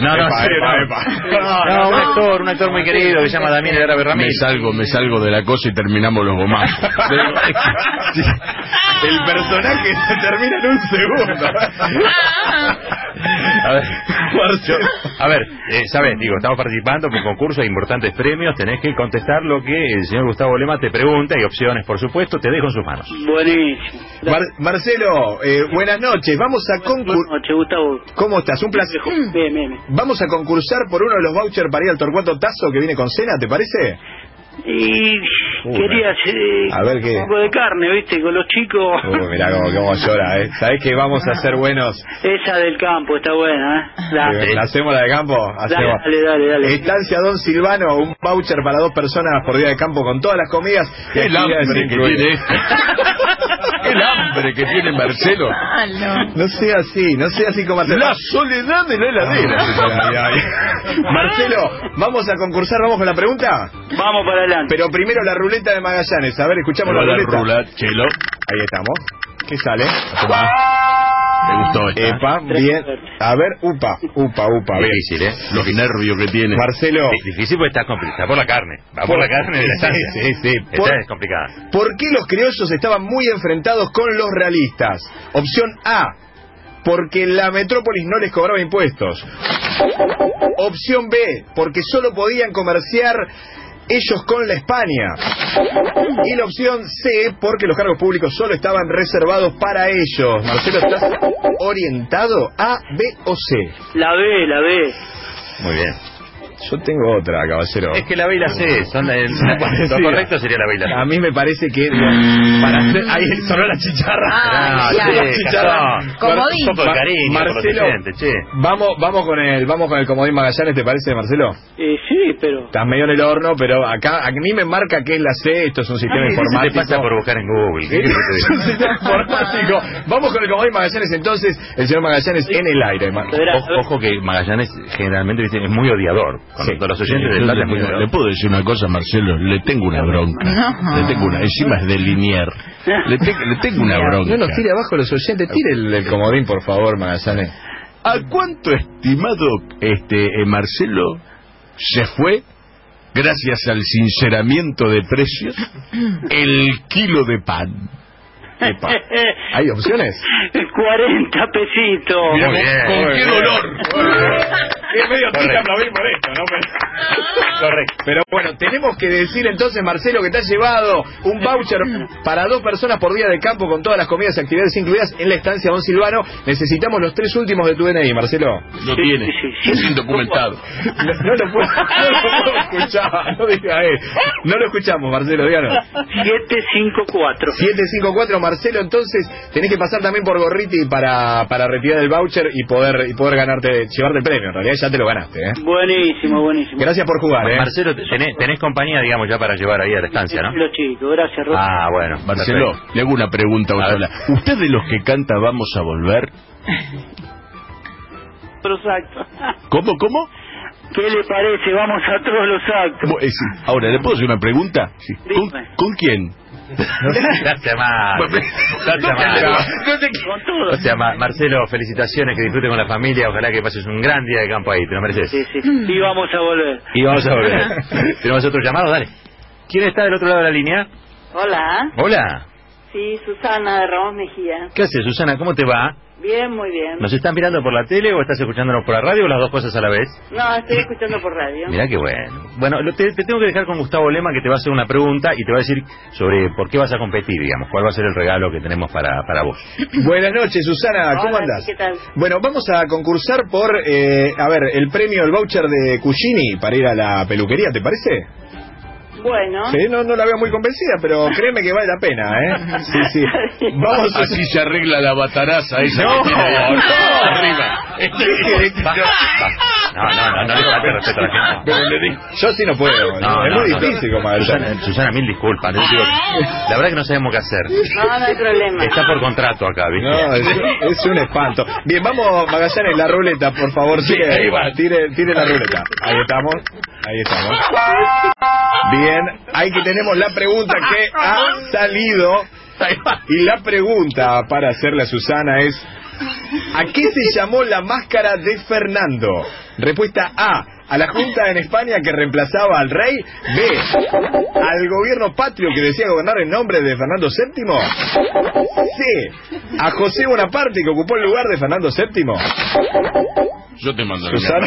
Un actor muy querido que se llama Damián Árabe Ramírez.
Me salgo de la cosa y terminamos los gomazos.
El personaje se termina en un segundo.
A ver, sabes, estamos participando por un concurso de importantes premios, tenés que contestar lo que el señor Gustavo Lema te pregunta, hay opciones, por supuesto, te dejo en sus manos.
Buenísimo.
Marcelo, buenas noches, vamos a concursar.
Buenas noches, Gustavo.
¿Cómo estás? Un placer.
Bien.
Vamos a concursar por uno de los vouchers para ir al Torcuato Tazo que viene con cena, ¿te parece?
Y quería hacer
a ver qué.
un poco de carne, ¿viste? Con los chicos.
Mirá cómo llora, ¿eh? ¿Sabés que vamos a ser buenos?
Esa del campo está buena, ¿eh?
¿La hacemos la de campo?
Dale.
Estancia Don Silvano, un voucher para 2 personas por día de campo con todas las comidas.
El hambre que tiene el hambre que tiene Marcelo.
No sea así como
la soledad de la heladera.
Marcelo, vamos a concursar, vamos con la pregunta.
Vamos para adelante.
Pero primero la ruleta de Magallanes. A ver, escuchamos la ruleta.
Chelo.
Ahí estamos. ¿Qué sale?
Me gustó esta.
Epa, bien. A ver, upa.
Difícil, ¿eh?
Los nervios que tiene.
Marcelo.
Difícil porque está complicada. Por la carne. Va por la carne de la estancia.
Sí.
Esta es complicada.
¿Por qué los criollos estaban muy enfrentados con los realistas? Opción A. Porque la metrópolis no les cobraba impuestos. Opción B. Porque solo podían comerciar ellos con la España. Y la opción C, porque los cargos públicos solo estaban reservados para ellos. Marcelo, ¿estás orientado? ¿A, B o C?
La B.
Muy bien.
Yo tengo otra, caballero.
Es que la B y la C son lo correcto sería la B y la C.
A mí me parece que para hacer... Ahí sonó la chicharra.
Comodín. Un poco de cariño,
Marcelo, vamos con el comodín Magallanes, ¿te parece, Marcelo?
Sí, pero...
Estás medio en el horno, pero acá a mí me marca que es la C. Esto es un sistema informático.
Te pasa por buscar en Google.
Es un sistema informático. Vamos con el comodín Magallanes entonces. El señor Magallanes en el aire.
Ojo que Magallanes generalmente es muy odiador. Con los oyentes del Plata es muy odiador.
Le puedo decir una cosa, Marcelo, le tengo una bronca. Encima es de Liniers. Le tengo una bronca.
No nos tire abajo los oyentes, tire el comodín, por favor, Magallanes.
¿A cuánto, estimado Marcelo, se fue, gracias al sinceramiento de precios, el kilo de pan?
Epa. ¿Hay opciones?
40 pesitos.
Mira, ¿con qué dolor?
Es medio triste aplaudir por esto, ¿no? Correcto. Pero bueno, tenemos que decir entonces, Marcelo, que te has llevado un voucher para 2 personas por día de campo con todas las comidas y actividades incluidas en la estancia Don Silvano. Necesitamos los 3 últimos de tu DNI, Marcelo.
Lo tiene. Es indocumentado.
No lo puedo escuchar. No diga no lo escuchamos, Marcelo, díganos.
754.
754, Marcelo, entonces tenés que pasar también por Gorriti para retirar el voucher y poder llevarte el premio. En realidad ya te lo ganaste, ¿eh?
Buenísimo.
Gracias por jugar, ¿eh?
Marcelo, tenés compañía, digamos, ya para llevar ahí a la estancia, ¿no?
Los chicos, gracias, Rosa.
Ah, bueno.
Marcelo, le hago una pregunta a usted. ¿Usted de los que canta Vamos a Volver?
Exacto.
¿Cómo?
¿Qué le parece? Vamos a todos los actos.
Ahora, ¿le puedo hacer una pregunta? Sí. ¿Con quién?
Gracias, Marcelo, felicitaciones, que disfrute con la familia, ojalá que pases un gran día de campo ahí, te lo mereces.
Sí. Y vamos a volver.
Tenemos otro llamado, dale. ¿Quién está del otro lado de la línea?
Hola. Sí, Susana de Ramos Mejía.
¿Qué haces, Susana? ¿Cómo te va?
Bien, muy bien.
¿Nos están mirando por la tele o estás escuchándonos por la radio o las dos cosas a la vez?
No, estoy escuchando por radio.
Mirá qué bueno. Bueno, te tengo que dejar con Gustavo Lema, que te va a hacer una pregunta y te va a decir sobre por qué vas a competir, digamos, cuál va a ser el regalo que tenemos para vos.
Buenas noches, Susana, ¿cómo andás?
¿Qué tal?
Bueno, vamos a concursar por, el premio, el voucher de Cucini para ir a la peluquería, ¿te parece?
Bueno.
Sí, no la veo muy convencida, pero créeme que vale la pena, ¿eh? Sí. Vamos a...
Así se arregla la bataraza esa.
No,
arriba.
No le falta respeto a la gente.
Pero le digo,
yo sí no puedo. Es muy difícil, comadre.
Susana, mil disculpas. La verdad que no sabemos qué hacer.
No hay problema.
Está por contrato acá, ¿viste?
No, es un espanto. Bien, vamos, Magallanes, la ruleta, por favor.
Sí, ahí va.
Tire la ruleta. Ahí estamos. Bien, ahí que tenemos la pregunta que ha salido. Y la pregunta para hacerle a Susana es: ¿a qué se llamó la máscara de Fernando? Respuesta A: a la Junta en España que reemplazaba al rey. B: al gobierno patrio que decía gobernar en nombre de Fernando VII. C: a José Bonaparte que ocupó el lugar de Fernando VII.
Yo te mando
Susana.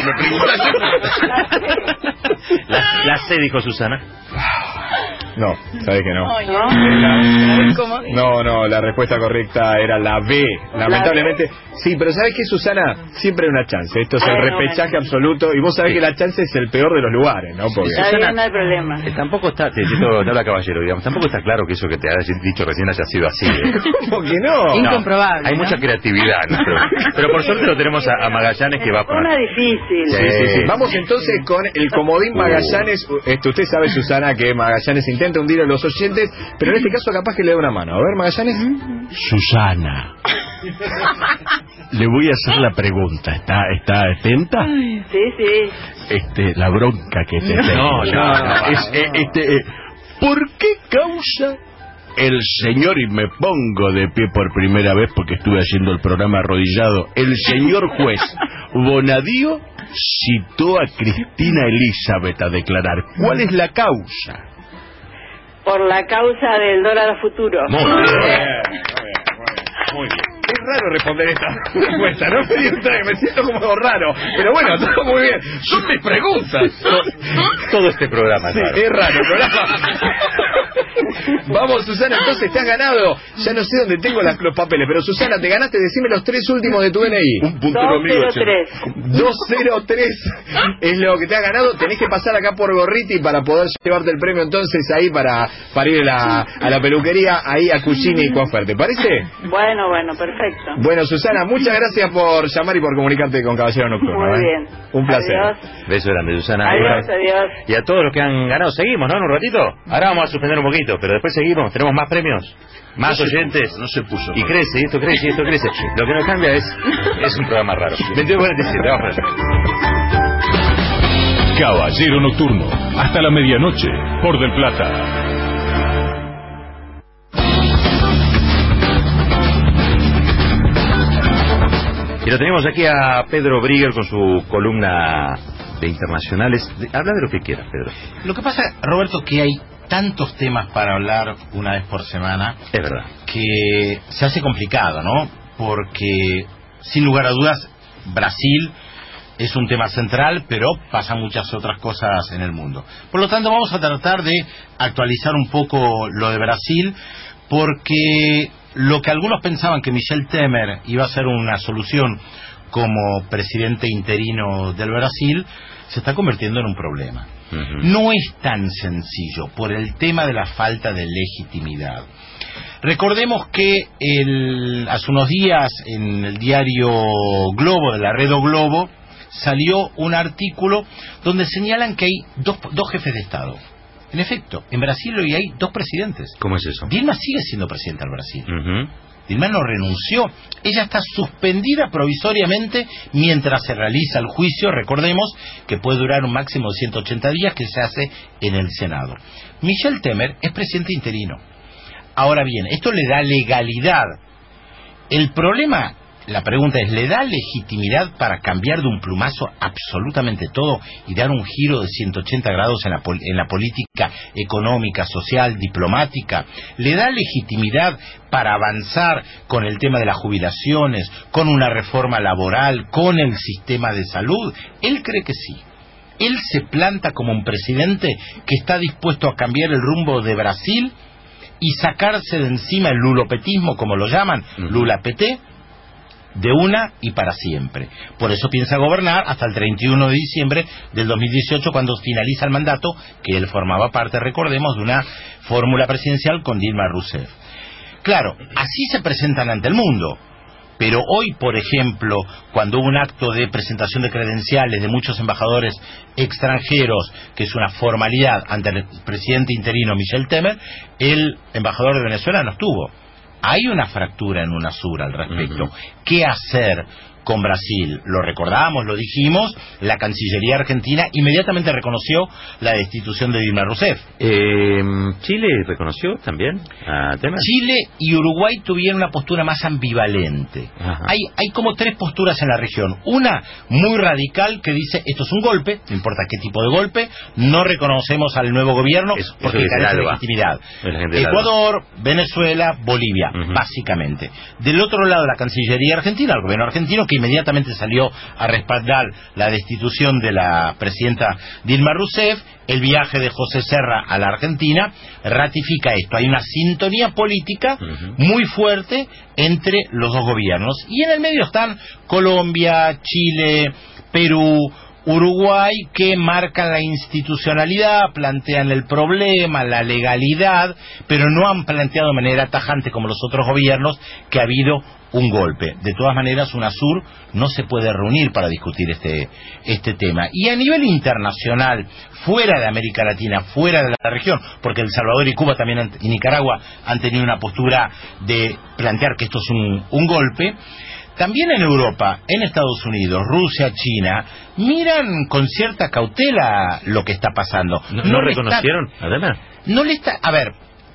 La C, dijo Susana.
No, sabes que no. No, la respuesta correcta era la B. Lamentablemente, sí, pero ¿sabes qué, Susana? Siempre hay una chance. Esto es el repechaje absoluto. Y vos sabés que la chance es el peor de los lugares, ¿no? Porque...
Está bien, no hay problema.
Tampoco está, te habla Caballero, digamos, tampoco está claro que eso que te has dicho recién haya sido así.
¿Cómo que no?
Incomprobable.
Hay mucha creatividad, ¿no? Pero por suerte lo tenemos a Magallanes que va a poner.
Una difícil.
Sí. Vamos entonces con el comodín Magallanes. Usted sabe, Susana, que Magallanes intenta hundir a los oyentes, pero en este caso capaz que le da una mano. A ver, Magallanes.
Susana, le voy a hacer la pregunta. ¿Está atenta?
Sí.
La bronca que te tengo. ¿Por qué causa el señor, y me pongo de pie por primera vez porque estuve haciendo el programa arrodillado, el señor juez Bonadío citó a Cristina Elizabeth a declarar? ¿Cuál es la causa?
Por la causa del dólar futuro.
Muy bien. Es raro responder esta respuesta, ¿no? Me siento como raro. Pero bueno, todo muy bien.
Son mis preguntas.
Todo este programa es raro.
Es raro el programa. Vamos, Susana, entonces te has ganado. Ya no sé dónde tengo los papeles, pero Susana, te ganaste. Decime los 3 últimos de tu DNI.
Un puntero mío.
203 es lo que te has ganado. Tenés que pasar acá por Gorriti para poder llevarte el premio entonces ahí para ir a la peluquería, ahí a Cucini y Coafer. ¿Te parece?
Bueno, perfecto.
Bueno, Susana, muchas gracias por llamar y por comunicarte con Caballero Nocturno.
Muy bien.
Un placer.
Adiós.
Beso grande, Susana.
Adiós.
Y a todos los que han ganado, seguimos, ¿no? En un ratito. Ahora vamos a suspender un poquito, pero después seguimos. Tenemos más premios, más oyentes.
No se puso.
Y crece, y esto crece, y esto crece. Lo que nos cambia es un programa raro. 22:47, vamos para allá.
Caballero Nocturno, hasta la medianoche, por Del Plata.
Y lo tenemos aquí a Pedro Brigger con su columna de internacionales. Habla de lo que quieras, Pedro.
Lo que pasa, Roberto, que hay tantos temas para hablar una vez por semana.
Es verdad.
Que se hace complicado, ¿no? Porque, sin lugar a dudas, Brasil es un tema central, pero pasan muchas otras cosas en el mundo. Por lo tanto, vamos a tratar de actualizar un poco lo de Brasil, porque lo que algunos pensaban que Michel Temer iba a ser una solución como presidente interino del Brasil, se está convirtiendo en un problema. No es tan sencillo por el tema de la falta de legitimidad. Recordemos que hace unos días en el diario Globo, de la red O Globo, salió un artículo donde señalan que hay dos jefes de Estado. En efecto, en Brasil hoy hay 2 presidentes.
¿Cómo es eso?
Dilma sigue siendo presidenta del Brasil. Dilma no renunció. Ella está suspendida provisoriamente mientras se realiza el juicio. Recordemos que puede durar un máximo de 180 días, que se hace en el Senado. Michel Temer es presidente interino. Ahora bien, esto le da legalidad. El problema, la pregunta es, ¿le da legitimidad para cambiar de un plumazo absolutamente todo y dar un giro de 180 grados en la política económica, social, diplomática? ¿Le da legitimidad para avanzar con el tema de las jubilaciones, con una reforma laboral, con el sistema de salud? Él cree que sí. Él se planta como un presidente que está dispuesto a cambiar el rumbo de Brasil y sacarse de encima el lulopetismo, como lo llaman, Lula-PT, de una y para siempre. Por eso piensa gobernar hasta el 31 de diciembre del 2018, cuando finaliza el mandato, que él formaba parte, recordemos, de una fórmula presidencial con Dilma Rousseff. Claro, así se presentan ante el mundo. Pero hoy, por ejemplo, cuando hubo un acto de presentación de credenciales de muchos embajadores extranjeros, que es una formalidad ante el presidente interino Michel Temer, el embajador de Venezuela no estuvo. Hay una fractura en UNASUR al respecto. ¿Qué hacer con Brasil? Lo recordamos, lo dijimos, la Cancillería Argentina inmediatamente reconoció la destitución de Dilma Rousseff.
¿Chile reconoció también a Temer?
Chile y Uruguay tuvieron una postura más ambivalente. Hay como 3 posturas en la región. Una muy radical que dice, esto es un golpe, no importa qué tipo de golpe, no reconocemos al nuevo gobierno porque carece de legitimidad. Ecuador, Venezuela, Bolivia, básicamente. Del otro lado, la Cancillería Argentina, el gobierno argentino, que inmediatamente salió a respaldar la destitución de la presidenta Dilma Rousseff. El viaje de José Serra a la Argentina ratifica esto. Hay una sintonía política muy fuerte entre los dos gobiernos. Y en el medio están Colombia, Chile, Perú, Uruguay, que marcan la institucionalidad, plantean el problema, la legalidad, pero no han planteado de manera tajante como los otros gobiernos que ha habido un golpe. De todas maneras, UNASUR no se puede reunir para discutir este tema. Y a nivel internacional, fuera de América Latina, fuera de la región, porque El Salvador y Cuba también y Nicaragua han tenido una postura de plantear que esto es un golpe. También en Europa, en Estados Unidos, Rusia, China, miran con cierta cautela lo que está pasando.
¿No reconocieron a Temer?
A ver,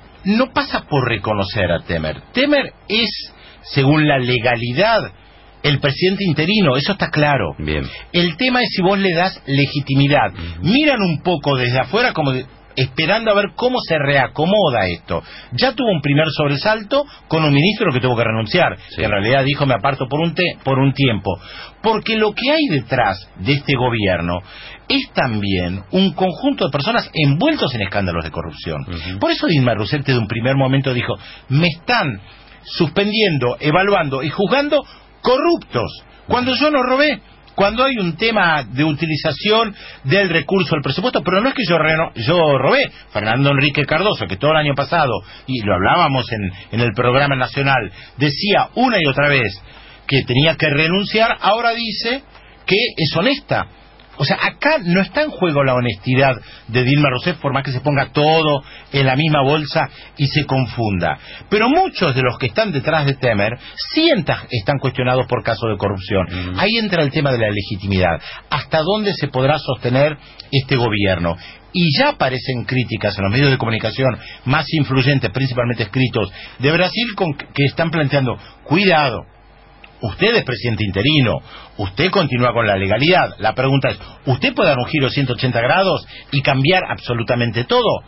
no pasa por reconocer a Temer. Temer es, según la legalidad, el presidente interino, eso está claro.
Bien.
El tema es si vos le das legitimidad. Miran un poco desde afuera como esperando a ver cómo se reacomoda esto. Ya tuvo un primer sobresalto con un ministro que tuvo que renunciar, que en realidad dijo me aparto por un tiempo. Porque lo que hay detrás de este gobierno es también un conjunto de personas envueltos en escándalos de corrupción. Por eso Dilma Rousseff desde un primer momento dijo, me están suspendiendo, evaluando y juzgando corruptos, cuando yo no robé. Cuando hay un tema de utilización del recurso del presupuesto, pero no es que yo robé. Fernando Enrique Cardoso, que todo el año pasado, y lo hablábamos en el programa nacional, decía una y otra vez que tenía que renunciar, ahora dice que es honesta. O sea, acá no está en juego la honestidad de Dilma Rousseff, por más que se ponga todo en la misma bolsa y se confunda. Pero muchos de los que están detrás de Temer sí están cuestionados por casos de corrupción. Ahí entra el tema de la legitimidad. ¿Hasta dónde se podrá sostener este gobierno? Y ya aparecen críticas en los medios de comunicación más influyentes, principalmente escritos, de Brasil, que están planteando, cuidado. Usted es presidente interino, usted continúa con la legalidad. La pregunta es, ¿usted puede dar un giro de 180 grados y cambiar absolutamente todo?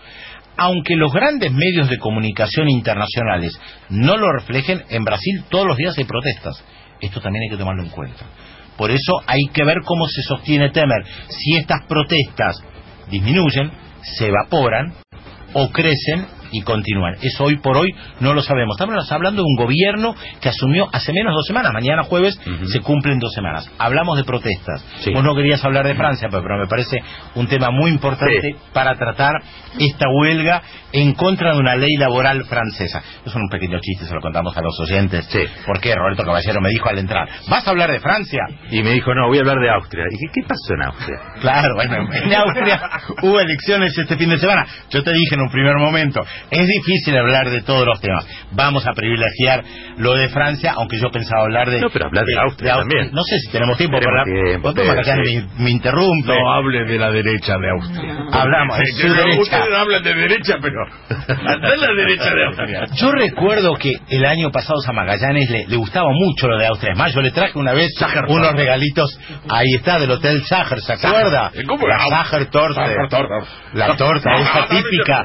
aunque los grandes medios de comunicación internacionales no lo reflejen, en Brasil todos los días hay protestas. Esto también hay que tomarlo en cuenta. Por eso hay que ver cómo se sostiene Temer. Si estas protestas disminuyen, se evaporan o crecen y continúan. Eso hoy por hoy no lo sabemos. Estamos hablando de un gobierno que asumió hace menos de 2 semanas. Mañana jueves se cumplen 2 semanas. Hablamos de protestas. Vos no querías hablar de Francia, pero me parece un tema muy importante para tratar esta huelga en contra de una ley laboral francesa. Es un pequeño chiste, se lo contamos a los oyentes. Porque Roberto Caballero me dijo al entrar, ¿vas a hablar de Francia?
Y me dijo, no, voy a hablar de Austria. Y dije, ¿qué pasó en Austria?
Claro, bueno, en Austria hubo elecciones este fin de semana. Yo te dije en un primer momento, es difícil hablar de todos los temas. Vamos a privilegiar lo de Francia, aunque yo pensaba hablar de...
No, pero hablar de Austria también.
No sé si tenemos tiempo para hablar. Me interrumpe.
No hable de la derecha de Austria.
Hablamos de su derecha.
Ustedes hablan de derecha, pero de la derecha de Austria.
Yo recuerdo que el año pasado a Magallanes le gustaba mucho lo de Austria. Es más, yo le traje una vez unos regalitos. Ahí está, del Hotel Sacher, ¿se acuerda?
¿Cómo
la Sacher Torte. La torta esa típica.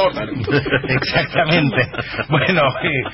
Exactamente. Bueno,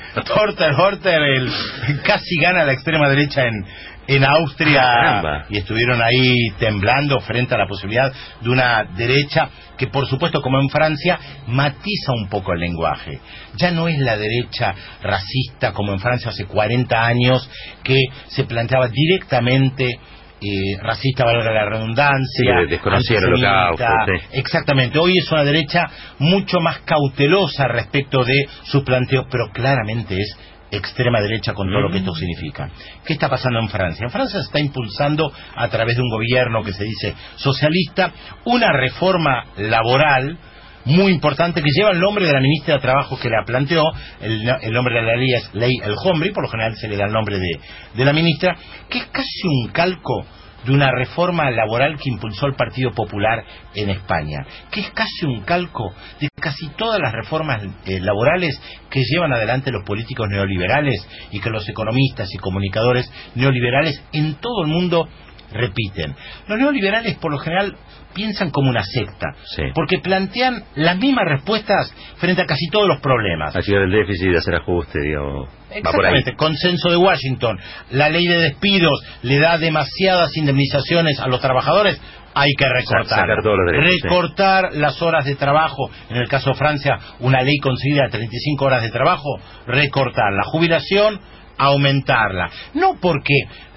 Horter casi gana la extrema derecha en Austria y estuvieron ahí temblando frente a la posibilidad de una derecha que, por supuesto, como en Francia, matiza un poco el lenguaje. Ya no es la derecha racista como en Francia hace 40 años, que se planteaba directamente racista, valga la redundancia,
desconocía el holocausto.
Exactamente. Hoy es una derecha mucho más cautelosa respecto de sus planteos, pero claramente es extrema derecha con todo lo que esto significa. ¿Qué está pasando en Francia? En Francia se está impulsando a través de un gobierno que se dice socialista una reforma laboral muy importante que lleva el nombre de la ministra de Trabajo que la planteó. El nombre de la ley es Ley El Khomri, por lo general se le da el nombre de la ministra, que es casi un calco de una reforma laboral que impulsó el Partido Popular en España, que es casi un calco de casi todas las reformas laborales que llevan adelante los políticos neoliberales y que los economistas y comunicadores neoliberales en todo el mundo repiten. Los neoliberales por lo general piensan como una secta, porque plantean las mismas respuestas frente a casi todos los problemas.
Achicar el déficit, hacer ajuste, digamos.
Exactamente, consenso de Washington, la ley de despidos le da demasiadas indemnizaciones a los trabajadores, hay que recortar. Recortar las horas de trabajo, en el caso de Francia, una ley concedida 35 horas de trabajo, recortar la jubilación, aumentarla. No porque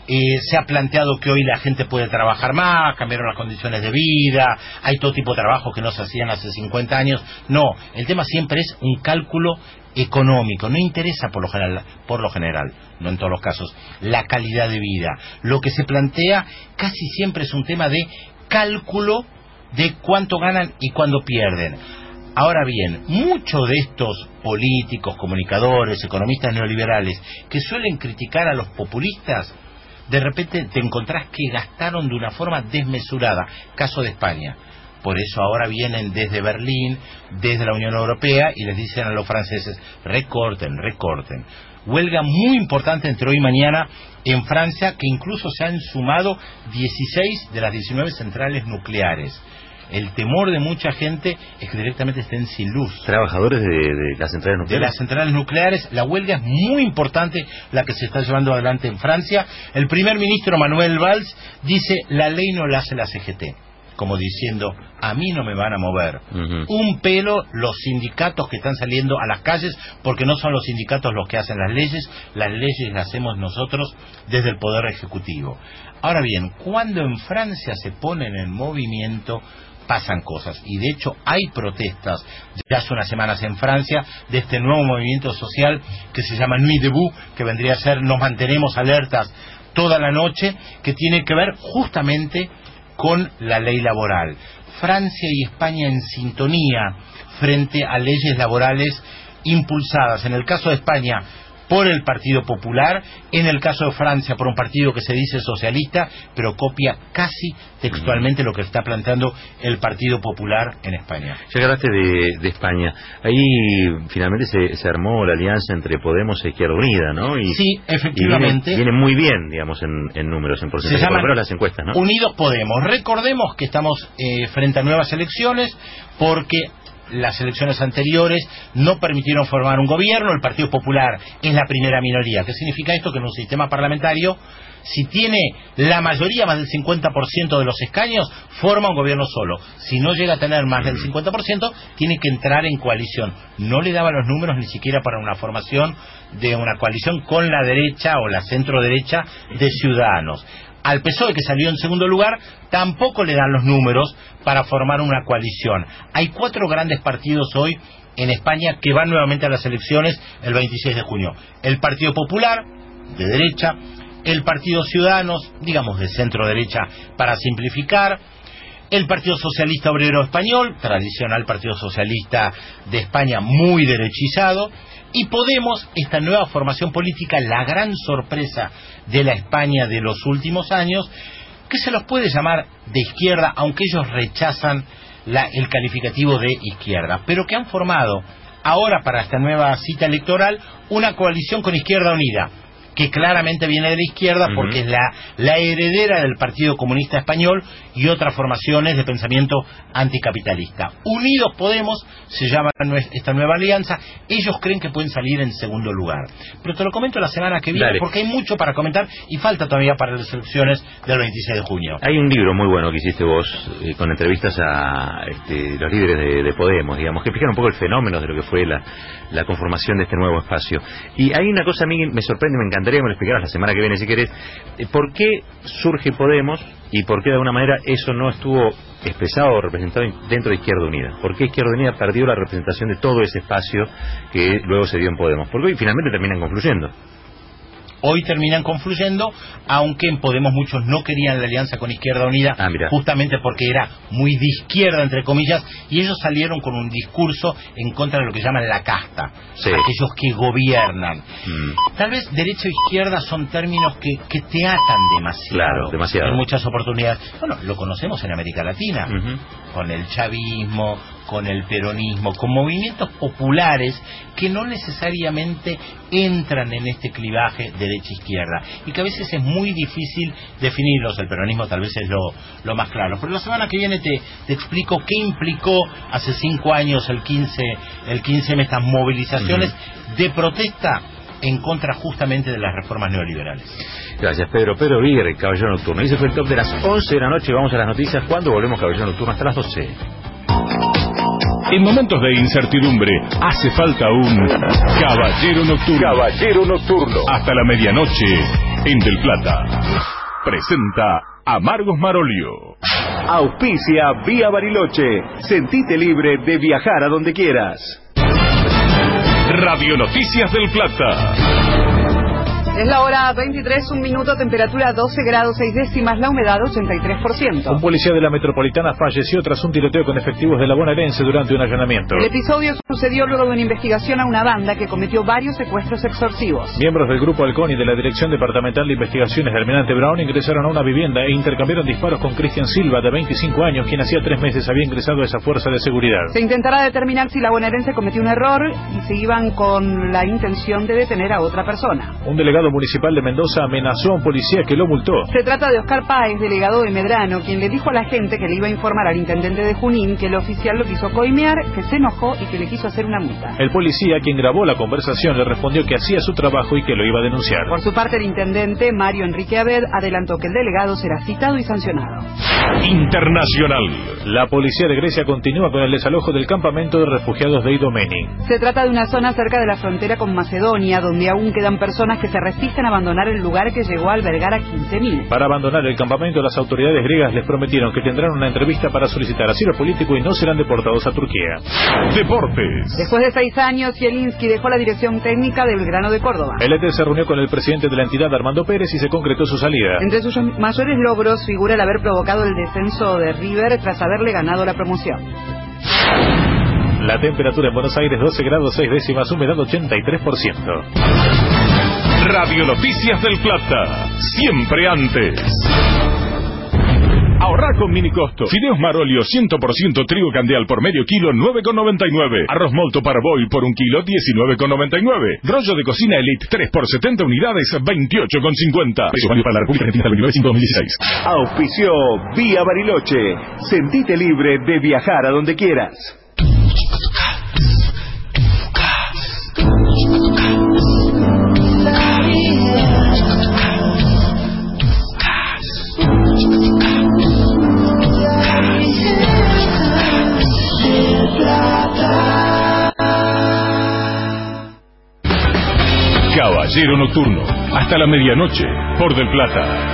se ha planteado que hoy la gente puede trabajar más, cambiaron las condiciones de vida, hay todo tipo de trabajos que no se hacían hace 50 años. No, el tema siempre es un cálculo económico, no interesa por lo general, no en todos los casos, la calidad de vida. Lo que se plantea casi siempre es un tema de cálculo de cuánto ganan y cuánto pierden. Ahora bien, muchos de estos políticos, comunicadores, economistas neoliberales que suelen criticar a los populistas, de repente te encontrás que gastaron de una forma desmesurada. Caso de España. Por eso ahora vienen desde Berlín, desde la Unión Europea, y les dicen a los franceses, recorten. Huelga muy importante entre hoy y mañana en Francia, que incluso se han sumado 16 de las 19 centrales nucleares. El temor de mucha gente es que directamente estén sin luz.
Trabajadores de las centrales nucleares.
De las centrales nucleares. La huelga es muy importante, la que se está llevando adelante en Francia. El primer ministro Manuel Valls dice, la ley no la hace la CGT. Como diciendo, a mí no me van a mover un pelo los sindicatos que están saliendo a las calles, porque no son los sindicatos los que hacen las leyes las hacemos nosotros desde el Poder Ejecutivo. Ahora bien, cuando en Francia se ponen en movimiento, pasan cosas, y de hecho hay protestas ya hace unas semanas en Francia de este nuevo movimiento social que se llama Nuit debout, que vendría a ser nos mantenemos alertas toda la noche, que tiene que ver justamente con la ley laboral. Francia y España en sintonía frente a leyes laborales impulsadas, en el caso de España por el Partido Popular, en el caso de Francia por un partido que se dice socialista, pero copia casi textualmente lo que está planteando el Partido Popular en España.
Ya hablaste de España. Ahí finalmente se armó la alianza entre Podemos e Izquierda Unida, ¿no?
Sí, efectivamente.
Y viene muy bien, digamos, en números, en porcentaje, por lo menos las encuestas, ¿no?
Unidos Podemos. Recordemos que estamos frente a nuevas elecciones porque las elecciones anteriores no permitieron formar un gobierno. El Partido Popular es la primera minoría. ¿Qué significa esto? Que en un sistema parlamentario, si tiene la mayoría, más del 50% de los escaños, forma un gobierno solo. Si no llega a tener más del 50%, tiene que entrar en coalición. No le daban los números ni siquiera para una formación de una coalición con la derecha o la centro derecha de Ciudadanos. Al PSOE, que salió en segundo lugar, tampoco le dan los números para formar una coalición. Hay 4 grandes partidos hoy en España que van nuevamente a las elecciones el 26 de junio. El Partido Popular, de derecha, el Partido Ciudadanos, digamos de centro derecha para simplificar, el Partido Socialista Obrero Español, tradicional Partido Socialista de España muy derechizado, y Podemos, esta nueva formación política, la gran sorpresa de la España de los últimos años, que se los puede llamar de izquierda, aunque ellos rechazan el calificativo de izquierda, pero que han formado ahora para esta nueva cita electoral una coalición con Izquierda Unida, que claramente viene de la izquierda porque es la heredera del Partido Comunista Español y otras formaciones de pensamiento anticapitalista. Unidos Podemos se llama esta nueva alianza. Ellos creen que pueden salir en segundo lugar. Pero te lo comento la semana que viene, porque hay mucho para comentar y falta todavía para las elecciones del 26 de junio.
Hay un libro muy bueno que hiciste vos, con entrevistas a los líderes de Podemos, digamos, que explican un poco el fenómeno de lo que fue la conformación de este nuevo espacio. Y hay una cosa a mí que me sorprende, me encantaría que me lo explicaras la semana que viene, si querés. ¿Por qué surge Podemos y por qué de alguna manera eso no estuvo expresado o representado dentro de Izquierda Unida? ¿Por qué Izquierda Unida perdió la representación de todo ese espacio que luego se dio en Podemos? Porque hoy finalmente terminan confluyendo.
Hoy terminan confluyendo, aunque en Podemos muchos no querían la alianza con Izquierda Unida, justamente porque era muy de izquierda, entre comillas, y ellos salieron con un discurso en contra de lo que llaman la casta, aquellos que gobiernan. Tal vez derecha o izquierda son términos que te atan demasiado,
demasiado,
en muchas oportunidades. Bueno, lo conocemos en América Latina, con el chavismo, con el peronismo, con movimientos populares que no necesariamente entran en este clivaje derecha-izquierda y que a veces es muy difícil definirlos. El peronismo tal vez es lo más claro. Pero la semana que viene te explico qué implicó hace 5 años el 15M, estas movilizaciones de protesta en contra justamente de las reformas neoliberales.
Gracias, Pedro. Pedro Víguer, Caballero Nocturno. Ese fue el top de las 11 de la noche. Vamos a las noticias. ¿Cuándo volvemos, Caballero Nocturno? Hasta las 12.
En momentos de incertidumbre, hace falta un Caballero Nocturno.
Caballero Nocturno.
Hasta la medianoche, en Del Plata. Presenta Amargos Marolio.
Auspicia Vía Bariloche. Sentite libre de viajar a donde quieras.
Radio Noticias del Plata.
Es la hora 23, 1 minuto, temperatura 12 grados 6 décimas, la humedad 83%.
Un policía de la Metropolitana falleció tras un tiroteo con efectivos de la bonaerense durante un allanamiento.
El episodio sucedió luego de una investigación a una banda que cometió varios secuestros extorsivos.
Miembros del Grupo Halcón y de la Dirección Departamental de Investigaciones del Almirante Brown ingresaron a una vivienda e intercambiaron disparos con Cristian Silva, de 25 años, quien hacía 3 meses había ingresado a esa fuerza de seguridad.
Se intentará determinar si la bonaerense cometió un error y se iban con la intención de detener a otra persona.
Un delegado municipal de Mendoza amenazó a un policía que lo multó.
Se trata de Oscar Páez, delegado de Medrano, quien le dijo a la gente que le iba a informar al intendente de Junín que el oficial lo quiso coimear, que se enojó y que le quiso hacer una multa.
El policía, quien grabó la conversación, le respondió que hacía su trabajo y que lo iba a denunciar.
Por su parte, el intendente, Mario Enrique Abed, adelantó que el delegado será citado y sancionado.
Internacional.
La policía de Grecia continúa con el desalojo del campamento de refugiados de Idomeni.
Se trata de una zona cerca de la frontera con Macedonia, donde aún quedan personas que se resisten a abandonar el lugar que llegó a albergar a 15.000.
Para abandonar el campamento, las autoridades griegas les prometieron que tendrán una entrevista para solicitar asilo político y no serán deportados a Turquía.
Deportes.
Después de 6 años, Zielinski dejó la dirección técnica del Belgrano de Córdoba.
El ET se reunió con el presidente de la entidad, Armando Pérez, y se concretó su salida.
Entre sus mayores logros figura el haber provocado el descenso de River tras haberle ganado la promoción.
La temperatura en Buenos Aires 12 grados 6 décimas, humedad 83%.
Radio Noticias del Plata, siempre antes. Ahorrar con mini costo. Fideos Marolio 100% trigo candeal por medio kilo 9,99. Arroz molto parboil por 1 kilo 19,99. Rollo de cocina Elite 3 por 70 unidades 28,50. Precio válido para la República Argentina del 29/5/2016.
Auspició Vía Bariloche. Sentite libre de viajar a donde quieras.
Caballero Nocturno, hasta la medianoche, por Del Plata.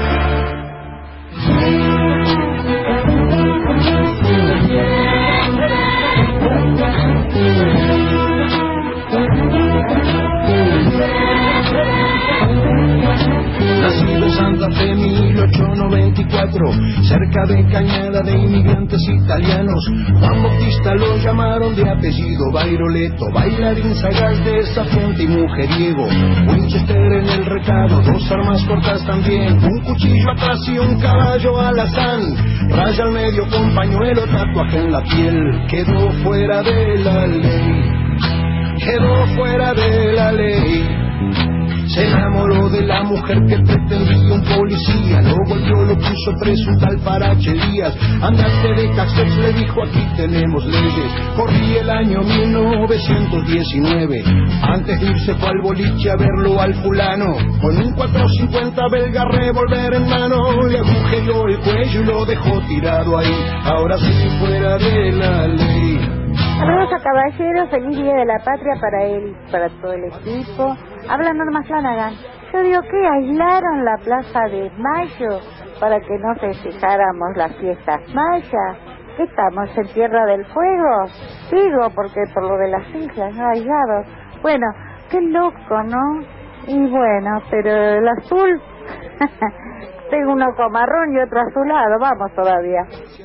Nacido en Santa Fe 1894, cerca de Cañada de inmigrantes italianos. Juan Bautista lo llamaron de apellido Bairoleto, bailarín sagaz, desafiante y mujeriego. Winchester en el recado, 2 armas cortas también, un cuchillo atrás y un caballo alazán. Raya al medio con pañuelo, tatuaje en la piel. Quedó fuera de la ley, quedó fuera de la ley. Se enamoró de la mujer que pretendía un policía, lo golpeó, lo puso preso un tal Parache Elías. Andate de Caxex, le dijo, aquí tenemos leyes. Corría el año 1919, antes de irse fue al boliche a verlo al fulano, con un 450 belga revólver en mano. Le agujereó el cuello y lo dejó tirado ahí, ahora sí fuera de la ley.
Saludos a Caballero, feliz Día de la Patria para él, para todo el equipo. Habla Norma Flanagan. Yo digo que aislaron la Plaza de Mayo para que no festejáramos las fiestas mayas. ¿Qué estamos, en Tierra del Fuego? Digo, porque por lo de las islas, no aislados. Bueno, qué loco, ¿no? Y bueno, pero el azul... Tengo uno con marrón y otro azulado, vamos todavía.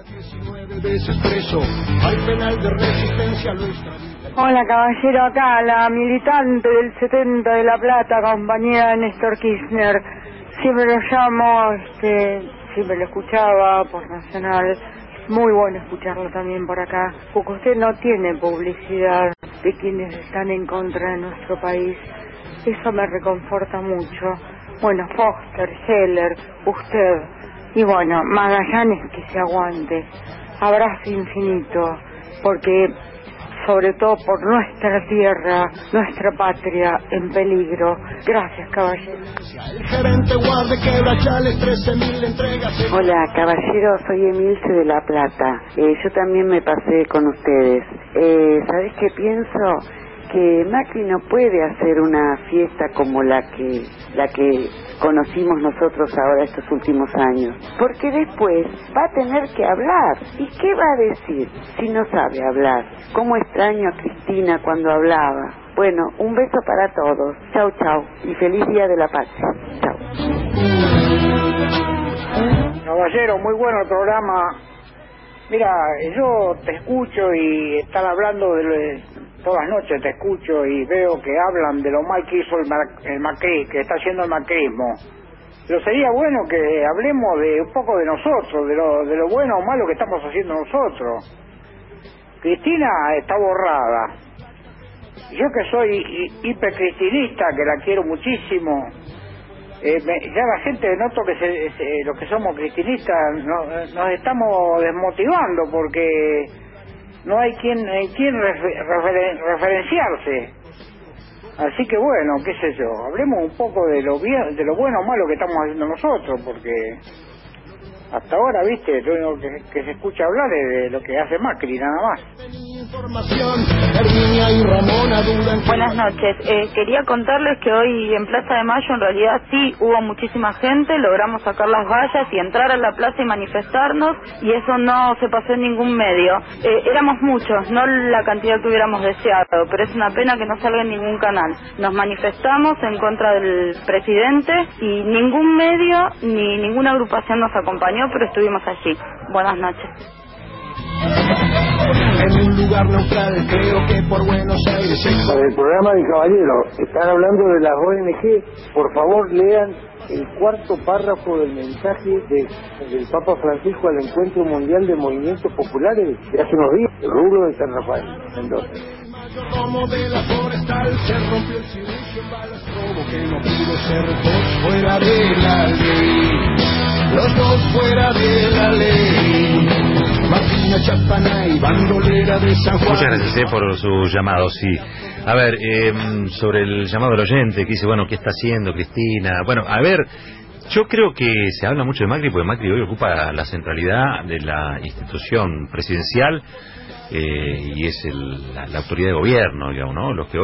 Hola Caballero, acá la militante del 70 de La Plata, compañera de Néstor Kirchner. Siempre lo llamo, siempre lo escuchaba por Nacional. Muy bueno escucharlo también por acá, porque usted no tiene publicidad de quienes están en contra de nuestro país. Eso me reconforta mucho. Bueno, Foster, Heller, usted, y bueno, Magallanes, que se aguante. Abrazo infinito, porque sobre todo por nuestra tierra, nuestra patria en peligro. Gracias, caballero.
Hola, caballero, soy Emilce de La Plata. Yo también me pasé con ustedes. ¿Sabés qué pienso? Que Macri no puede hacer una fiesta como la que conocimos nosotros ahora estos últimos años, porque después va a tener que hablar. ¿Y qué va a decir si no sabe hablar? ¿Cómo extraño a Cristina cuando hablaba? Bueno, un beso para todos. Chau, chau. Y feliz Día de la Patria. Chau.
Caballero, muy bueno el programa. Mira, yo te escucho y están hablando todas las noches te escucho y veo que hablan de lo mal que hizo el Macri, que está haciendo el macrismo. Pero sería bueno que hablemos de un poco de nosotros, de lo bueno o malo que estamos haciendo nosotros. Cristina está borrada. Yo que soy hipercristinista, que la quiero muchísimo, ya la gente noto que los que somos cristinistas nos estamos desmotivando porque no hay quien referenciarse. Así que bueno, qué sé yo, hablemos un poco de lo bueno o malo que estamos haciendo nosotros, porque hasta ahora, viste, lo único que se escucha hablar es de lo que hace Macri, nada más.
Buenas noches, quería contarles que hoy en Plaza de Mayo en realidad sí hubo muchísima gente, logramos sacar las vallas y entrar a la plaza y manifestarnos, y eso no se pasó en ningún medio. Éramos muchos, no la cantidad que hubiéramos deseado, pero es una pena que no salga en ningún canal. Nos manifestamos en contra del presidente y ningún medio ni ninguna agrupación nos acompañó, pero estuvimos allí. Buenas noches.
En un lugar neutral, creo que por Buenos Aires.
El programa de Caballero, están hablando de las ONG. Por favor, lean el cuarto párrafo del mensaje del Papa Francisco al Encuentro Mundial de Movimientos Populares de hace unos días, el rubro de San Rafael, Mendoza.
Como de la forestal se rompió el silencio en balas, robo que no pudo ser dos fuera de la ley, los dos fuera de la ley. Martina Chapanay, bandolera de San Juan.
Muchas gracias por su llamado, sí. A ver, sobre el llamado del oyente que dice, bueno, ¿qué está haciendo Cristina? Bueno, a ver, yo creo que se habla mucho de Macri porque Macri hoy ocupa la centralidad de la institución presidencial y es la autoridad de gobierno, digamos, ¿no? Los que hoy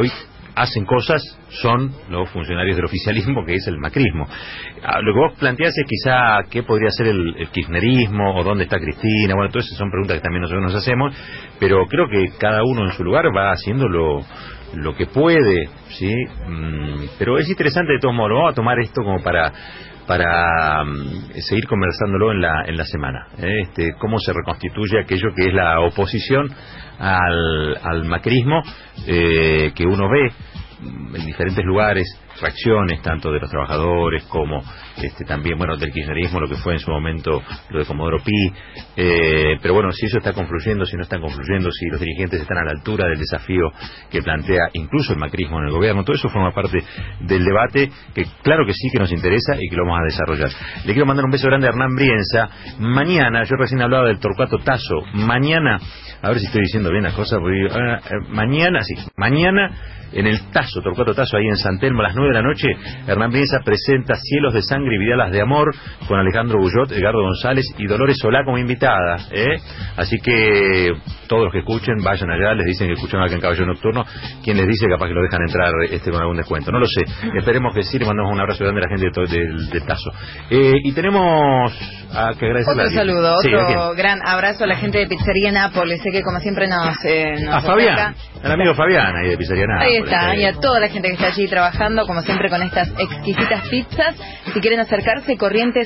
hacen cosas son los funcionarios del oficialismo, que es el macrismo. Lo que vos planteás es quizá qué podría ser el kirchnerismo, o dónde está Cristina. Bueno, todas esas son preguntas que también nosotros nos hacemos, pero creo que cada uno en su lugar va haciendo lo que puede, ¿sí? Pero es interesante de todos modos. Vamos a tomar esto como para seguir conversándolo en la semana, cómo se reconstituye aquello que es la oposición al macrismo, que uno ve en diferentes lugares, reacciones tanto de los trabajadores como también, bueno, del kirchnerismo, lo que fue en su momento lo de Comodoro Pi, pero bueno, si eso está confluyendo, si no están confluyendo, si los dirigentes están a la altura del desafío que plantea incluso el macrismo en el gobierno, todo eso forma parte del debate que claro que sí que nos interesa y que lo vamos a desarrollar. Le quiero mandar un beso grande a Hernán Brienza. Mañana, yo recién hablaba del Torcuato Tasso, mañana, a ver si estoy diciendo bien las cosas, porque, mañana en el Tasso, Torcuato Tasso, ahí en San Telmo, a las 9 de la noche, Hernán Brienza presenta Cielos de Sangre y Vidalas de Amor con Alejandro Bullot, Edgardo González y Dolores Solá como invitada, Así que todos los que escuchen, vayan allá, les dicen que escuchan acá en Caballero Nocturno. Quien les dice, capaz que lo dejan entrar con algún descuento, no lo sé. Esperemos que sí. Le mandamos un abrazo grande a la gente del Tasso. Y tenemos que agradecerle.
Otro saludo, otro gran abrazo a la gente de Pizzería Nápoles. Sé que como siempre nos
a Fabián, al amigo Fabián ahí de Pizzería Nápoles.
Ahí está, y a toda la gente que está allí trabajando, como siempre, con estas exquisitas pizzas. Si quieren acercarse, Corrientes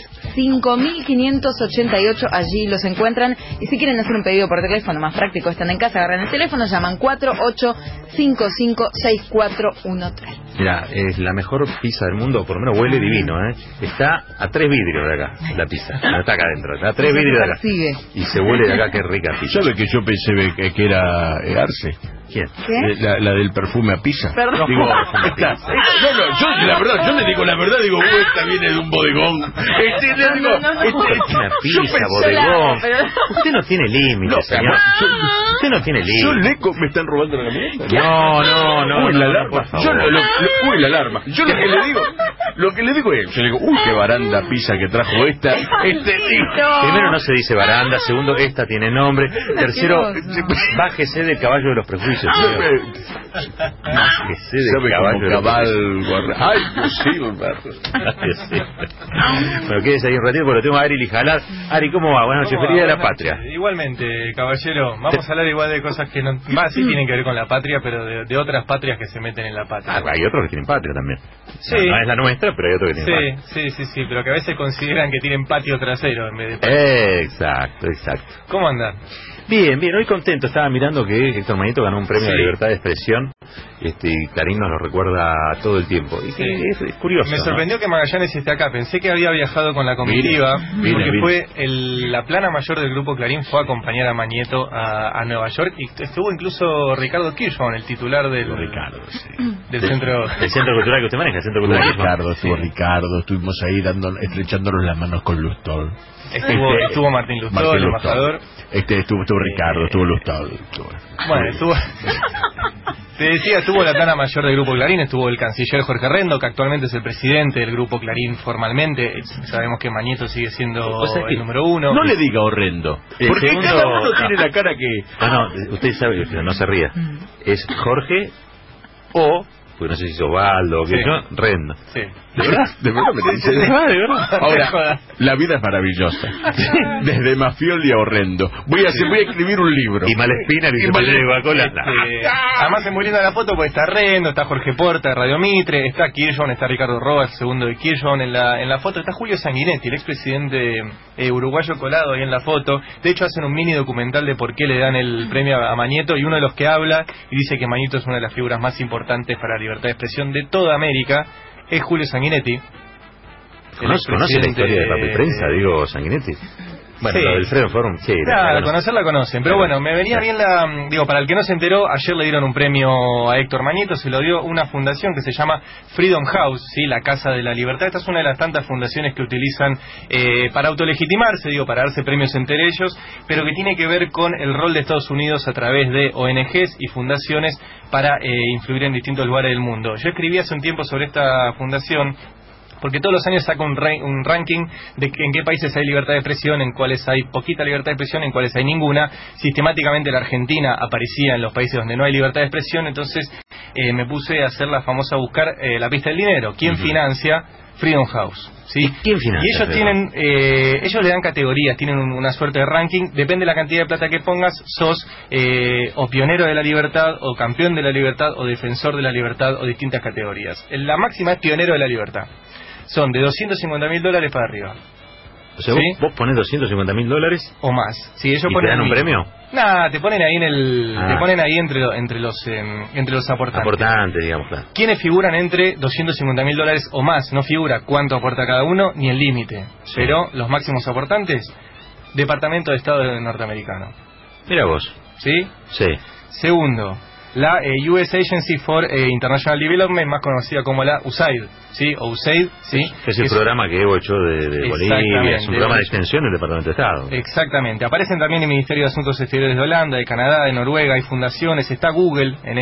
5588, allí los encuentran. Y si quieren hacer un pedido por teléfono, más práctico, están en casa, agarran el teléfono, llaman 48556413.
Mira, es la mejor pizza del mundo, por lo menos huele divino, Está a 3 vidrios de acá, la pizza. No está acá adentro, está a 3 vidrios de acá. Y se huele de acá, qué rica pizza.
¿Sabe que yo pensé que era Arce?
¿Quién?
La del perfume a pizza.
Perdón.
Digo, yo la verdad, yo le digo la verdad, digo, esta viene de un bodegón.
Una pizza, bodegón. Usted no tiene límites, señor. Usted no tiene límites.
Yo leco, me están robando la camioneta.
No.
Uy, la alarma. Uy, la alarma. Yo lo que le digo es, yo le digo, uy, qué baranda pizza que trajo esta.
Primero, no se dice baranda. Segundo, esta tiene nombre. Tercero, bájese del caballo de los prejuicios. Bájese del caballo.
Ay, sí,
Bueno, quédese ahí un ratito porque lo tengo a Ari Lijalar. Ari, ¿cómo va? Buenas noches, feliz de la patria.
Igualmente, caballero. Vamos a hablar igual de cosas que no sí tienen que ver con la patria, pero de otras patrias que se meten en la patria.
Hay otros que tienen patria también.
Sí.
No es la nuestra, pero hay otros que tienen patria.
Sí, pero que a veces consideran que tienen patio trasero en vez de patio.
Exacto.
¿Cómo andan?
Bien, hoy contento. Estaba mirando que Héctor Mañito ganó un premio de libertad de expresión, y Clarín nos lo recuerda todo el tiempo. Y es curioso.
Me sorprendió que Magallanes esté acá. Pensé que había viajado con la comitiva, porque fue la plana mayor del grupo Clarín, fue a acompañar a Mañeto a Nueva York, y estuvo incluso Ricardo Kirchhoff, el titular del centro
cultural que usted maneja, el Centro Cultural.
Ricardo, estuvimos ahí estrechándonos las manos con Lustol.
Estuvo Martín Lustol, el embajador.
Estuvo Ricardo, estuvo Lustol.
Bueno, te decía, estuvo la plana mayor del Grupo Clarín, estuvo el canciller Jorge Rendo, que actualmente es el presidente del Grupo Clarín formalmente. Sabemos que Mañeto sigue siendo el número uno.
No le diga horrendo, porque cada uno tiene la cara que...
No, usted sabe, no se ría. Es Jorge o... Pues no sé si es Osvaldo o qué, Rendo.
Sí.
¿De verdad? ¿De verdad me dice? ¿De verdad? Ahora, la vida es maravillosa. Desde Mafioli a Horrendo. Voy a escribir un libro.
Y Malespina, Coca-Cola.
Además es muy linda la foto porque está Rendo, está Jorge Porta de Radio Mitre, está Kirchhoff, está Ricardo Roa, el segundo de Kirchhoff en la foto. Está Julio Sanguinetti, el expresidente uruguayo, colado ahí en la foto. De hecho hacen un mini documental de por qué le dan el premio a Mañeto, y uno de los que habla y dice que Mañeto es una de las figuras más importantes para la libertad de expresión de toda América es Julio Sanguinetti.
¿Conoce la historia de Papel Prensa, digo, Sanguinetti? Bueno,
sí.
Lo del Fredo Forum, sí.
Claro, conocerla conocen. Pero bueno, me venía bien para el que no se enteró, ayer le dieron un premio a Héctor Mañeto, se lo dio una fundación que se llama Freedom House, ¿sí? La Casa de la Libertad. Esta es una de las tantas fundaciones que utilizan para autolegitimarse, para darse premios entre ellos, pero que tiene que ver con el rol de Estados Unidos a través de ONGs y fundaciones para influir en distintos lugares del mundo. Yo escribí hace un tiempo sobre esta fundación porque todos los años saca un ranking de en qué países hay libertad de expresión, en cuáles hay poquita libertad de expresión, en cuáles hay ninguna. Sistemáticamente la Argentina aparecía en los países donde no hay libertad de expresión, entonces me puse a hacer la famosa buscar la pista del dinero. ¿Quién financia Freedom House? ¿Sí?
¿Quién financia?
Y ellos tienen, ellos le dan categorías, tienen una suerte de ranking, depende de la cantidad de plata que pongas, sos o pionero de la libertad, o campeón de la libertad, o defensor de la libertad, o distintas categorías. La máxima es pionero de la libertad. Son de $250.000 para arriba.
O sea,
¿sí?
vos pones $250.000
o más. Sí, ellos
¿y
ponen
te dan un premio?
Nada, te ponen ahí te ponen ahí entre los aportantes.
Aportantes, digamos, claro.
¿Quiénes figuran entre $250.000 o más? No figura cuánto aporta cada uno ni el límite. Sí. Pero los máximos aportantes, Departamento de Estado norteamericano.
Mira vos.
¿Sí?
Sí.
Segundo, la US Agency for International Development, más conocida como la USAID, ¿sí? O USAID, ¿sí?
Es el programa que Evo echó de Bolivia, es un programa de extensión del Departamento de Estado.
Exactamente. Aparecen también el Ministerio de Asuntos Exteriores de Holanda, de Canadá, de Noruega, hay fundaciones, está Google en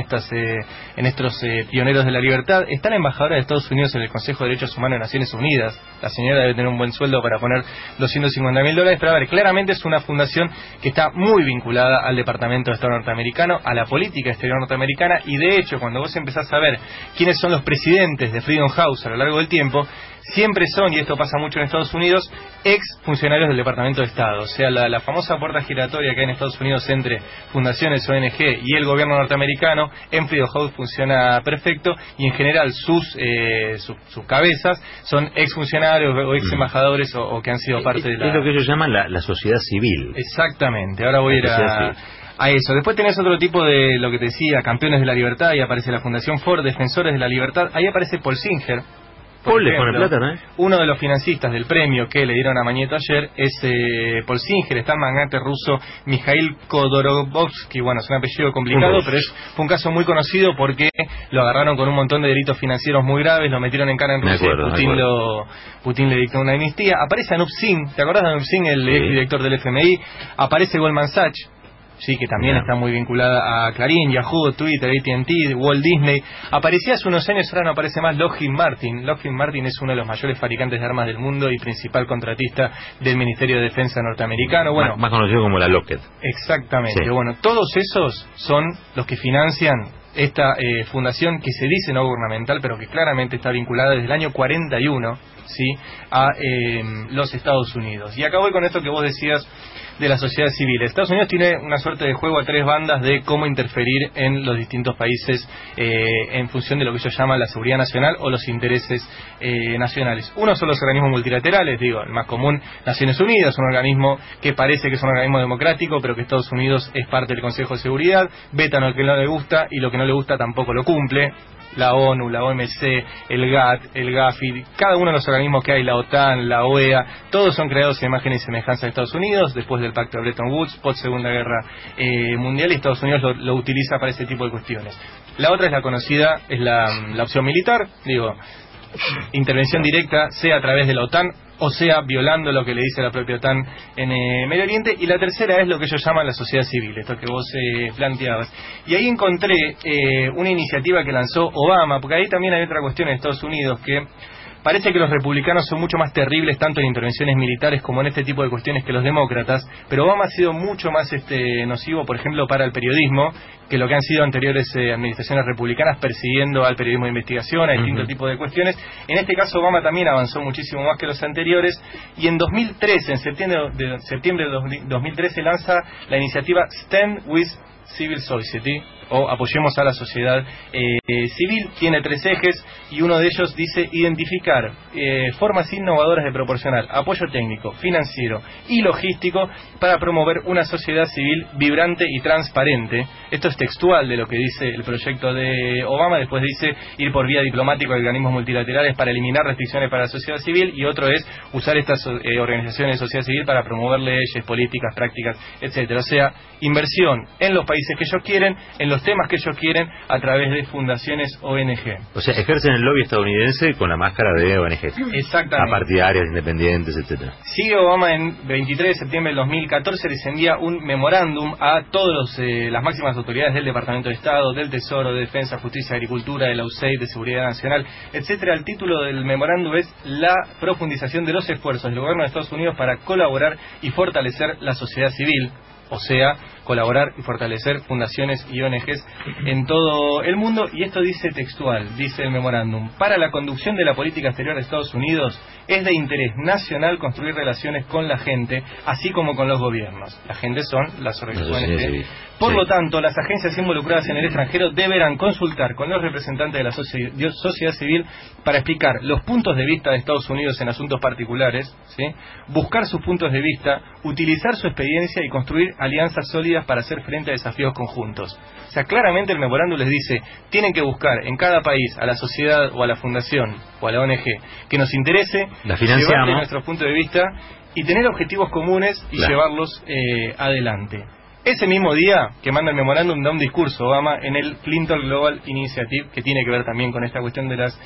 estos pioneros de la libertad, está la embajadora de Estados Unidos en el Consejo de Derechos Humanos de Naciones Unidas, la señora debe tener un buen sueldo para poner $250.000, pero a ver, claramente es una fundación que está muy vinculada al Departamento de Estado norteamericano, a la política exterior norteamericana, y de hecho cuando vos empezás a ver quiénes son los presidentes de Freedom House a lo largo del tiempo, siempre son, y esto pasa mucho en Estados Unidos, ex funcionarios del Departamento de Estado. O sea, la famosa puerta giratoria que hay en Estados Unidos entre fundaciones, ONG y el gobierno norteamericano, en Freedom House funciona perfecto, y en general sus cabezas son ex funcionarios o ex embajadores o que han sido parte de la...
Es lo que ellos llaman la sociedad civil.
Exactamente, ahora voy a ir a eso. Después tenés otro tipo de, lo que te decía, campeones de la libertad, ahí aparece la Fundación Ford, defensores de la libertad, ahí aparece Paul Singer.
Paul le pone plata, ¿no?
Uno de los financistas del premio que le dieron a Mañeto ayer es Paul Singer, está el magnate ruso Mikhail Khodorkovsky. Bueno, es un apellido complicado, pero fue un caso muy conocido porque lo agarraron con un montón de delitos financieros muy graves, lo metieron en cara en Rusia, Putin le dictó una amnistía. Aparece Anup Singh, ¿te acordás de Anup Singh, el exdirector del FMI? Aparece Goldman Sachs, sí, que también está muy vinculada a Clarín, Yahoo, Twitter, AT&T, Walt Disney. Aparecía hace unos años, ahora no aparece más, Lockheed Martin. Lockheed Martin es uno de los mayores fabricantes de armas del mundo y principal contratista del Ministerio de Defensa norteamericano. Bueno,
más conocido como la Lockheed.
Exactamente. Sí. Bueno, todos esos son los que financian esta fundación que se dice no gubernamental, pero que claramente está vinculada desde el año 41, ¿sí?, a los Estados Unidos. Y acá voy con esto que vos decías de la sociedad civil. Estados Unidos tiene una suerte de juego a tres bandas de cómo interferir en los distintos países en función de lo que ellos llaman la seguridad nacional o los intereses nacionales. Uno son los organismos multilaterales, digo, el más común, Naciones Unidas, un organismo que parece que es un organismo democrático, pero que Estados Unidos es parte del Consejo de Seguridad, vetan lo que no le gusta y lo que no le gusta tampoco lo cumple. La ONU, la OMC, el GATT, el GAFI, cada uno de los organismos que hay, la OTAN, la OEA, todos son creados en imagen y semejanza de Estados Unidos, después del pacto de Bretton Woods, post Segunda Guerra Mundial, y Estados Unidos lo utiliza para ese tipo de cuestiones. La otra es la conocida, es la opción militar, digo, intervención directa, sea a través de la OTAN, o sea violando lo que le dice la propia OTAN en Medio Oriente. Y la tercera es lo que ellos llaman la sociedad civil, esto que vos planteabas. Y ahí encontré una iniciativa que lanzó Obama, porque ahí también hay otra cuestión en Estados Unidos, que parece que los republicanos son mucho más terribles tanto en intervenciones militares como en este tipo de cuestiones que los demócratas, pero Obama ha sido mucho más nocivo, por ejemplo, para el periodismo, que lo que han sido anteriores administraciones republicanas persiguiendo al periodismo de investigación, a distintos tipos de cuestiones. En este caso Obama también avanzó muchísimo más que los anteriores, y en 2013, en septiembre de 2013, lanza la iniciativa Stand with Civil Society, o apoyemos a la sociedad civil. Tiene 3 ejes y uno de ellos dice identificar formas innovadoras de proporcionar apoyo técnico, financiero y logístico para promover una sociedad civil vibrante y transparente. Esto es textual de lo que dice el proyecto de Obama. Después dice ir por vía diplomática a organismos multilaterales para eliminar restricciones para la sociedad civil, y otro es usar estas organizaciones de sociedad civil para promover leyes, políticas, prácticas, etcétera. O sea, inversión en los países que ellos quieren, en los los temas que ellos quieren a través de fundaciones ONG.
O sea, ejercen el lobby estadounidense con la máscara de ONG.
Exactamente.
Apartidarias, independientes, etcétera.
Sigue Obama en 23 de septiembre del 2014, les envía un memorándum a todas las máximas autoridades del Departamento de Estado, del Tesoro, de Defensa, Justicia, Agricultura, de la USAID, de Seguridad Nacional, etcétera. El título del memorándum es la profundización de los esfuerzos del gobierno de Estados Unidos para colaborar y fortalecer la sociedad civil, o sea, colaborar y fortalecer fundaciones y ONGs en todo el mundo. Y esto dice textual, dice el memorándum: para la conducción de la política exterior de Estados Unidos es de interés nacional construir relaciones con la gente, así como con los gobiernos. La gente son las organizaciones. Por lo tanto, las agencias involucradas en el extranjero deberán consultar con los representantes de la sociedad civil para explicar los puntos de vista de Estados Unidos en asuntos particulares, ¿sí? Buscar sus puntos de vista, utilizar su experiencia y construir alianzas sólidas para hacer frente a desafíos conjuntos. O sea, claramente el memorándum les dice, tienen que buscar en cada país a la sociedad o a la fundación o a la ONG que nos interese, llevar nuestros puntos de vista y tener objetivos comunes y llevarlos adelante. Ese mismo día que manda el memorándum, da un discurso Obama en el Clinton Global Initiative, que tiene que ver también con esta cuestión de las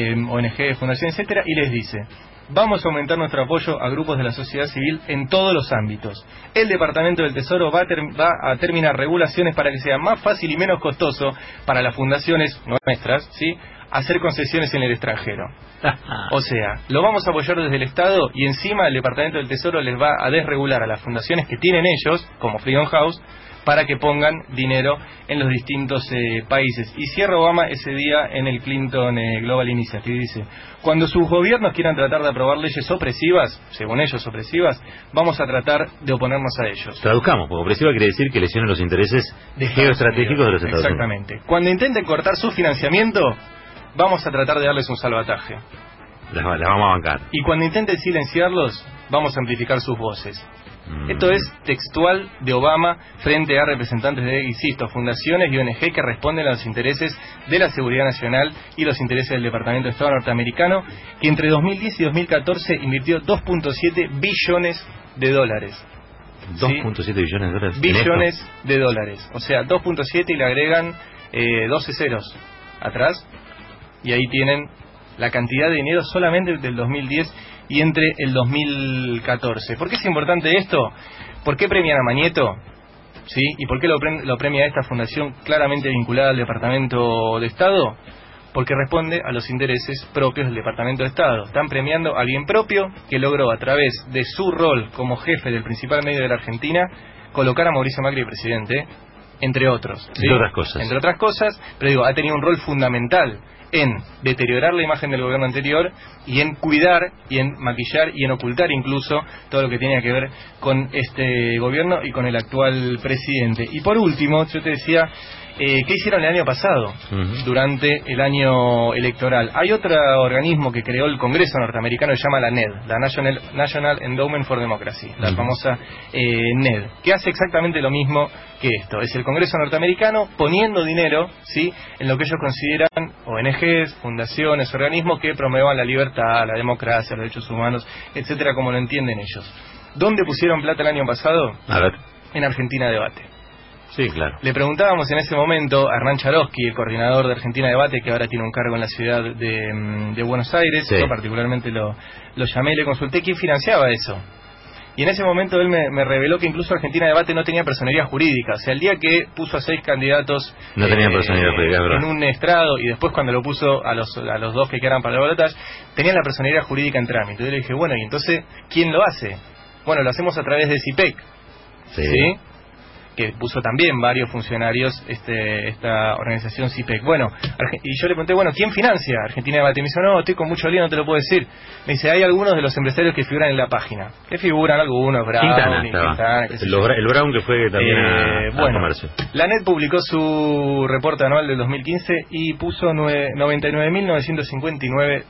ONG, fundaciones, etcétera, y les dice: vamos a aumentar nuestro apoyo a grupos de la sociedad civil en todos los ámbitos. El Departamento del Tesoro va a terminar regulaciones para que sea más fácil y menos costoso para las fundaciones nuestras, ¿sí?, hacer concesiones en el extranjero. O sea, lo vamos a apoyar desde el Estado y encima el Departamento del Tesoro les va a desregular a las fundaciones que tienen ellos, como Freedom House, para que pongan dinero en los distintos países. Y cierra Obama ese día en el Clinton Global Initiative. Dice: cuando sus gobiernos quieran tratar de aprobar leyes opresivas, según ellos opresivas, vamos a tratar de oponernos a ellos.
Traduzcamos, porque opresiva quiere decir que lesionan los intereses geoestratégicos de los Estados Unidos.
Exactamente. Cuando intenten cortar su financiamiento, vamos a tratar de darles un salvataje.
Las vamos a bancar.
Y cuando intenten silenciarlos, vamos a amplificar sus voces. Esto es textual de Obama frente a representantes de, insisto, fundaciones y ONG que responden a los intereses de la seguridad nacional y los intereses del Departamento de Estado norteamericano, que entre 2010 y 2014 invirtió 2.7 billones de dólares.
2.7 billones de dólares.
Billones de dólares. O sea, 2.7 y le agregan 12 ceros atrás, y ahí tienen la cantidad de dinero solamente del 2010 y entre el 2014. ¿Por qué es importante esto? ¿Por qué premian a Mañeto? ¿Sí? ¿Y por qué lo premia esta fundación claramente vinculada al Departamento de Estado? Porque responde a los intereses propios del Departamento de Estado. Están premiando a alguien propio que logró, a través de su rol como jefe del principal medio de la Argentina, colocar a Mauricio Macri presidente, entre otros. ¿Sí?
Entre otras cosas.
Entre otras cosas, pero digo, ha tenido un rol fundamental en deteriorar la imagen del gobierno anterior y en cuidar y en maquillar y en ocultar incluso todo lo que tenía que ver con este gobierno y con el actual presidente. Y por último, yo te decía, ¿qué hicieron el año pasado durante el año electoral? Hay otro organismo que creó el Congreso norteamericano que se llama la NED, la National Endowment for Democracy, la famosa NED, que hace exactamente lo mismo que esto. Es el Congreso norteamericano poniendo dinero, ¿sí?, en lo que ellos consideran ONGs, fundaciones, organismos que promuevan la libertad, la democracia, los derechos humanos, etcétera, como lo entienden ellos. ¿Dónde pusieron plata el año pasado?
A ver.
En Argentina Debate.
Sí, claro.
Le preguntábamos en ese momento a Hernán Charosky, el coordinador de Argentina Debate, que ahora tiene un cargo en la ciudad de Buenos Aires. Sí. Yo particularmente lo llamé y le consulté quién financiaba eso. Y en ese momento él me reveló que incluso Argentina Debate no tenía personería jurídica. O sea, el día que puso a 6 candidatos
no tenía personería jurídica,
en un estrado, y después cuando lo puso a los 2 que quedaban para la balotaje, tenían la personería jurídica en trámite. Yo le dije, bueno, ¿y entonces quién lo hace? Bueno, lo hacemos a través de CIPEC. ¿Sí? Que puso también varios funcionarios esta organización CIPEC. Bueno, y yo le pregunté, bueno, ¿quién financia Argentina Debate? Y me dice, no, estoy con mucho lío, no te lo puedo decir. Me dice, hay algunos de los empresarios que figuran en la página. ¿Qué figuran? Algunos, Brown, Quintana,
el Brown, que fue también a comercio.
La NED publicó su reporte anual del 2015 y puso $99.959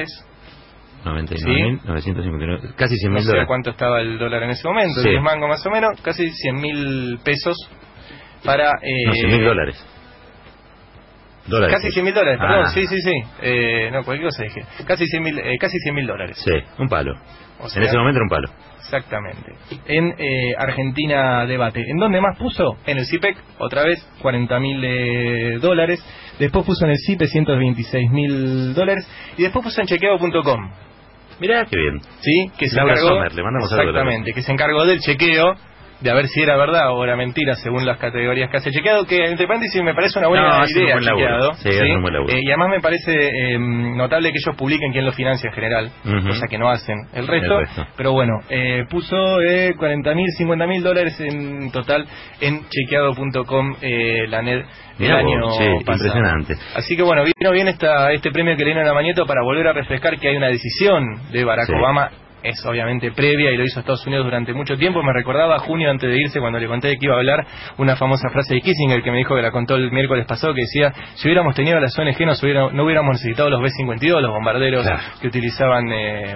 $99.959, casi $100.000.
No sé cuánto estaba el dólar en ese momento, sí. 10 mangos más o menos, casi $100.000 para...
$100.000.
Casi $100.000, perdón, sí. No, cualquier cosa dije. Casi $100.000.
Sí, un palo.
O sea,
en ese momento era un palo.
Exactamente. En Argentina Debate. ¿En dónde más puso? En el CIPEC, otra vez, $40.000. Después puso en el CIPE $126.000. Y después puso en chequeo.com.
Mirá, qué bien.
Sí, que se
Laura
encargó,
Sommer, le mandamos saludos.
exactamente, que se encargó del chequeo, de a ver si era verdad o era mentira según las categorías que hace chequeado, que entre paréntesis me parece una buena idea chequeado.
Sí, es un buen laburo.
Y además me parece notable que ellos publiquen quién lo financia en general, cosa que no hacen el resto. Pero bueno, puso $40.000, $50.000 en total en chequeado.com la NED el año pasado.
Impresionante.
Así que bueno, vino bien este premio que le dieron a Mañeto para volver a refrescar que hay una decisión de Barack Obama. Es obviamente previa y lo hizo Estados Unidos durante mucho tiempo. Me recordaba a junio antes de irse cuando le conté que iba a hablar una famosa frase de Kissinger que me dijo que la contó el miércoles pasado, que decía: si hubiéramos tenido las ONG no hubiéramos necesitado los B-52, los bombarderos que utilizaban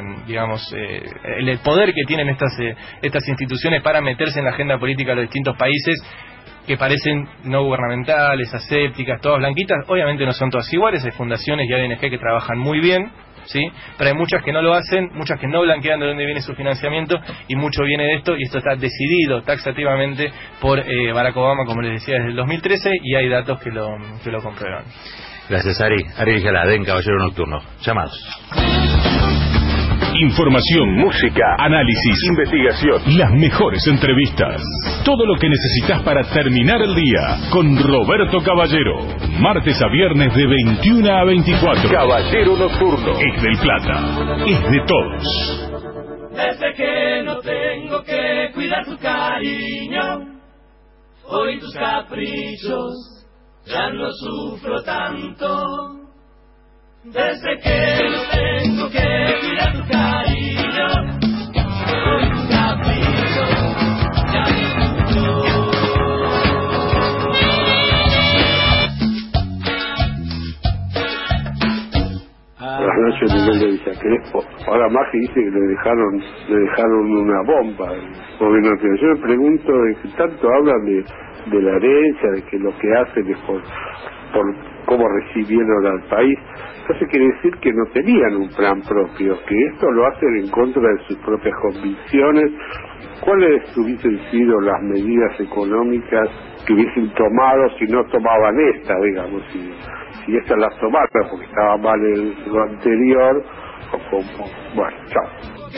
el poder que tienen estas instituciones para meterse en la agenda política de los distintos países, que parecen no gubernamentales, asépticas, todas blanquitas. Obviamente no son todas iguales, hay fundaciones y ONG que trabajan muy bien, ¿sí? Pero hay muchas que no lo hacen, muchas que no blanquean de dónde viene su financiamiento, y mucho viene de esto, y esto está decidido taxativamente por Barack Obama, como les decía, desde el 2013, y hay datos que lo comprueban.
Gracias, Ari. Ari Villalada, en Caballero Nocturno. Llamados.
Información, música, análisis, investigación, las mejores entrevistas. Todo lo que necesitas para terminar el día con Roberto Caballero. Martes a viernes de 21 a 24. Caballero Nocturno. Es del Plata. Es de todos.
Desde que no tengo que cuidar tu cariño, hoy tus caprichos ya no sufro tanto. Desde que no tengo que cuidar tu cariño, hoy tus caprichos ya no sufro.
Buenas noches, Miguel de Villa Crespo. Ahora Maggi dice que le dejaron una bomba al gobierno nacional. Yo me pregunto, que tanto hablan de la herencia, de que lo que hacen es por cómo recibieron al país. Entonces quiere decir que no tenían un plan propio, que esto lo hacen en contra de sus propias convicciones. ¿Cuáles hubiesen sido las medidas económicas que hubiesen tomado si no tomaban esta, digamos, si estas las tomaran porque estaba mal lo anterior, o como, bueno, chao.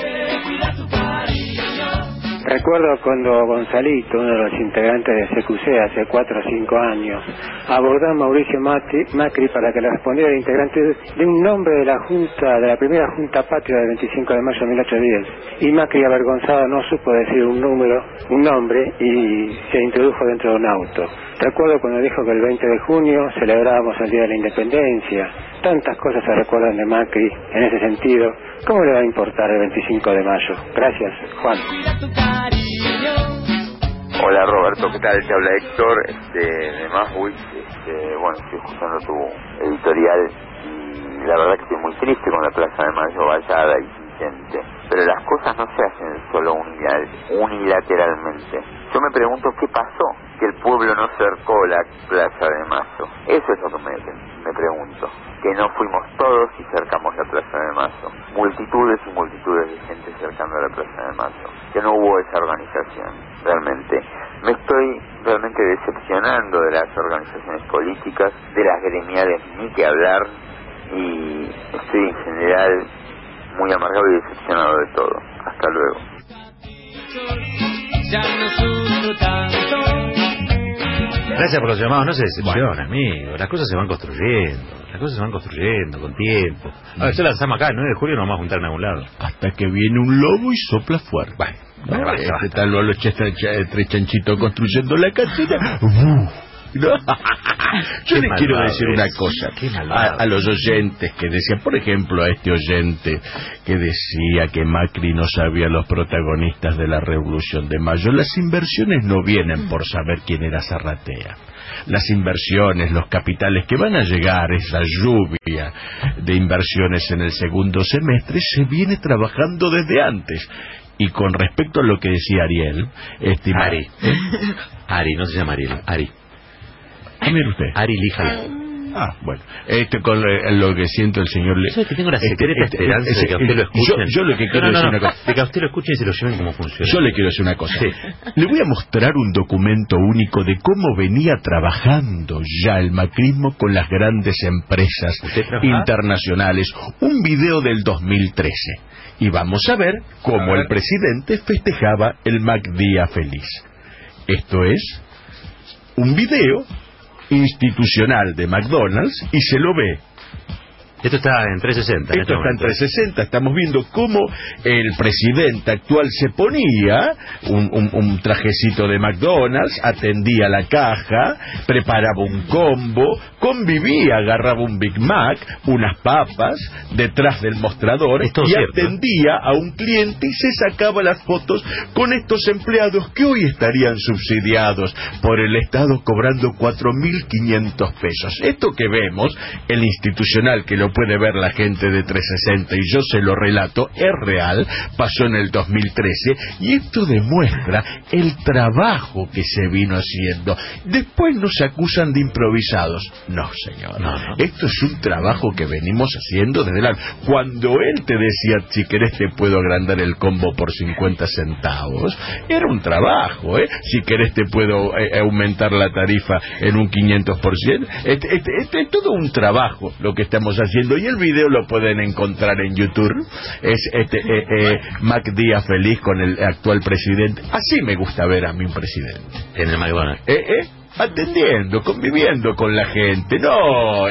Recuerdo cuando Gonzalito, uno de los integrantes de CQC hace 4 o 5 años, abordó a Mauricio Macri para que le respondiera el integrante de un nombre de la primera Junta Patria del 25 de mayo de 1810. Y Macri, avergonzado, no supo decir un nombre, y se introdujo dentro de un auto. Recuerdo cuando dijo que el 20 de junio celebrábamos el Día de la Independencia. Tantas cosas se recuerdan de Macri en ese sentido. ¿Cómo le va a importar el 25 de mayo? Gracias, Juan.
Hola Roberto, ¿qué tal? Te habla Héctor de Maswich. Bueno, estoy escuchando tu editorial y la verdad que estoy muy triste con la Plaza de Mayo vallada y sin gente. Pero las cosas no se hacen solo unilateralmente. Yo me pregunto qué pasó, que el pueblo no cercó la Plaza de Mayo. Eso es lo que me pregunto. Que no fuimos todos y cercamos la Plaza de Mayo. Multitudes y multitudes de gente cercando la Plaza de Mayo. Que no hubo esa organización, realmente. Me estoy realmente decepcionando de las organizaciones políticas, de las gremiales, ni que hablar, y estoy en general muy amargado y decepcionado de todo. Hasta luego.
Gracias por los llamados, no se decepcionen, amigo. Las cosas se van construyendo con tiempo. A ver, ya lanzamos acá, el 9 de julio nos vamos a juntar en algún lado.
Hasta que viene un lobo y sopla fuerte.
Basta.
Tal los tres chanchitos construyendo la casita. ¿No? Yo les quiero decir una cosa a los oyentes que decían, por ejemplo, a este oyente que decía que Macri no sabía los protagonistas de la Revolución de Mayo. Las inversiones no vienen por saber quién era Zarratea. Las inversiones, los capitales que van a llegar, esa lluvia de inversiones en el segundo semestre, se viene trabajando desde antes. Y con respecto a lo que decía Ariel,
Ari, no se llama Ariel, Ari.
Mire usted.
Ari Líjala.
Bueno, con lo que siento el señor...
Yo que tengo la secreta esperanza de que a usted lo escuchen.
Yo lo que quiero decir una cosa.
De que a usted lo escuchen y se lo lleven como funciona.
Yo le quiero decir una cosa.
Sí.
Le voy a mostrar un documento único de cómo venía trabajando ya el macrismo con las grandes empresas internacionales. Un video del 2013. Y vamos a ver cómo el presidente festejaba el MacDía Feliz. Esto es un video institucional de McDonald's y se lo ve.
Esto está en 360.
Esto está en 360. Estamos viendo cómo el presidente actual se ponía un trajecito de McDonald's, atendía la caja, preparaba un combo, convivía, agarraba un Big Mac, unas papas, detrás del mostrador y atendía a un cliente y se sacaba las fotos con estos empleados que hoy estarían subsidiados por el Estado cobrando 4.500 pesos. Esto que vemos, el institucional que lo puede ver la gente de 360 y yo se lo relato, es real, pasó en el 2013 y esto demuestra el trabajo que se vino haciendo. Después nos acusan de improvisados. No, señor. No. Esto es un trabajo que venimos haciendo desde la... Cuando él te decía, si querés te puedo agrandar el combo por 50 centavos, era un trabajo, ¿eh? Si querés te puedo aumentar la tarifa en un 500%. Es todo un trabajo lo que estamos haciendo. Y el video lo pueden encontrar en YouTube. Es MacDía Feliz con el actual presidente. Así me gusta ver a mi presidente.
En el McDonald's.
Atendiendo, conviviendo con la gente, no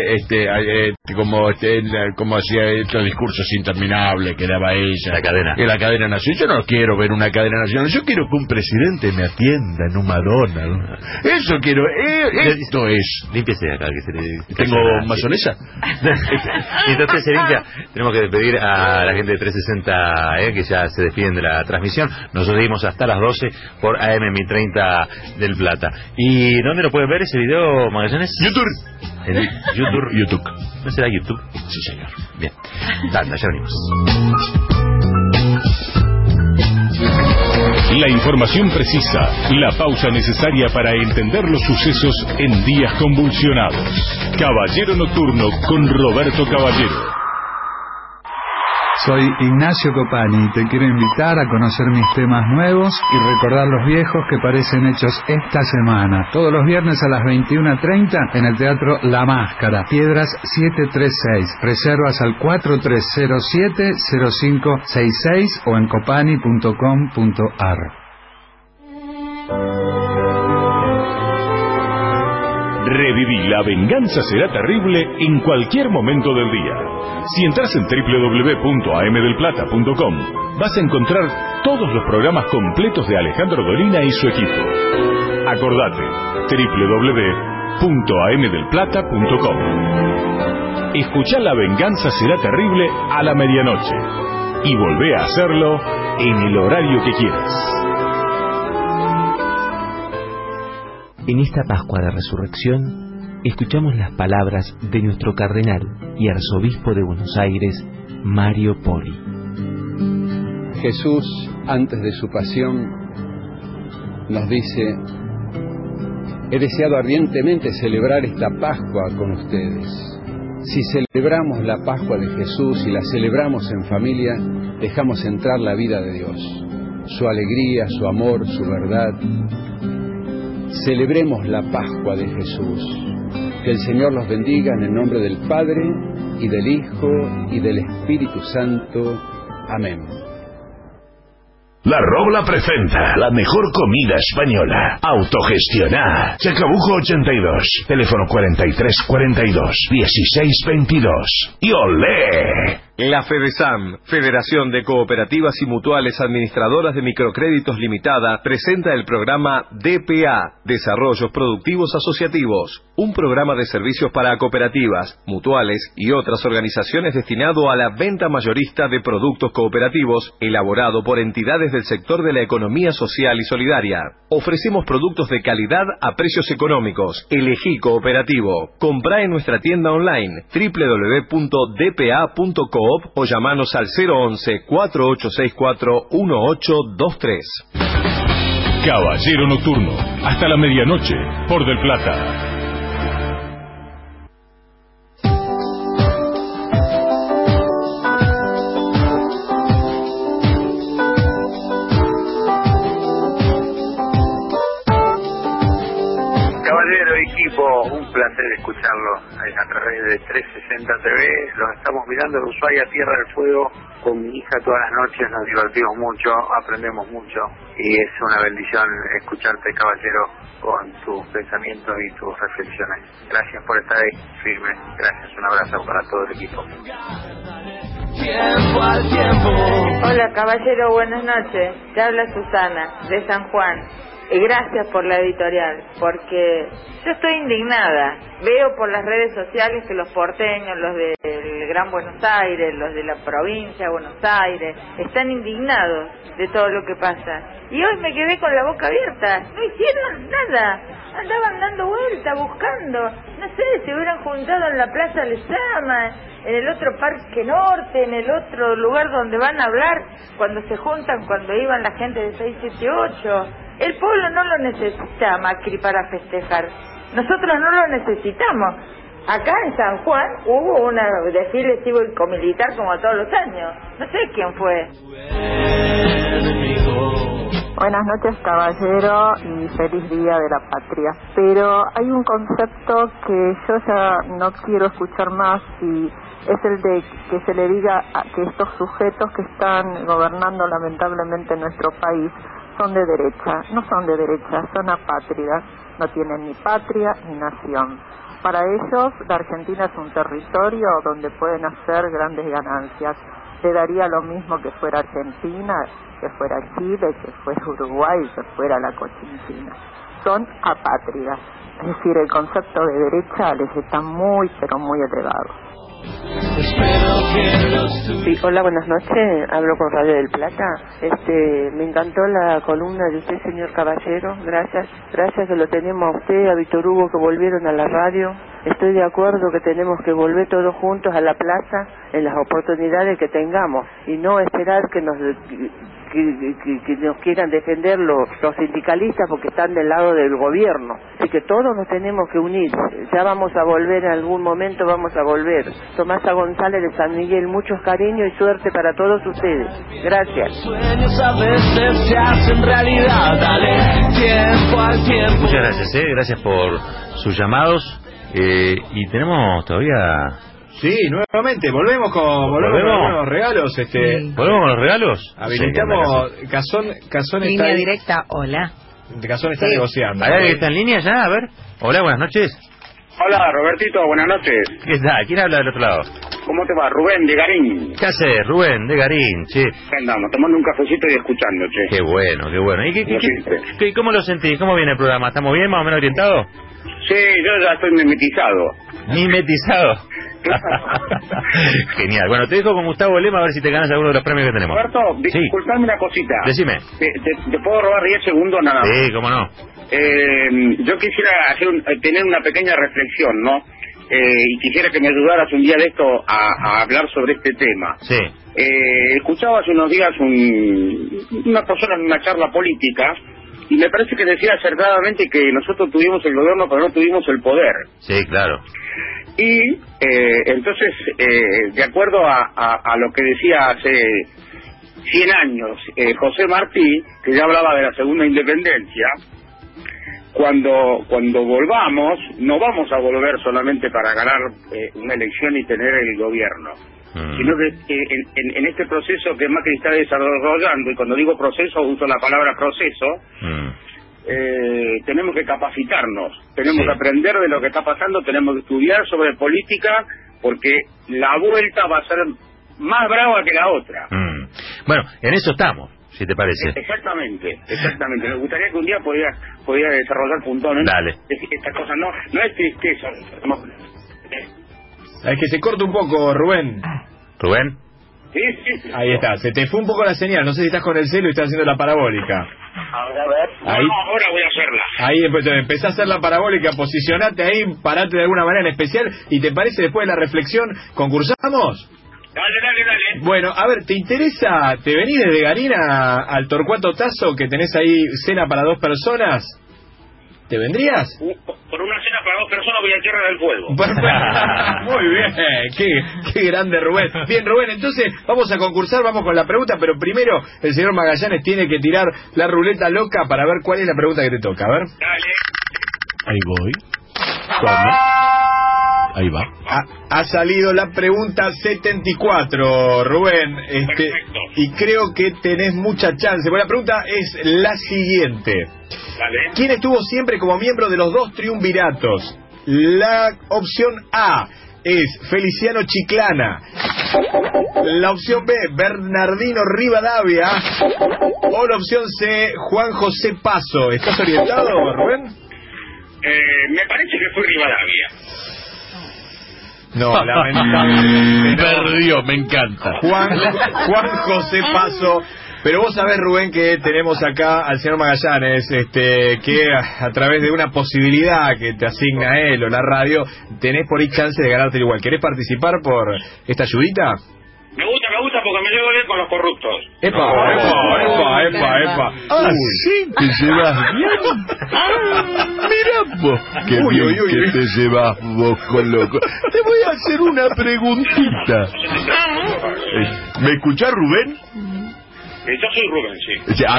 como hacía estos discursos interminables que daba ella, en la cadena nacional. Yo no quiero ver una cadena nacional, yo quiero que un presidente me atienda en un McDonald's. Eso quiero, esto es.
Límpiese acá, que se le...
¿Tengo mayonesa?
Entonces se limpia. Tenemos que despedir a la gente de 360, que ya se despiden de la transmisión. Nosotros seguimos hasta las 12 por AM 1030 del Plata. ¿Y dónde lo pueden ver ese video, Magallanes?
YouTube.
En
YouTube.
¿No será YouTube?
Sí, señor.
Bien. Tanda, ya venimos.
La información precisa, la pausa necesaria para entender los sucesos en días convulsionados. Caballero Nocturno con Roberto Caballero.
Soy Ignacio Copani y te quiero invitar a conocer mis temas nuevos y recordar los viejos que parecen hechos esta semana. Todos los viernes a las 21:30 en el Teatro La Máscara, Piedras 736. Reservas al 4307-0566 o en copani.com.ar.
Reviví La Venganza Será Terrible en cualquier momento del día. Si entras en www.amdelplata.com vas a encontrar todos los programas completos de Alejandro Dolina y su equipo. Acordate, www.amdelplata.com. Escuchá La Venganza Será Terrible a la medianoche y volvé a hacerlo en el horario que quieras.
En esta Pascua de Resurrección, escuchamos las palabras de nuestro cardenal y arzobispo de Buenos Aires, Mario Poli.
Jesús, antes de su pasión, nos dice: he deseado ardientemente celebrar esta Pascua con ustedes. Si celebramos la Pascua de Jesús y la celebramos en familia, dejamos entrar la vida de Dios, su alegría, su amor, su verdad. Celebremos la Pascua de Jesús. Que el Señor los bendiga en el nombre del Padre, y del Hijo, y del Espíritu Santo. Amén.
La Robla presenta la mejor comida española. Autogestioná. Chacabuco 82. Teléfono 4342-1622. ¡Y olé!
La FEDESAM, Federación de Cooperativas y Mutuales Administradoras de Microcréditos Limitada, presenta el programa DPA, Desarrollos Productivos Asociativos, un programa de servicios para cooperativas, mutuales y otras organizaciones destinado a la venta mayorista de productos cooperativos, elaborado por entidades del sector de la economía social y solidaria. Ofrecemos productos de calidad a precios económicos. Elegí cooperativo. Comprá en nuestra tienda online www.dpa.coop o llamanos al 011-4864-1823.
Caballero Nocturno, hasta la medianoche, por Del Plata.
equipo, un placer escucharlo a través de 360 TV. Los estamos mirando en Ushuaia, Tierra del Fuego, con mi hija todas las noches. Nos divertimos mucho, aprendemos mucho y es una bendición escucharte, caballero, con tus pensamientos y tus reflexiones. Gracias por estar ahí firme. Gracias, un abrazo para todo el equipo.
Tiempo al tiempo. Hola, caballero, buenas noches. Te habla Susana, de San Juan. Y gracias por la editorial, porque yo estoy indignada. Veo por las redes sociales que los porteños, los del Gran Buenos Aires, los de la provincia de Buenos Aires, están indignados de todo lo que pasa. Y hoy me quedé con la boca abierta. No hicieron nada. Andaban dando vueltas, buscando. No sé, se hubieran juntado en la Plaza Lezama, en el otro Parque Norte, en el otro lugar donde van a hablar, cuando se juntan, cuando iban la gente de 678. El pueblo no lo necesita a Macri para festejar. Nosotros no lo necesitamos. Acá en San Juan hubo un desfile cívico-militar como todos los años. No sé quién fue.
Buenas noches, caballero, y feliz Día de la Patria. Pero hay un concepto que yo ya no quiero escuchar más, y es el de que se le diga a que estos sujetos que están gobernando lamentablemente nuestro país son de derecha. No son de derecha, son apátridas, no tienen ni patria ni nación. Para ellos la Argentina es un territorio donde pueden hacer grandes ganancias. Le daría lo mismo que fuera Argentina, que fuera Chile, que fuera Uruguay, que fuera la Cochinchina. Son apátridas, es decir, el concepto de derecha les está muy, pero muy elevado.
Sí, hola, buenas noches, hablo con Radio del Plata. Me encantó la columna de usted, señor caballero. Gracias que lo tenemos a usted, a Víctor Hugo, que volvieron a la radio. Estoy de acuerdo que tenemos que volver todos juntos a la plaza en las oportunidades que tengamos y no esperar que nos quieran defender los sindicalistas porque están del lado del gobierno. Así que todos nos tenemos que unir. Ya vamos a volver en algún momento, vamos a volver. Tomasa González de San Miguel, muchos cariños y suerte para todos ustedes. Gracias.
Sueños a veces se hacen realidad. Dale tiempo al tiempo. Muchas gracias, gracias por sus llamados. Y tenemos todavía...
Sí, nuevamente, volvemos con los regalos.
¿Volvemos con los regalos?
Habilitamos, Cazón
línea
está
directa, hola.
Cazón está negociando.
¿Hay alguien que está en línea ya? A ver. Hola, buenas noches.
Hola, Robertito, buenas noches.
¿Qué tal? ¿Quién habla del otro lado?
¿Cómo te va? Rubén, de Garín.
¿Qué haces, Rubén, de Garín? Sí.
Andamos, tomando un cafecito y escuchando, che.
Qué bueno, qué bueno. ¿Y cómo lo sentís? ¿Cómo viene el programa? ¿Estamos bien, más o menos orientados?
Sí, yo ya estoy mimetizado.
¿Mimetizado? Genial. Bueno, te dejo con Gustavo Lema a ver si te ganas alguno de los premios que tenemos.
Roberto, disculpame una cosita.
Decime.
¿Te puedo robar 10 segundos nada más?
Sí, cómo no.
Yo quisiera tener una pequeña reflexión, ¿no? Y quisiera que me ayudaras un día de esto a hablar sobre este tema.
Sí.
Escuchaba hace unos días una persona en una charla política y me parece que decía acertadamente que nosotros tuvimos el gobierno pero no tuvimos el poder.
Sí, claro.
Y entonces, de acuerdo a lo que decía hace 100 años José Martí, que ya hablaba de la segunda independencia, cuando volvamos, no vamos a volver solamente para ganar una elección y tener el gobierno, sino que en este proceso que Macri está desarrollando, y cuando digo proceso uso la palabra proceso, tenemos que capacitarnos, tenemos que aprender de lo que está pasando, tenemos que estudiar sobre política, porque la vuelta va a ser más brava que la otra.
Bueno, en eso estamos, si te parece.
Exactamente. Me gustaría que un día pudiera desarrollar puntualmente.
Dale.
Esta cosa no es tristeza.
Es que se corta un poco, Rubén.
¿Rubén?
Sí.
Ahí está, se te fue un poco la señal. No sé si estás con el celu y estás haciendo la parabólica.
Ahora, a ver.
Ahí,
no, ahora voy a hacerla.
Ahí empezá a hacer la parabólica, posicionate ahí, parate de alguna manera en especial. ¿Y te parece después de la reflexión, concursamos?
Dale.
Bueno, a ver, ¿te interesa? ¿Te venís desde Garín al Torcuato Tazo, que tenés ahí cena para 2 personas? ¿Te vendrías?
Por una cena para 2 personas voy a Tierra del Fuego.
Muy bien, qué grande Rubén. Bien, Rubén, entonces vamos a concursar, vamos con la pregunta, pero primero el señor Magallanes tiene que tirar la ruleta loca para ver cuál es la pregunta que te toca. A ver.
Dale.
Ahí voy.
¿Cómo? Ahí va.
Ha salido la pregunta 74, Rubén. Y creo que tenés mucha chance. Bueno, la pregunta es la siguiente.
Dale.
¿Quién estuvo siempre como miembro de los dos triunviratos? La opción A es Feliciano Chiclana. La opción B, Bernardino Rivadavia. O la opción C, Juan José Paso. ¿Estás orientado, Rubén?
Me parece que fue Rivadavia.
No, lamentablemente no.
Perdió, me encanta.
Juan José Paso. Pero vos sabés, Rubén, que tenemos acá al señor Magallanes, que a través de una posibilidad que te asigna él o la radio, tenés por ahí chance de ganarte igual. ¿Querés participar por esta ayudita?
Me gusta porque me llevo bien con los corruptos.
Epa.
¿Sí? ¿Te llevas bien? Mira vos, qué bien que te llevas vos con loco. Te voy a hacer una preguntita. ¿Me escuchás, Rubén?
Yo soy Rubén, sí.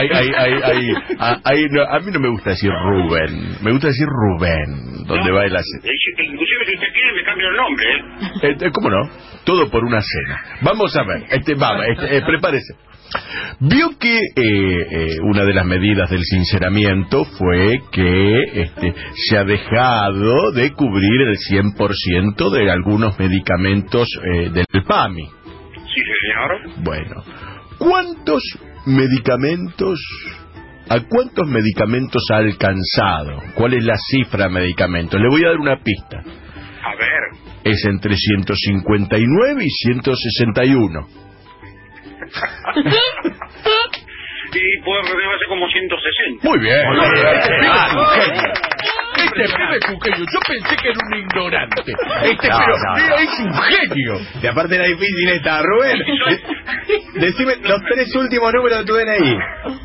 No, a mí no me gusta decir Rubén, me gusta decir Rubén, donde va el acento.
Inclusive si usted quiere me cambio el nombre,
¿Cómo no? Todo por una cena. Vamos a ver, prepárese. Vio que una de las medidas del sinceramiento fue que se ha dejado de cubrir el 100% de algunos medicamentos del PAMI.
Sí, señor.
Bueno, ¿a cuántos medicamentos ha alcanzado? ¿Cuál es la cifra de medicamentos? Le voy a dar una pista.
A ver.
Es entre 159 y 161.
Y puede ser como 160.
Muy bien. Este pibe es un genio. Yo pensé que era un ignorante. Pero es un genio.
Y aparte era difícil esta, Rubén. Decime los tres últimos números de tu DNI.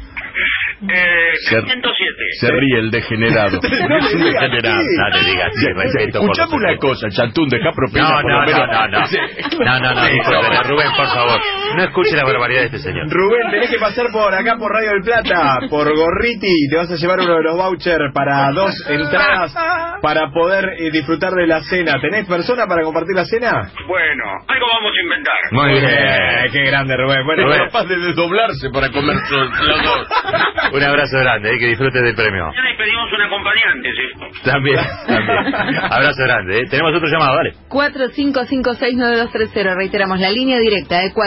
107.
Se ríe el degenerado. Es un degenerado.
No le digas así, respeto.
Escuchame una cosa, Chantún, deja propina por lo menos.
No, Rubén, por favor, no escuche la barbaridad de este señor.
Rubén, tenés que pasar por acá por Radio del Plata, por Gorriti, y te vas a llevar uno de los vouchers para 2 entradas para poder disfrutar de la cena. ¿Tenés persona para compartir la cena?
Bueno, algo vamos a inventar.
Muy bien.
Qué grande, Rubén. Bueno,
es capaz de desdoblarse para comer los dos.
Un abrazo grande, que disfrutes del premio.
Ya le pedimos un acompañante, ¿sí?
También. Abrazo grande, Tenemos otro llamado, dale.
4556-9230. Reiteramos la línea directa de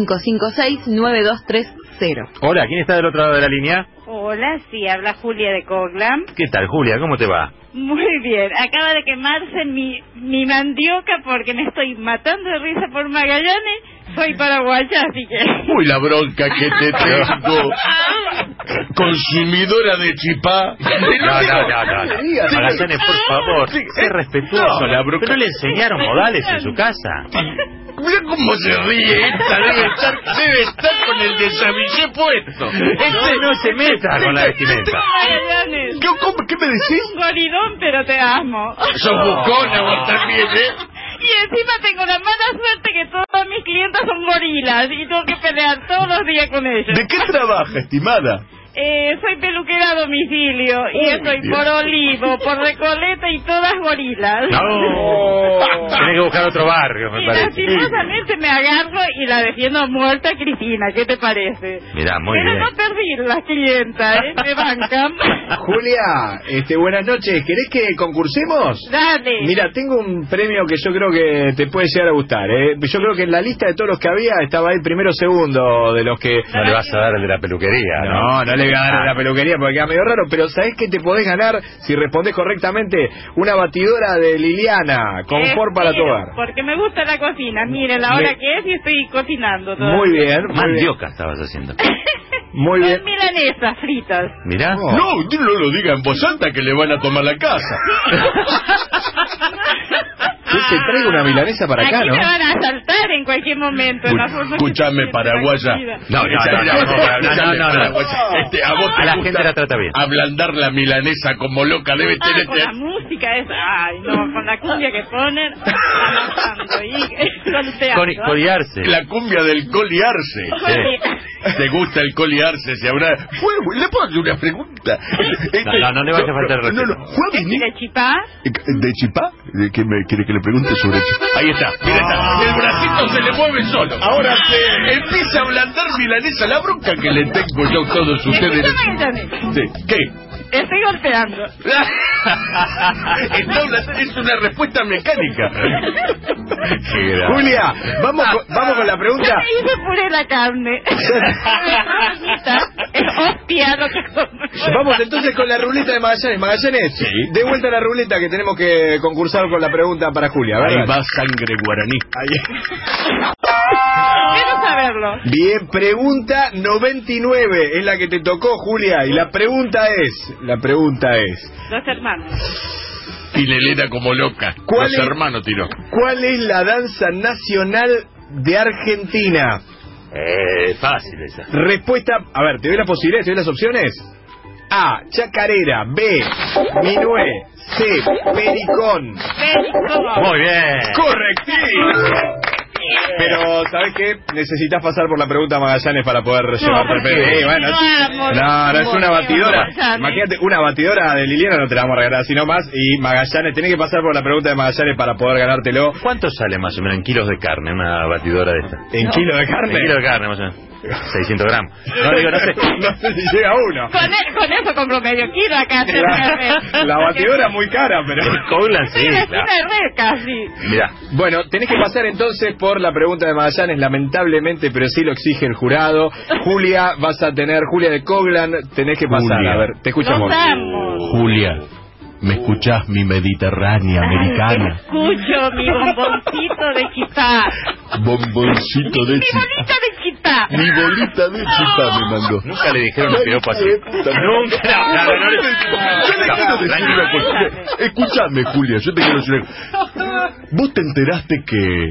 4556-9230.
Hola, ¿quién está del otro lado de la línea?
Hola, sí, habla Julia de Coglan.
¿Qué tal, Julia? ¿Cómo te va?
Muy bien, acaba de quemarse mi mandioca porque me estoy matando de risa por Magallanes. Soy paraguaya, así que...
Uy, la bronca que te tengo. Consumidora de chipá.
No. Magallanes, por favor, sé respetuoso. Pero no le enseñaron modales en su casa.
Mira cómo se ríe esta, debe estar con el desabillé puesto.
No se meta con la vestimenta.
Magallanes.
¿Qué me decís?
Un goridón, pero te amo.
Sos bucona vos también,
Y encima tengo la mala suerte que todas mis clientas son gorilas y tengo que pelear todos los días con ellos.
¿De qué trabaja, estimada?
Soy peluquera a domicilio y estoy por Olivo, por Recoleta y todas gorilas.
No, tenés que buscar otro barrio, me parece.
Lastimosamente me agarro y la defiendo muerta a Cristina, ¿qué te parece?
Mirá, muy
Pero
bien.
no perdí las clientas, me bancan.
Julia, buenas noches. ¿Querés que concursemos?
Dale.
Mira, tengo un premio que yo creo que te puede llegar a gustar, Yo creo que en la lista de todos los que había estaba ahí primero o segundo de los que...
No le vas a dar el de la peluquería,
No le voy a dar la peluquería porque queda medio raro, pero ¿sabés qué te podés ganar si respondés correctamente? Una batidora de Liliana, confort para tu hogar.
Porque me gusta la cocina, miren la hora que es y estoy cocinando todavía.
Muy bien.
Mandioca estabas haciendo.
Muy bien.
Con milanesas fritas.
Mirá.
No, usted no lo diga en voz alta que le van a tomar la casa.
que se traiga una milanesa para acá,
Aquí
¿no?
me van a asaltar en cualquier momento. en la forma que
Escúchame,
se
paraguaya.
tranquila.
A vos te
A la
gusta
gente la trata bien.
ablandar la milanesa como loca, debe tener...
Con la música esa, ay no, con la cumbia que ponen, amasando y golpeando.
Coliarse.
La cumbia del coliarse. ¿Te gusta el coliarse? Si habrá... ¿Le puedo hacer una pregunta?
No le vaya a faltar el respeto.
¿Fue a venir?
¿De chipá?
¿De chipá? ¿Qué me quiere que le pregunte sobre chipá? Ahí está, mira, está. El bracito se le mueve solo. Ahora se empieza a ablandar milanesa. La bronca que le tengo yo a todos ustedes. Sí. ¿Qué?
Estoy golpeando.
Es una respuesta mecánica.
Julia, vamos con la pregunta.
Yo me hice puré la carne. Es hostia lo que como.
Vamos entonces con la ruleta de Magallanes. Magallanes, de vuelta a la ruleta que tenemos que concursar con la pregunta para Julia, ¿verdad?
Ahí va sangre guaraní.
Quiero saberlo.
Bien, pregunta 99 es la que te tocó, Julia, y la pregunta es...
Los hermanos.
Pilelera como loca. Los hermanos tiró.
¿Cuál es la danza nacional de Argentina?
Fácil esa.
Respuesta, a ver, te doy las posibilidades, te doy las opciones. A, chacarera. B, minué. C, pericón.
Muy bien.
Correctísimo. Pero, ¿sabes qué? Necesitas pasar por la pregunta Magallanes para poder llevarte el premio. Bueno, no, es una batidora. Imagínate, una batidora de Liliana no te la vamos a regalar así nomás. Y Magallanes, tenés que pasar por la pregunta de Magallanes para poder ganártelo.
¿Cuánto sale más o menos en kilos de carne una batidora de esta?
¿En kilos de carne?
En kilos de carne, más o menos. 600 gramos. No sé.
No sé si llega uno.
Con eso compro medio kilo acá.
La batidora es muy cara, pero...
Coblan, sí.
Casi.
Mira, bueno, tenés que pasar entonces por la pregunta de Magallanes, lamentablemente, pero sí lo exige el jurado. Julia, vas a tener... Julia de Coglan, tenés que pasar.
Julia.
A ver, te escuchamos.
Julia, ¿me escuchás mi Mediterránea americana?
Escucho mi bomboncito de chipá.
Bomboncito de
Mi bolita de chipá.
Mi bolita de chipá me mandó.
Nunca le dijeron un piropo así. Nunca.
Escúchame, Julia, yo te quiero decir... ¿Vos te enteraste que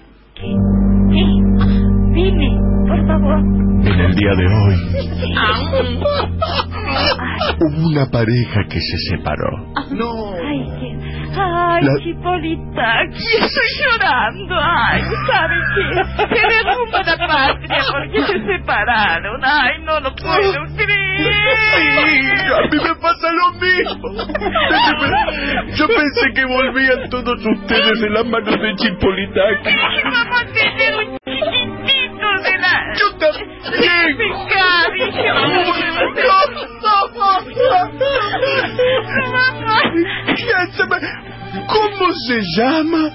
Dime, por favor.
en el día de hoy hubo una pareja que se separó?
No. Ay, Chipolita, aquí estoy llorando. Ay, ¿saben qué? Se derrumba la patria porque se separaron. Ay, no lo puedo creer.
A mí me pasa lo mismo. Yo pensé que volvían todos ustedes de las manos de Chipolita.
Vamos a tener un chiquitito de la...
Yo también. ¿Cómo se llama?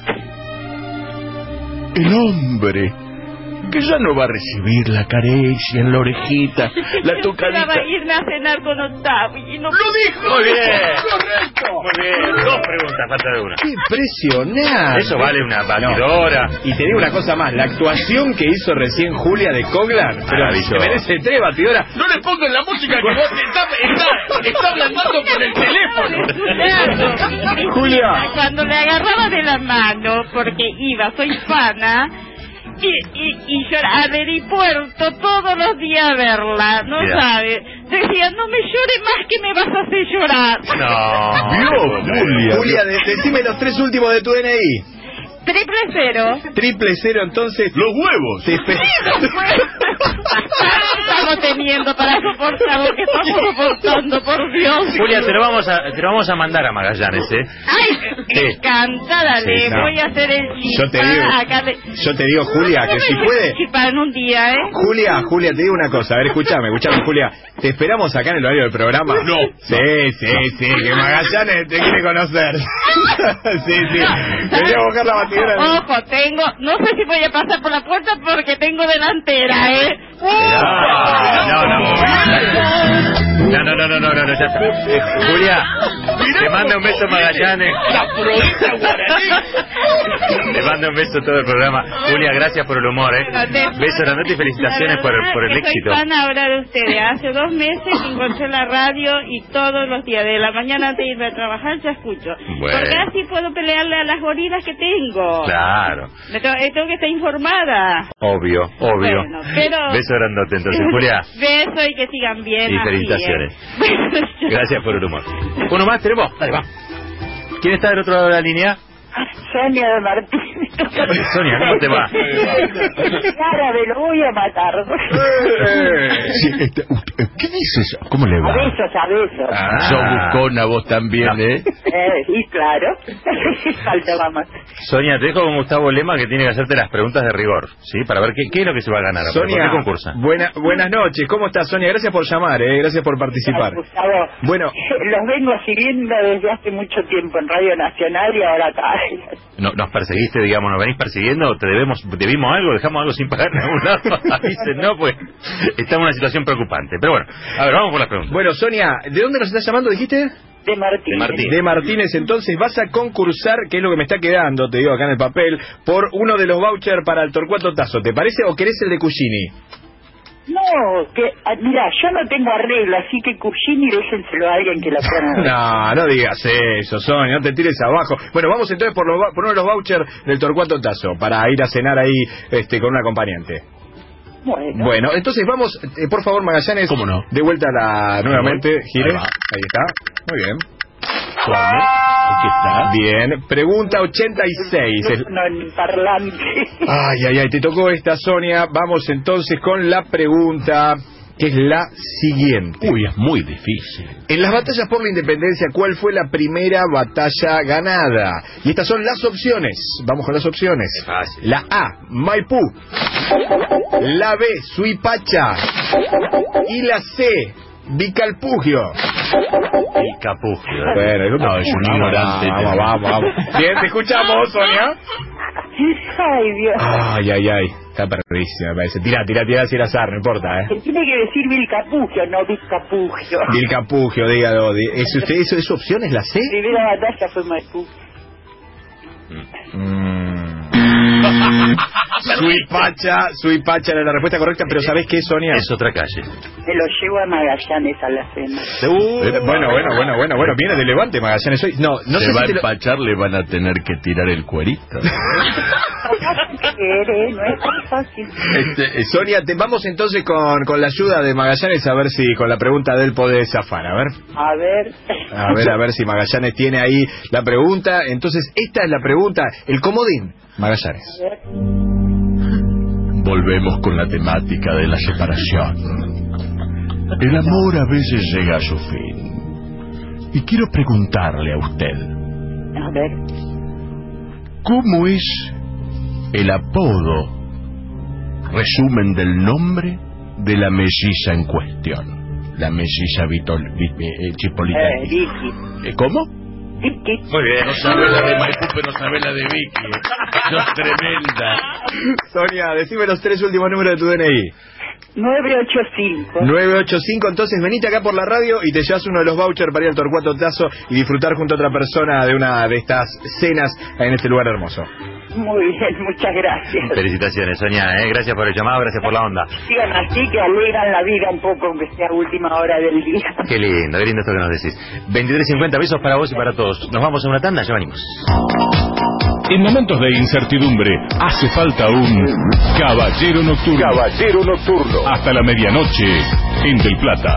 El hombre que ya no va a recibir la carecia en la orejita, la tocadita.
Va a irme a cenar con Octavio y no...
¡Lo dijo!
Muy bien.
¡Correcto!
Muy bien. 2 preguntas, falta de una.
¡Qué impresionante!
Eso vale una batidora.
No. Y te digo una cosa más, la actuación que hizo recién Julia de Coglan, pero se merece 3 batidoras.
No le pongan la música que vos está ablandando con el teléfono.
Julia.
Cuando le agarraba de la mano, porque soy fana, y lloraba al aeropuerto todos los días a verla, ¿no sabe? Decía, no me llore más que me vas a hacer llorar.
No.
Vio, Julia.
Julia, decime los 3 últimos de tu DNI.
000.
000, entonces...
¡Los huevos!
Estamos teniendo para soportar lo que estamos soportando, por Dios.
Julia, te lo vamos a mandar a Magallanes,
Ay, encantada,
Sí, no.
voy a hacer el chipá.
Yo te digo, Julia, que si puede...
Chipá en un día,
Julia, te digo una cosa. A ver, escúchame, Julia. ¿Te esperamos acá en el horario del programa?
No.
Sí, que Magallanes te quiere conocer. Sí. Quería buscar la batidora.
Ojo, no sé si voy a pasar por la puerta porque tengo delantera,
No, ya está. Julia, Te manda un beso, Magallanes.
La proeza guaraní.
Te manda un beso todo el programa. Julia, gracias por el humor, Beso grandote y felicitaciones por el éxito.
Soy fan ahora de ustedes. Hace 2 meses encontré la radio y todos los días, de la mañana antes de irme a trabajar, ya escucho.
Bueno.
Porque así puedo pelearle a las gorilas que tengo.
Claro.
Tengo que estar informada.
Obvio.
Bueno, pero...
Beso grandote, entonces, Julia.
Beso y que sigan bien.
Y
así,
felicitaciones. Gracias por el humor. Uno más tenemos. Dale, va. ¿Quién está del otro lado de la línea?
Sonia de Martín.
Sonia, ¿cómo te va?
Árabe, lo voy a matar.
¿Qué dices? ¿Cómo le va?
A besos.
Sos buscona vos también,
Sí, claro. Faltaba más.
Sonia, te dejo con Gustavo Lema, que tiene que hacerte las preguntas de rigor, ¿sí? Para ver qué es lo que se va a ganar.
Sonia,
¿Por qué concursa?
Buenas noches. ¿Cómo estás, Sonia? Gracias por llamar, Gracias por participar.
Gustavo,
bueno,
los vengo siguiendo desde hace mucho tiempo en Radio Nacional y ahora acá.
No, nos perseguiste, digamos, nos venís persiguiendo, debimos algo, dejamos algo sin pagar en algún lado. Dicen, no, pues está en una situación preocupante. Pero bueno, a ver, vamos por las preguntas.
Bueno, Sonia, ¿de dónde nos estás llamando, dijiste?
De Martínez.
De Martínez, entonces vas a concursar, que es lo que me está quedando, te digo acá en el papel, por uno de los vouchers para el Torcuato Tazo. ¿Te parece o querés el de Cugini?
No, mira, yo no tengo arreglo, así que Cugini déjenselo a alguien que la pueda.
No digas eso, Sonia, no te tires abajo. Bueno, vamos entonces por uno de los vouchers del Torcuato Tazo, para ir a cenar ahí con un acompañante. Bueno, entonces vamos, por favor, Magallanes.
¿Cómo no?
De vuelta nuevamente, gire. Ahí está, muy bien.
Aquí está.
Bien, pregunta 86.
No, en parlante.
Ay, te tocó esta, Sonia. Vamos entonces con la pregunta, que es la siguiente.
Uy, es muy difícil.
En las batallas por la independencia, ¿cuál fue la primera batalla ganada? Y estas son las opciones. Vamos con las opciones.
Fácil.
La A, Maipú. La B, Suipacha. Y la C, Vicalpugio.
El capugio.
Bueno,
no, es un ignorante.
Vamos. Bien, te escuchamos, Sonia.
Ay, Dios.
Ay. Está perdidísima, me parece. Tira si el azar, no importa,
Tiene que decir Vilcapugio, no Vilcapugio.
Vilcapugio, dígalo. ¿Es su opción? ¿Es la C?
La primera batalla fue Maipú.
Suipacha era la respuesta correcta, pero ¿sabés qué, Sonia?
Es otra calle.
Me lo llevo a Magallanes a la cena.
Bueno, viene de Levante Magallanes hoy. No
se
sé
va
si
a empachar, le van a tener que tirar el cuerito.
No es tan fácil.
Sonia, vamos entonces con la ayuda de Magallanes a ver si con la pregunta de él podés zafar. A ver si Magallanes tiene ahí la pregunta. Entonces, esta es la pregunta, el comodín, Magallanes.
Volvemos con la temática de la separación. El amor a veces llega a su fin. Y quiero preguntarle a usted.
A ver.
¿Cómo es el apodo, resumen del nombre de la melliza en cuestión? La melliza Chipolitani.
Vicky.
¿Cómo?
Vicky.
Muy bien. No sabe la de Maipú, pero sabe la de Vicky. Sos tremenda.
Sonia, decime los 3 últimos números de tu DNI.
985.
985, entonces venite acá por la radio y te llevas uno de los vouchers para ir al Torcuato Tazo y disfrutar junto a otra persona de una de estas cenas en este lugar hermoso.
Muy bien, muchas gracias.
Felicitaciones, Sonia, gracias por el llamado, gracias por la onda.
Sigan así, que alegran la vida un poco, aunque sea última hora del día.
Qué lindo esto que nos decís. 23.50, besos para vos y para todos. Nos vamos a una tanda, ya venimos.
En momentos de incertidumbre, hace falta un Caballero Nocturno.
Caballero Nocturno.
Hasta la medianoche, en Del Plata.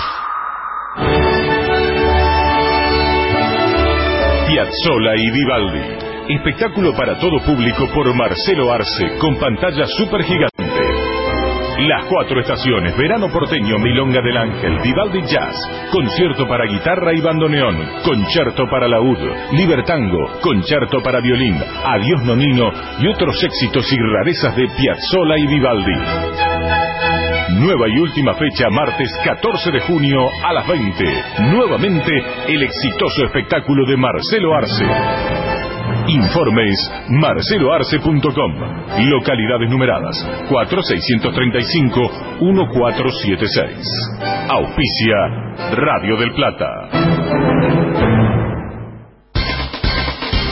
Piazzolla y Vivaldi. Espectáculo para todo público por Marcelo Arce, con pantalla super gigante. Las 4 estaciones, verano porteño, Milonga del Ángel, Vivaldi Jazz, concierto para guitarra y bandoneón, concierto para laúd, Libertango, concierto para violín, Adiós Nonino y otros éxitos y rarezas de Piazzolla y Vivaldi. Nueva y última fecha, martes 14 de junio a las 20. Nuevamente, el exitoso espectáculo de Marcelo Arce. Informes marceloarce.com. Localidades numeradas 4635-1476. Auspicia Radio del Plata.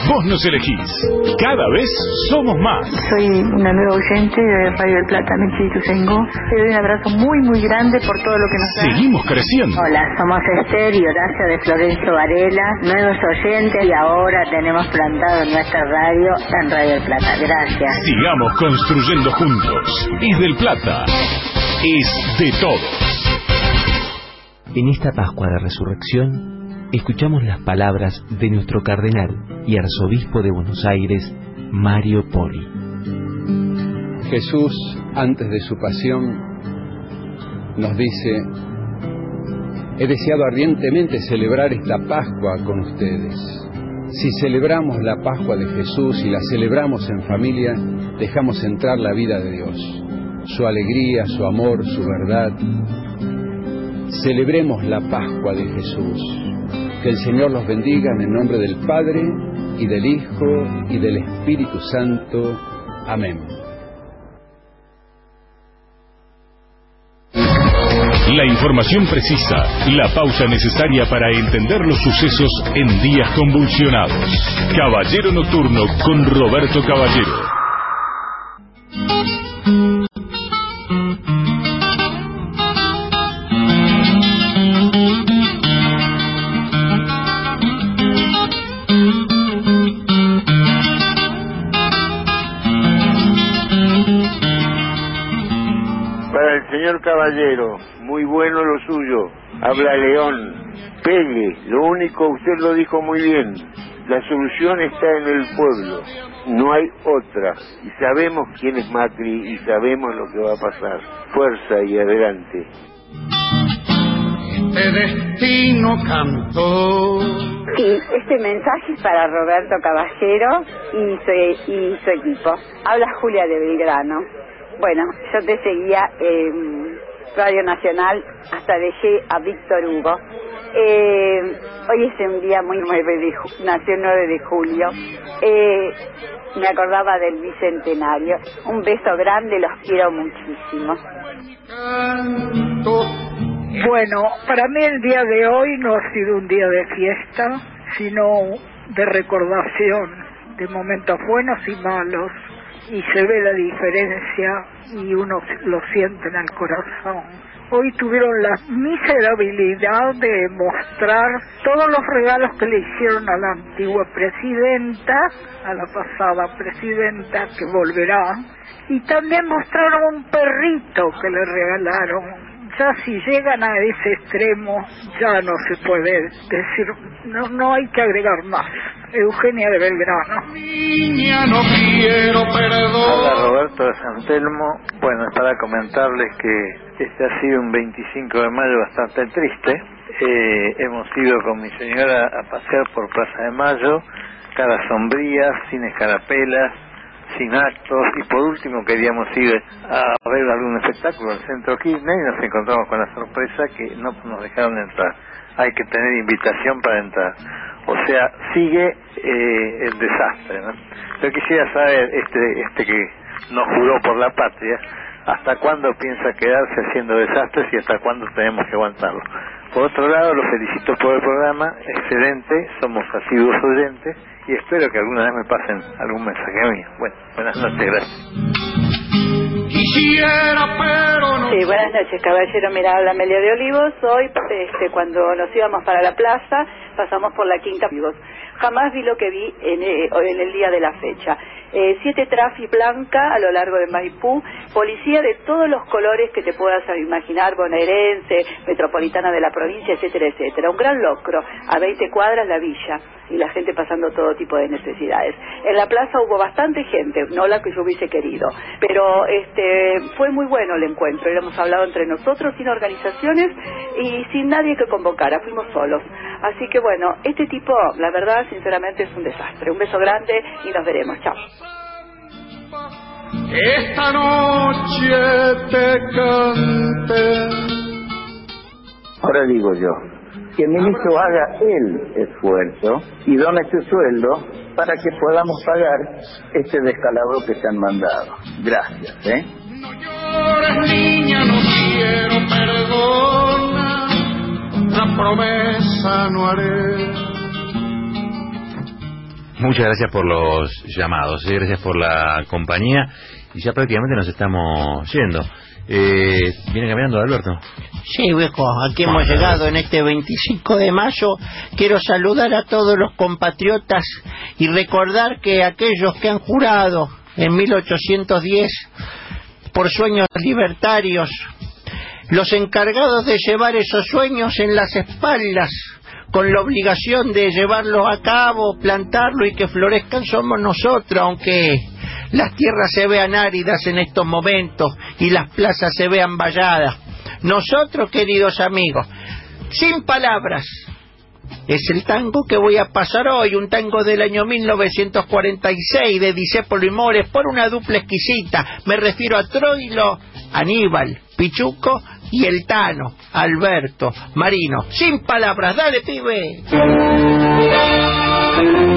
Vos nos elegís. Cada vez somos más.
Soy una nueva oyente de Radio del Plata, Metzituzengo. Te doy un abrazo muy, muy grande por todo lo que nos da.
Seguimos creciendo.
Hola, somos Esther y Horacio de Florencio Varela, nuevos oyentes, y ahora tenemos plantado nuestra radio en Radio del Plata. Gracias.
Sigamos construyendo juntos. Es del Plata. Es de todos.
En esta Pascua de Resurrección, escuchamos las palabras de nuestro cardenal y arzobispo de Buenos Aires, Mario Poli.
Jesús, antes de su pasión, nos dice: he deseado ardientemente celebrar esta Pascua con ustedes. Si celebramos la Pascua de Jesús y la celebramos en familia, dejamos entrar la vida de Dios, su alegría, su amor, su verdad. Celebremos la Pascua de Jesús. Que el Señor los bendiga en el nombre del Padre, y del Hijo, y del Espíritu Santo. Amén.
La información precisa, la pausa necesaria para entender los sucesos en días convulsionados. Caballero Nocturno con Roberto Caballero.
Señor Caballero, muy bueno lo suyo. Habla León. Pegue, lo único, usted lo dijo muy bien. La solución está en el pueblo. No hay otra. Y sabemos quién es Macri y sabemos lo que va a pasar. Fuerza y adelante.
Este destino cantó.
Sí, este mensaje es para Roberto Caballero y su equipo. Habla Julia de Belgrano. Bueno, yo te seguía en Radio Nacional, hasta dejé a Víctor Hugo. Hoy es un día muy nació el 9 de julio. Me acordaba del Bicentenario. Un beso grande, los quiero muchísimo.
Bueno, para mí el día de hoy no ha sido un día de fiesta, sino de recordación de momentos buenos y malos. Y se ve la diferencia y uno lo siente en el corazón. Hoy tuvieron la miserabilidad de mostrar todos los regalos que le hicieron a la antigua presidenta, a la pasada presidenta que volverá, y también mostraron un perrito que le regalaron. Ya si llegan a ese extremo, ya no se puede decir, no hay que agregar más. Eugenia de Belgrano.
Niña, no quiero perdón.
Hola, Roberto de San Telmo. Bueno, es para comentarles que este ha sido un 25 de mayo bastante triste. Hemos ido con mi señora a pasear por Plaza de Mayo, caras sombrías, sin escarapelas, sin actos, y por último queríamos ir a ver algún espectáculo al Centro Kirchner y nos encontramos con la sorpresa que no nos dejaron entrar. Hay que tener invitación para entrar. O sea, sigue el desastre, ¿no? Yo quisiera saber, este que nos juró por la patria, hasta cuándo piensa quedarse haciendo desastres y hasta cuándo tenemos que aguantarlo. Por otro lado, los felicito por el programa, excelente, somos asiduos oyentes y espero que alguna vez me pasen algún mensaje mío. Bueno, buenas noches, gracias.
Quisiera, pero no.
Sí, buenas noches, caballero. Mira, habla Amelia de Olivos. Hoy, cuando nos íbamos para la plaza, pasamos por la Quinta Olivos. Jamás vi lo que vi en el día de la fecha. 7 trafi blanca a lo largo de Maipú, policía de todos los colores que te puedas imaginar, bonaerense, metropolitana de la provincia, etcétera, etcétera. Un gran locro, a 20 cuadras la villa, y la gente pasando todo tipo de necesidades. En la plaza hubo bastante gente, no la que yo hubiese querido, pero fue muy bueno el encuentro. Hemos hablado entre nosotros, sin organizaciones y sin nadie que convocara, fuimos solos. Así que bueno, este tipo, la verdad, sinceramente es un desastre. Un beso grande y nos veremos. Chao.
Esta noche te cante.
Ahora digo yo, que el ministro haga el esfuerzo y done su sueldo para que podamos pagar este descalabro que se han mandado. Gracias,
No llores, niña, no quiero perdona, la promesa no haré.
Muchas gracias por los llamados, gracias por la compañía. Y ya prácticamente nos estamos yendo. ¿Viene caminando, Alberto?
Sí, viejo, aquí hemos llegado en este 25 de mayo. Quiero saludar a todos los compatriotas y recordar que aquellos que han jurado en 1810 por sueños libertarios, los encargados de llevar esos sueños en las espaldas, con la obligación de llevarlos a cabo, plantarlos y que florezcan, somos nosotros, aunque las tierras se vean áridas en estos momentos y las plazas se vean valladas. Nosotros, queridos amigos, sin palabras, es el tango que voy a pasar hoy, un tango del año 1946 de Discépolo y Mores, por una dupla exquisita. Me refiero a Troilo, Aníbal, Pichuco y el Tano, Alberto Marino. Sin palabras, dale, pibe.